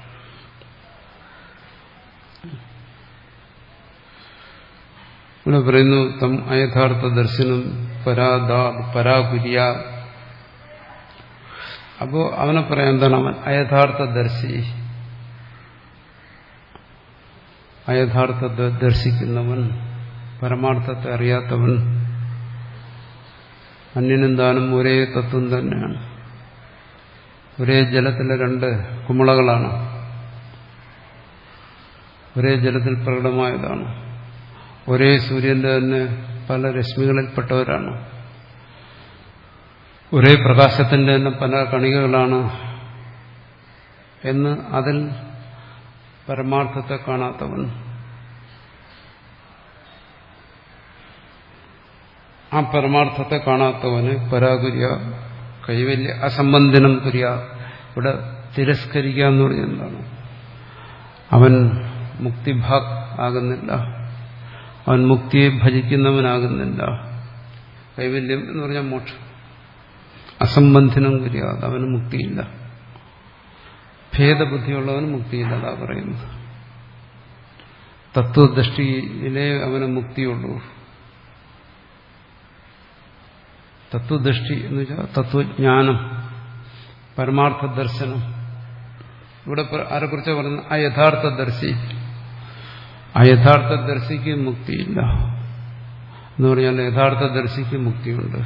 ഇവിടെ പറയുന്നു തം അയഥാർത്ഥ ദർശനം പരാദാ പരാകുര്യ. അപ്പോ അവനെ പറയാൻ എന്താണ്? അവൻ അയഥാർത്ഥ ദർശി, അയഥാർത്ഥത്തെ ദർശിക്കുന്നവൻ, പരമാർത്ഥത്തെ അറിയാത്തവൻ. അന്യനും താനും ഒരേ തത്വം തന്നെയാണ്. ഒരേ ജലത്തിലെ രണ്ട് കുമിളകളാണ്, ഒരേ ജലത്തിൽ പ്രകടമായതാണ്. ഒരേ സൂര്യന്റെ തന്നെ പല രശ്മികളിൽപ്പെട്ടവരാണ്. ഒരേ പ്രകാശത്തിന്റെ തന്നെ പല കണികകളാണ് എന്ന് അതിൽ പരമാർത്ഥത്തെ കാണാത്തവൻ, ആ പരമാർത്ഥത്തെ കാണാത്തവന് പരാകുര്യ കൈവല്യ അസംബന്ധനം കുര്യ. ഇവിടെ തിരസ്കരിക്കുക എന്ന് പറഞ്ഞാൽ എന്താണ്? അവൻ മുക്തിഭാഗ് ആകുന്നില്ല, അവൻ മുക്തിയെ ഭജിക്കുന്നവനാകുന്നില്ല. കൈവല്യം എന്ന് പറഞ്ഞാൽ മോക്ഷം. അസംബന്ധിനം കുര്യാത്, അവന് മുക്തിയില്ല. ഭേദബുദ്ധിയുള്ളവന് മുക്തിയില്ല, അതാ പറയുന്നത്. തത്വദൃഷ്ടിയിലേ അവന് മുക്തിയുള്ളൂ. തത്വദൃഷ്ടി എന്ന് വെച്ചാൽ തത്വജ്ഞാനം, പരമാർത്ഥ ദർശനം. ഇവിടെ ആരെക്കുറിച്ചാണ് പറയുന്നത്? ആ യഥാർത്ഥ ദർശി. ആ യഥാർത്ഥ ദർശിക്ക് മുക്തിയില്ല എന്ന് പറഞ്ഞാൽ യഥാർത്ഥ ദർശിക്ക് മുക്തിയുണ്ട്.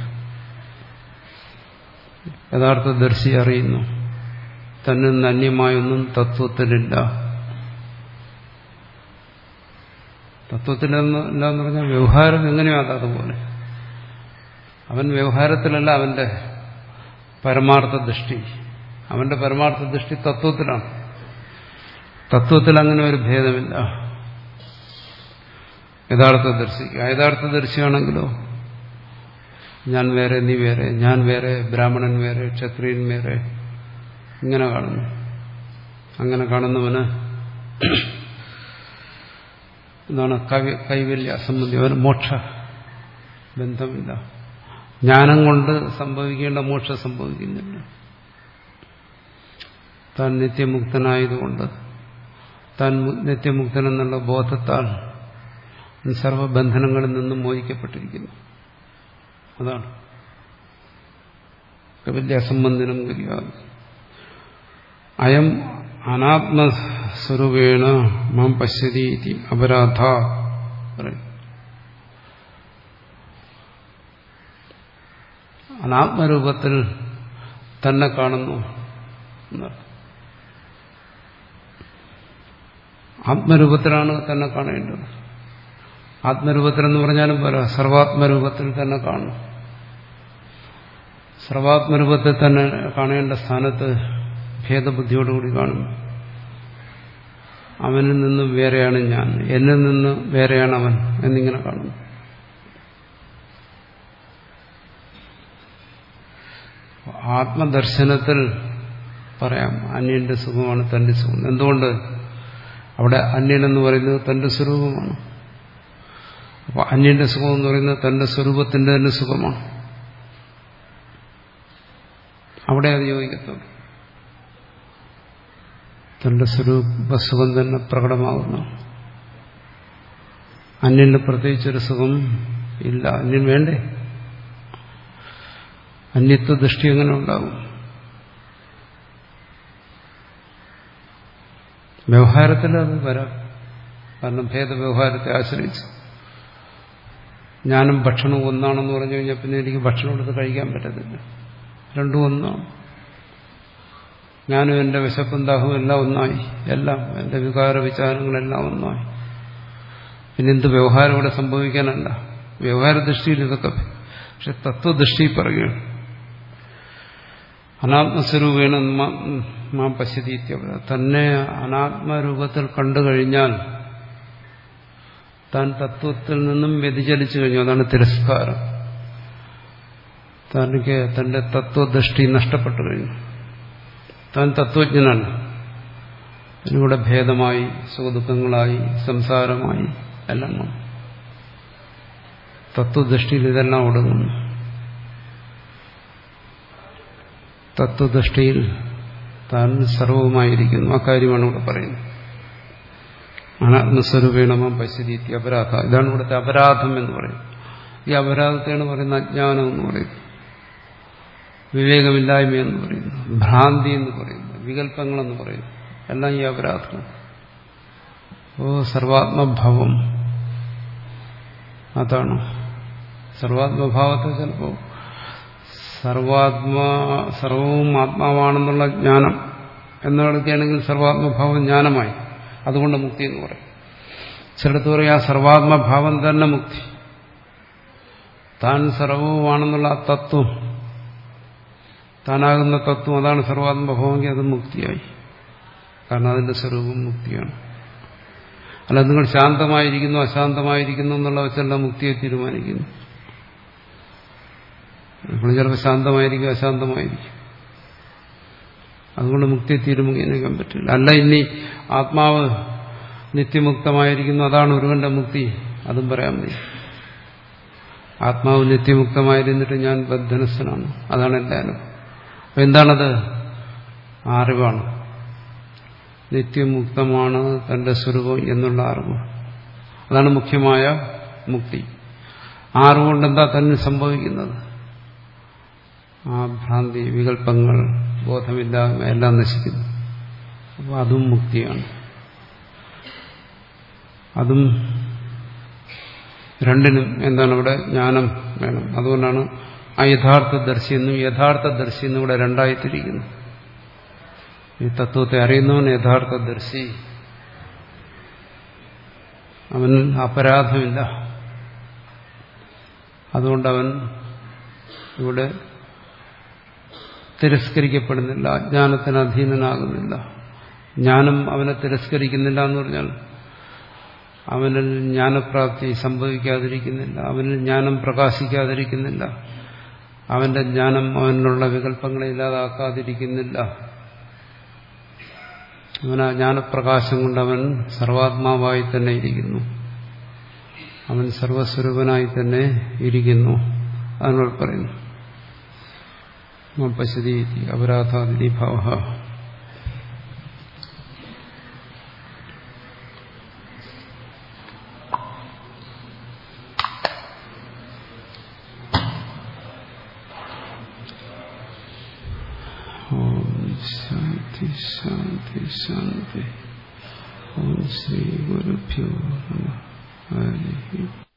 യഥാർത്ഥ ദർശി അറിയുന്നു തന്നിൽ നിന്ന് അന്യമായൊന്നും തത്വത്തിലില്ല. തത്വത്തിലെന്ന് ഇല്ലാന്ന് പറഞ്ഞാൽ വ്യവഹാരം എങ്ങനെയോ അതുപോലെ. അവൻ വ്യവഹാരത്തിലല്ല, അവന്റെ പരമാർത്ഥ ദൃഷ്ടി. അവന്റെ പരമാർത്ഥ ദൃഷ്ടി തത്വത്തിലാണ്. തത്വത്തിൽ അങ്ങനെ ഒരു ഭേദമില്ല യഥാർത്ഥ ദർശി. യഥാർത്ഥ ദർശിയാണെങ്കിലോ ഞാൻ വേറെ, നീ വേറെ, ഞാൻ വേറെ, ബ്രാഹ്മണൻ വേറെ, ക്ഷത്രിയൻ വേറെ, ഇങ്ങനെ കാണുന്നു. അങ്ങനെ കാണുന്നവന് എന്താണ്? കൈവല്യ അസംബന്ധി, അവന് മോക്ഷ ബന്ധമില്ല. ജ്ഞാനം കൊണ്ട് സംഭവിക്കേണ്ട മോക്ഷം സംഭവിക്കുന്നില്ല. താൻ നിത്യമുക്തനായതുകൊണ്ട്, താൻ നിത്യമുക്തൻ എന്നുള്ള ബോധത്താൽ സർവബന്ധനങ്ങളിൽ നിന്നും മോചിക്കപ്പെട്ടിരിക്കുന്നു. അതാണ് കൈവല്യ അസംബന്ധനം കുര്യാത്. അയം അനാത്മസ്വരൂപേണ മാം പശ്യതി ഇതി അപരാധ. അനാത്മരൂപത്തിൽ തന്നെ കാണുന്നു. ആത്മരൂപത്തിലാണ് തന്നെ കാണേണ്ടത്. ആത്മരൂപത്തിലെന്ന് പറഞ്ഞാലും പോരാ, സർവാത്മരൂപത്തിൽ തന്നെ കാണും. സർവാത്മരൂപത്തിൽ തന്നെ കാണേണ്ട സ്ഥാനത്ത് ഭേദബുദ്ധിയോടുകൂടി കാണും. അവനിൽ നിന്നും വേറെയാണ് ഞാൻ, എന്നിൽ നിന്ന് വേറെയാണ് അവൻ എന്നിങ്ങനെ കാണുന്നു. ആത്മദർശനത്തിൽ പറയാം അന്യന്റെ സുഖമാണ് തന്റെ സുഖം. എന്തുകൊണ്ട്? അവിടെ അന്യനെന്ന് പറയുന്നത് തന്റെ സ്വരൂപമാണ്. അപ്പൊ അന്യന്റെ സുഖം എന്ന് പറയുന്നത് തന്റെ സ്വരൂപത്തിന്റെ തന്നെ സുഖമാണ്. അവിടെ അത് യോജിക്കത്തുള്ളൂ. തന്റെ സ്വരൂപസുഖം തന്നെ പ്രകടമാകുന്നു. അന്യന് പ്രത്യേകിച്ചൊരു സുഖം ഇല്ല. അന്യൻ വേണ്ടേ? അന്യത്വ ദൃഷ്ടി എങ്ങനെ ഉണ്ടാകും? വ്യവഹാരത്തിൽ അത് വരാം. കാരണം ഭേദവ്യവഹാരത്തെ ആശ്രയിച്ച് ഞാനും ഭക്ഷണവും ഒന്നാണെന്ന് പറഞ്ഞു കഴിഞ്ഞാൽ പിന്നെ എനിക്ക് ഭക്ഷണം എടുത്ത് കഴിക്കാൻ പറ്റത്തില്ല. രണ്ടും ഒന്നാണ്. ഞാനും എന്റെ വിശപ്പും ദാഹവും എല്ലാം ഒന്നായി, എല്ലാം എന്റെ വികാര വിചാരങ്ങളെല്ലാം ഒന്നായി. പിന്നെ എന്ത് വ്യവഹാരം ഇവിടെ സംഭവിക്കാനല്ല. വ്യവഹാര ദൃഷ്ടിയിൽ ഇതൊക്കെ, പക്ഷെ തത്വദൃഷ്ടി പറയുകയാണ് അനാത്മസ്വരൂപേണ മാം പശ്യതി. തന്നെ അനാത്മരൂപത്തിൽ കണ്ടു കഴിഞ്ഞാൽ താൻ തത്വത്തിൽ നിന്നും വ്യതിചലിച്ചു കഴിഞ്ഞു. അതാണ് തിരസ്കാരം. തനിക്ക് തന്റെ തത്വദൃഷ്ടി നഷ്ടപ്പെട്ടു കഴിഞ്ഞു. താൻ തത്വജ്ഞനാണ്. ഇതിലൂടെ ഭേദമായി, സുഖദുഃഖങ്ങളായി, സംസാരമായി എല്ലാം തത്വദൃഷ്ടിയിൽ ഇതെല്ലാം ഒടുങ്ങുന്നു. തത്വദൃഷ്ടിയിൽ താൻ സർവവുമായിരിക്കുന്നു. അക്കാര്യമാണ് ഇവിടെ പറയുന്നത്. അനാത്മസ്വരൂപേണമാം പശ്യതി അപരാധ. ഇതാണ് ഇവിടുത്തെ അപരാധം എന്ന് പറയുന്നത്. ഈ അപരാധത്തെയാണ് പറയുന്നത് അജ്ഞാനം എന്ന് പറയുന്നത്, വിവേകമില്ലായ്മ എന്ന് പറയുന്നു, ഭ്രാന്തി എന്ന് പറയുന്നു, വികല്പങ്ങളെന്ന് പറയുന്നു. എല്ലാം ഈ അപരാധം. ഓ സർവാത്മഭാവം അതാണ്. സർവാത്മഭാവത്തെ ചിലപ്പോൾ സർവാത്മാ സർവവും ആത്മാവാണെന്നുള്ള ജ്ഞാനം എന്നൊക്കെയാണെങ്കിൽ സർവാത്മഭാവം ജ്ഞാനമായി, അതുകൊണ്ട് മുക്തി എന്ന് പറയും. ചിലടത്ത് പറയും ആ സർവാത്മഭാവം തന്നെ മുക്തി. താൻ സർവവുമാണെന്നുള്ള ആ തത്വം, താനാകുന്ന തത്വം, അതാണ് സർവാത്മഭാവമെങ്കിൽ അത് മുക്തിയായി. കാരണം അതിന്റെ സ്വരൂപം മുക്തിയാണ്. അല്ല നിങ്ങൾ ശാന്തമായിരിക്കുന്നു അശാന്തമായിരിക്കുന്നു എന്നുള്ള വെച്ചല്ല മുക്തിയെ തീരുമാനിക്കുന്നു. നമ്മൾ ചിലപ്പോൾ ശാന്തമായിരിക്കും അശാന്തമായിരിക്കും, അതുകൊണ്ട് മുക്തിയെ തീരുമാനിക്കാൻ പറ്റില്ല. അല്ല ഇനി ആത്മാവ് നിത്യമുക്തമായിരിക്കുന്നു, അതാണ് ഒരുവന്റെ മുക്തി, അതും പറയാൻ മതി. ആത്മാവ് നിത്യമുക്തമായിരുന്നിട്ട് ഞാൻ ബദ്ധനസ്ഥനാണ്, അതാണ് എൻ്റെ അനുഭവം. അപ്പൊ എന്താണത്? അറിവാണ്. നിത്യമുക്തമാണ് തന്റെ സ്വരൂപം എന്നുള്ള അറിവ്. അതാണ് മുഖ്യമായ മുക്തി. ആ അറിവുകൊണ്ട് എന്താ തന്നെ സംഭവിക്കുന്നത്? ആ ഭ്രാന്തി, വികല്പങ്ങൾ, ബോധമില്ലായ്മ എല്ലാം നശിക്കുന്നു. അപ്പോൾ അതും മുക്തിയാണ്. അതും രണ്ടിനും എന്താണ് ഇവിടെ? ജ്ഞാനം വേണം. അതുകൊണ്ടാണ് ആ യഥാർത്ഥ ദർശി എന്നും യഥാർത്ഥ ദർശി എന്നും ഇവിടെ രണ്ടായിത്തിരിക്കുന്നു. ഈ തത്വത്തെ അറിയുന്നവൻ യഥാർത്ഥ ദർശി, അവന് അപരാധമില്ല. അതുകൊണ്ടവൻ ഇവിടെ തിരസ്കരിക്കപ്പെടുന്നില്ല, അജ്ഞാനത്തിന് അധീനനാകുന്നില്ല. ജ്ഞാനം അവനെ തിരസ്കരിക്കുന്നില്ല എന്ന് പറഞ്ഞാൽ അവനിൽ ജ്ഞാനപ്രാപ്തി സംഭവിക്കാതിരിക്കുന്നില്ല, അവനിൽ ജ്ഞാനം പ്രകാശിക്കാതിരിക്കുന്നില്ല, അവന്റെ ജ്ഞാനം അവനിലുള്ള വികല്പങ്ങളെ ഇല്ലാതാക്കാതിരിക്കുന്നില്ല. അവൻ ആ ജ്ഞാനപ്രകാശം കൊണ്ട് അവൻ സർവാത്മാവായി തന്നെ ഇരിക്കുന്നു, അവൻ സർവസ്വരൂപനായി തന്നെ ഇരിക്കുന്നു. അതിനോട് പറയുന്നു പശ്യതി അപരാധാദി ഭാവ. ശാന്തി ശാന്തി ശാന്തി. ഓം ശ്രീ ഗുരുഭ്യോ നമഃ. ഹരി